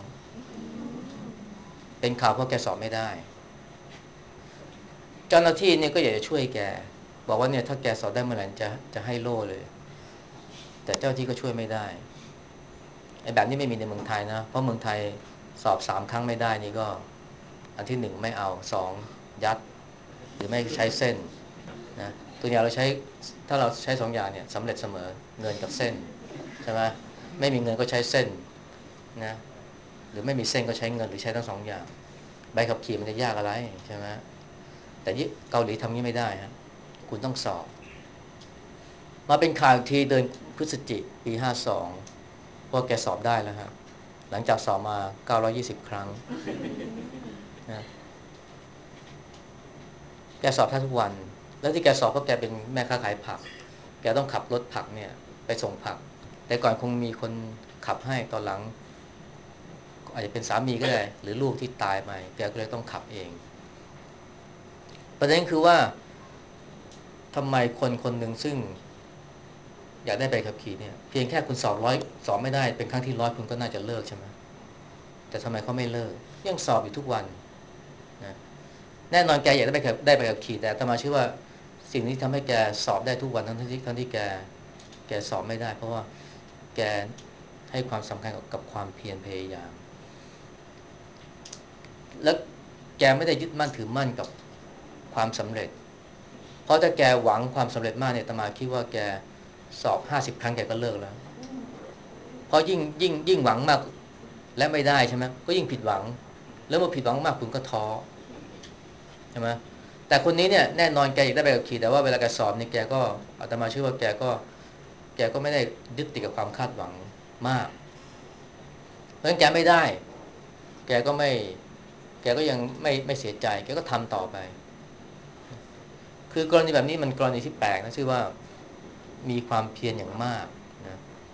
เป็นข่าวเพราะแกสอบไม่ได้เจ้าหน้าที่เนี่ยก็อยากจะช่วยแกบอกว่าเนี่ยถ้าแกสอบได้เมื่อไหร่จะจะให้โล่เลยแต่เจ้าที่ก็ช่วยไม่ได้ไอ้แบบนี้ไม่มีในเมืองไทยนะเพราะเมืองไทยสอบสามครั้งไม่ได้นี่ก็อันที่หนึ่งไม่เอาสองยัดหรือไม่ใช้เส้นนะตัวอย่างเราใช้ถ้าเราใช้สองอย่างเนี่ยสำเร็จเสมอเงินกับเส้นใช่ไหมไม่มีเงินก็ใช้เส้นนะหรือไม่มีเส้นก็ใช้เงินหรือใช้ทั้งสองอย่างใบขับขี่มันจะยากอะไรใช่ไหมแต่ที่เกาหลีทำนี้ไม่ได้ฮะคุณต้องสอบมาเป็นข่าวทีเดินพฤศจิกปีห้าสองพวกแกสอบได้แล้วฮะหลังจากสอบมาเก้าร้อยยี่สิบครั้งนะแกสอบแทบทุกวันแล้วที่แกสอบเพราะแกเป็นแม่ค้าขายผักแกต้องขับรถผักเนี่ยไปส่งผักแต่ก่อนคงมีคนขับให้ตอนหลังอาจจะเป็นสามีก็ได้หรือลูกที่ตายไปแกก็เลยต้องขับเองประเด็นคือว่าทำไมคนคนหนึ่งซึ่งอยากได้ใบขับขี่เนี่ยเพียงแค่คุณสอบร้อยสอบไม่ได้เป็นครั้งที่ร้อยคุณก็น่าจะเลิกใช่ไหมแต่ทำไมเขาไม่เลิกยังสอบอยู่ทุกวันนะแน่นอนแกอยากได้ใบขับได้ใบขับขี่แต่อาตมาเชื่อว่าสิ่งที่ทำให้แกสอบได้ทุกวันทั้งที่ทั้งที่แกแกสอบไม่ได้เพราะว่าแกให้ความสำคัญกับกับความเพียรพยายามและแกไม่ได้ยึดมั่นถือมั่นกับความสำเร็จเพราะถ้าแกหวังความสำเร็จมากเนี่ยอาตมาคิดว่าแกสอบห้าสิบครั้งแกก็เลิกแล้วเพราะยิ่งยิ่งยิ่งหวังมากและไม่ได้ใช่ไหมก็ยิ่งผิดหวังแล้วเมื่อผิดหวังมากคุณก็ท้อใช่ไหมแต่คนนี้เนี่ยแน่นอนแกอยากได้ใบขับขี่แต่ว่าเวลาแกสอบเนี่ยแกก็อาตมาเชื่อว่าแกก็แกก็ไม่ได้ยึดติดกับความคาดหวังมากเพราะฉะนั้นแกไม่ได้แกก็ไม่แกก็ยังไม่ไม่เสียใจแกก็ทำต่อไปคือกรณีแบบนี้มันกรณีที่แปลกนะชื่อว่ามีความเพียรอย่างมากนะ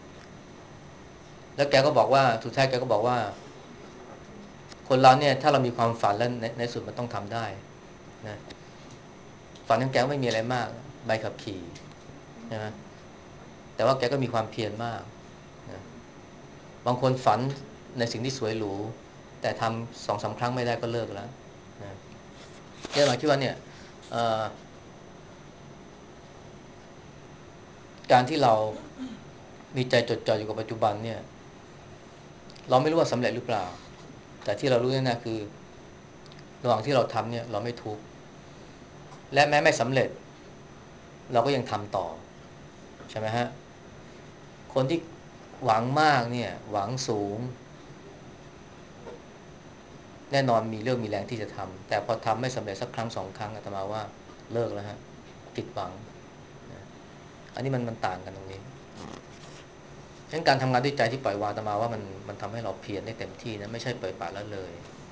แล้วแกก็บอกว่าสุดท้ายแกก็บอกว่าคนเราเนี่ยถ้าเรามีความฝันแล้วในในสุดมันต้องทำได้นะฝันของแกไม่มีอะไรมากใบขับขี่นะแต่ว่าแกก็มีความเพียรมากนะบางคนฝันในสิ่งที่สวยหรูแต่ทำสองสามครั้งไม่ได้ก็เลิกแล้วนะแกมาคิดว่าเนี่ยการที่เรามีใจจดจ่ออยู่กับปัจจุบันเนี่ยเราไม่รู้ว่าสำเร็จหรือเปล่าแต่ที่เรารู้แน่ๆคือระหว่างที่เราทำเนี่ยเราไม่ทุกข์และแม้ไม่สำเร็จเราก็ยังทำต่อใช่ไหมฮะคนที่หวังมากเนี่ยหวังสูงแน่นอนมีเรื่องมีแรงที่จะทำแต่พอทำไม่สำเร็จสักครั้งสองครั้งอาตมาว่าเลิกแล้วฮะผิดหวังนะอันนี้มันมันต่างกันตรงนี้ฉะนั้นการทำงานด้วยใจที่ปล่อยวางอาตมาว่ามันมันทำให้เราเพียรได้เต็มที่นะไม่ใช่ปล่อยปละละเลย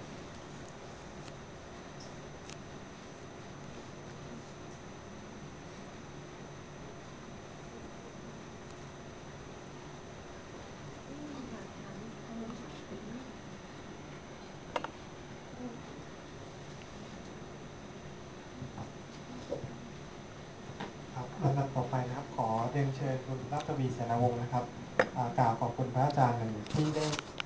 ครับลำดับต่อไปนะครับขอเรียนเชิญคุณรัตวีเสนาวงศ์นะครับอ่ากล่าวขอบคุณพระอาจารย์หนึ่งที่ได้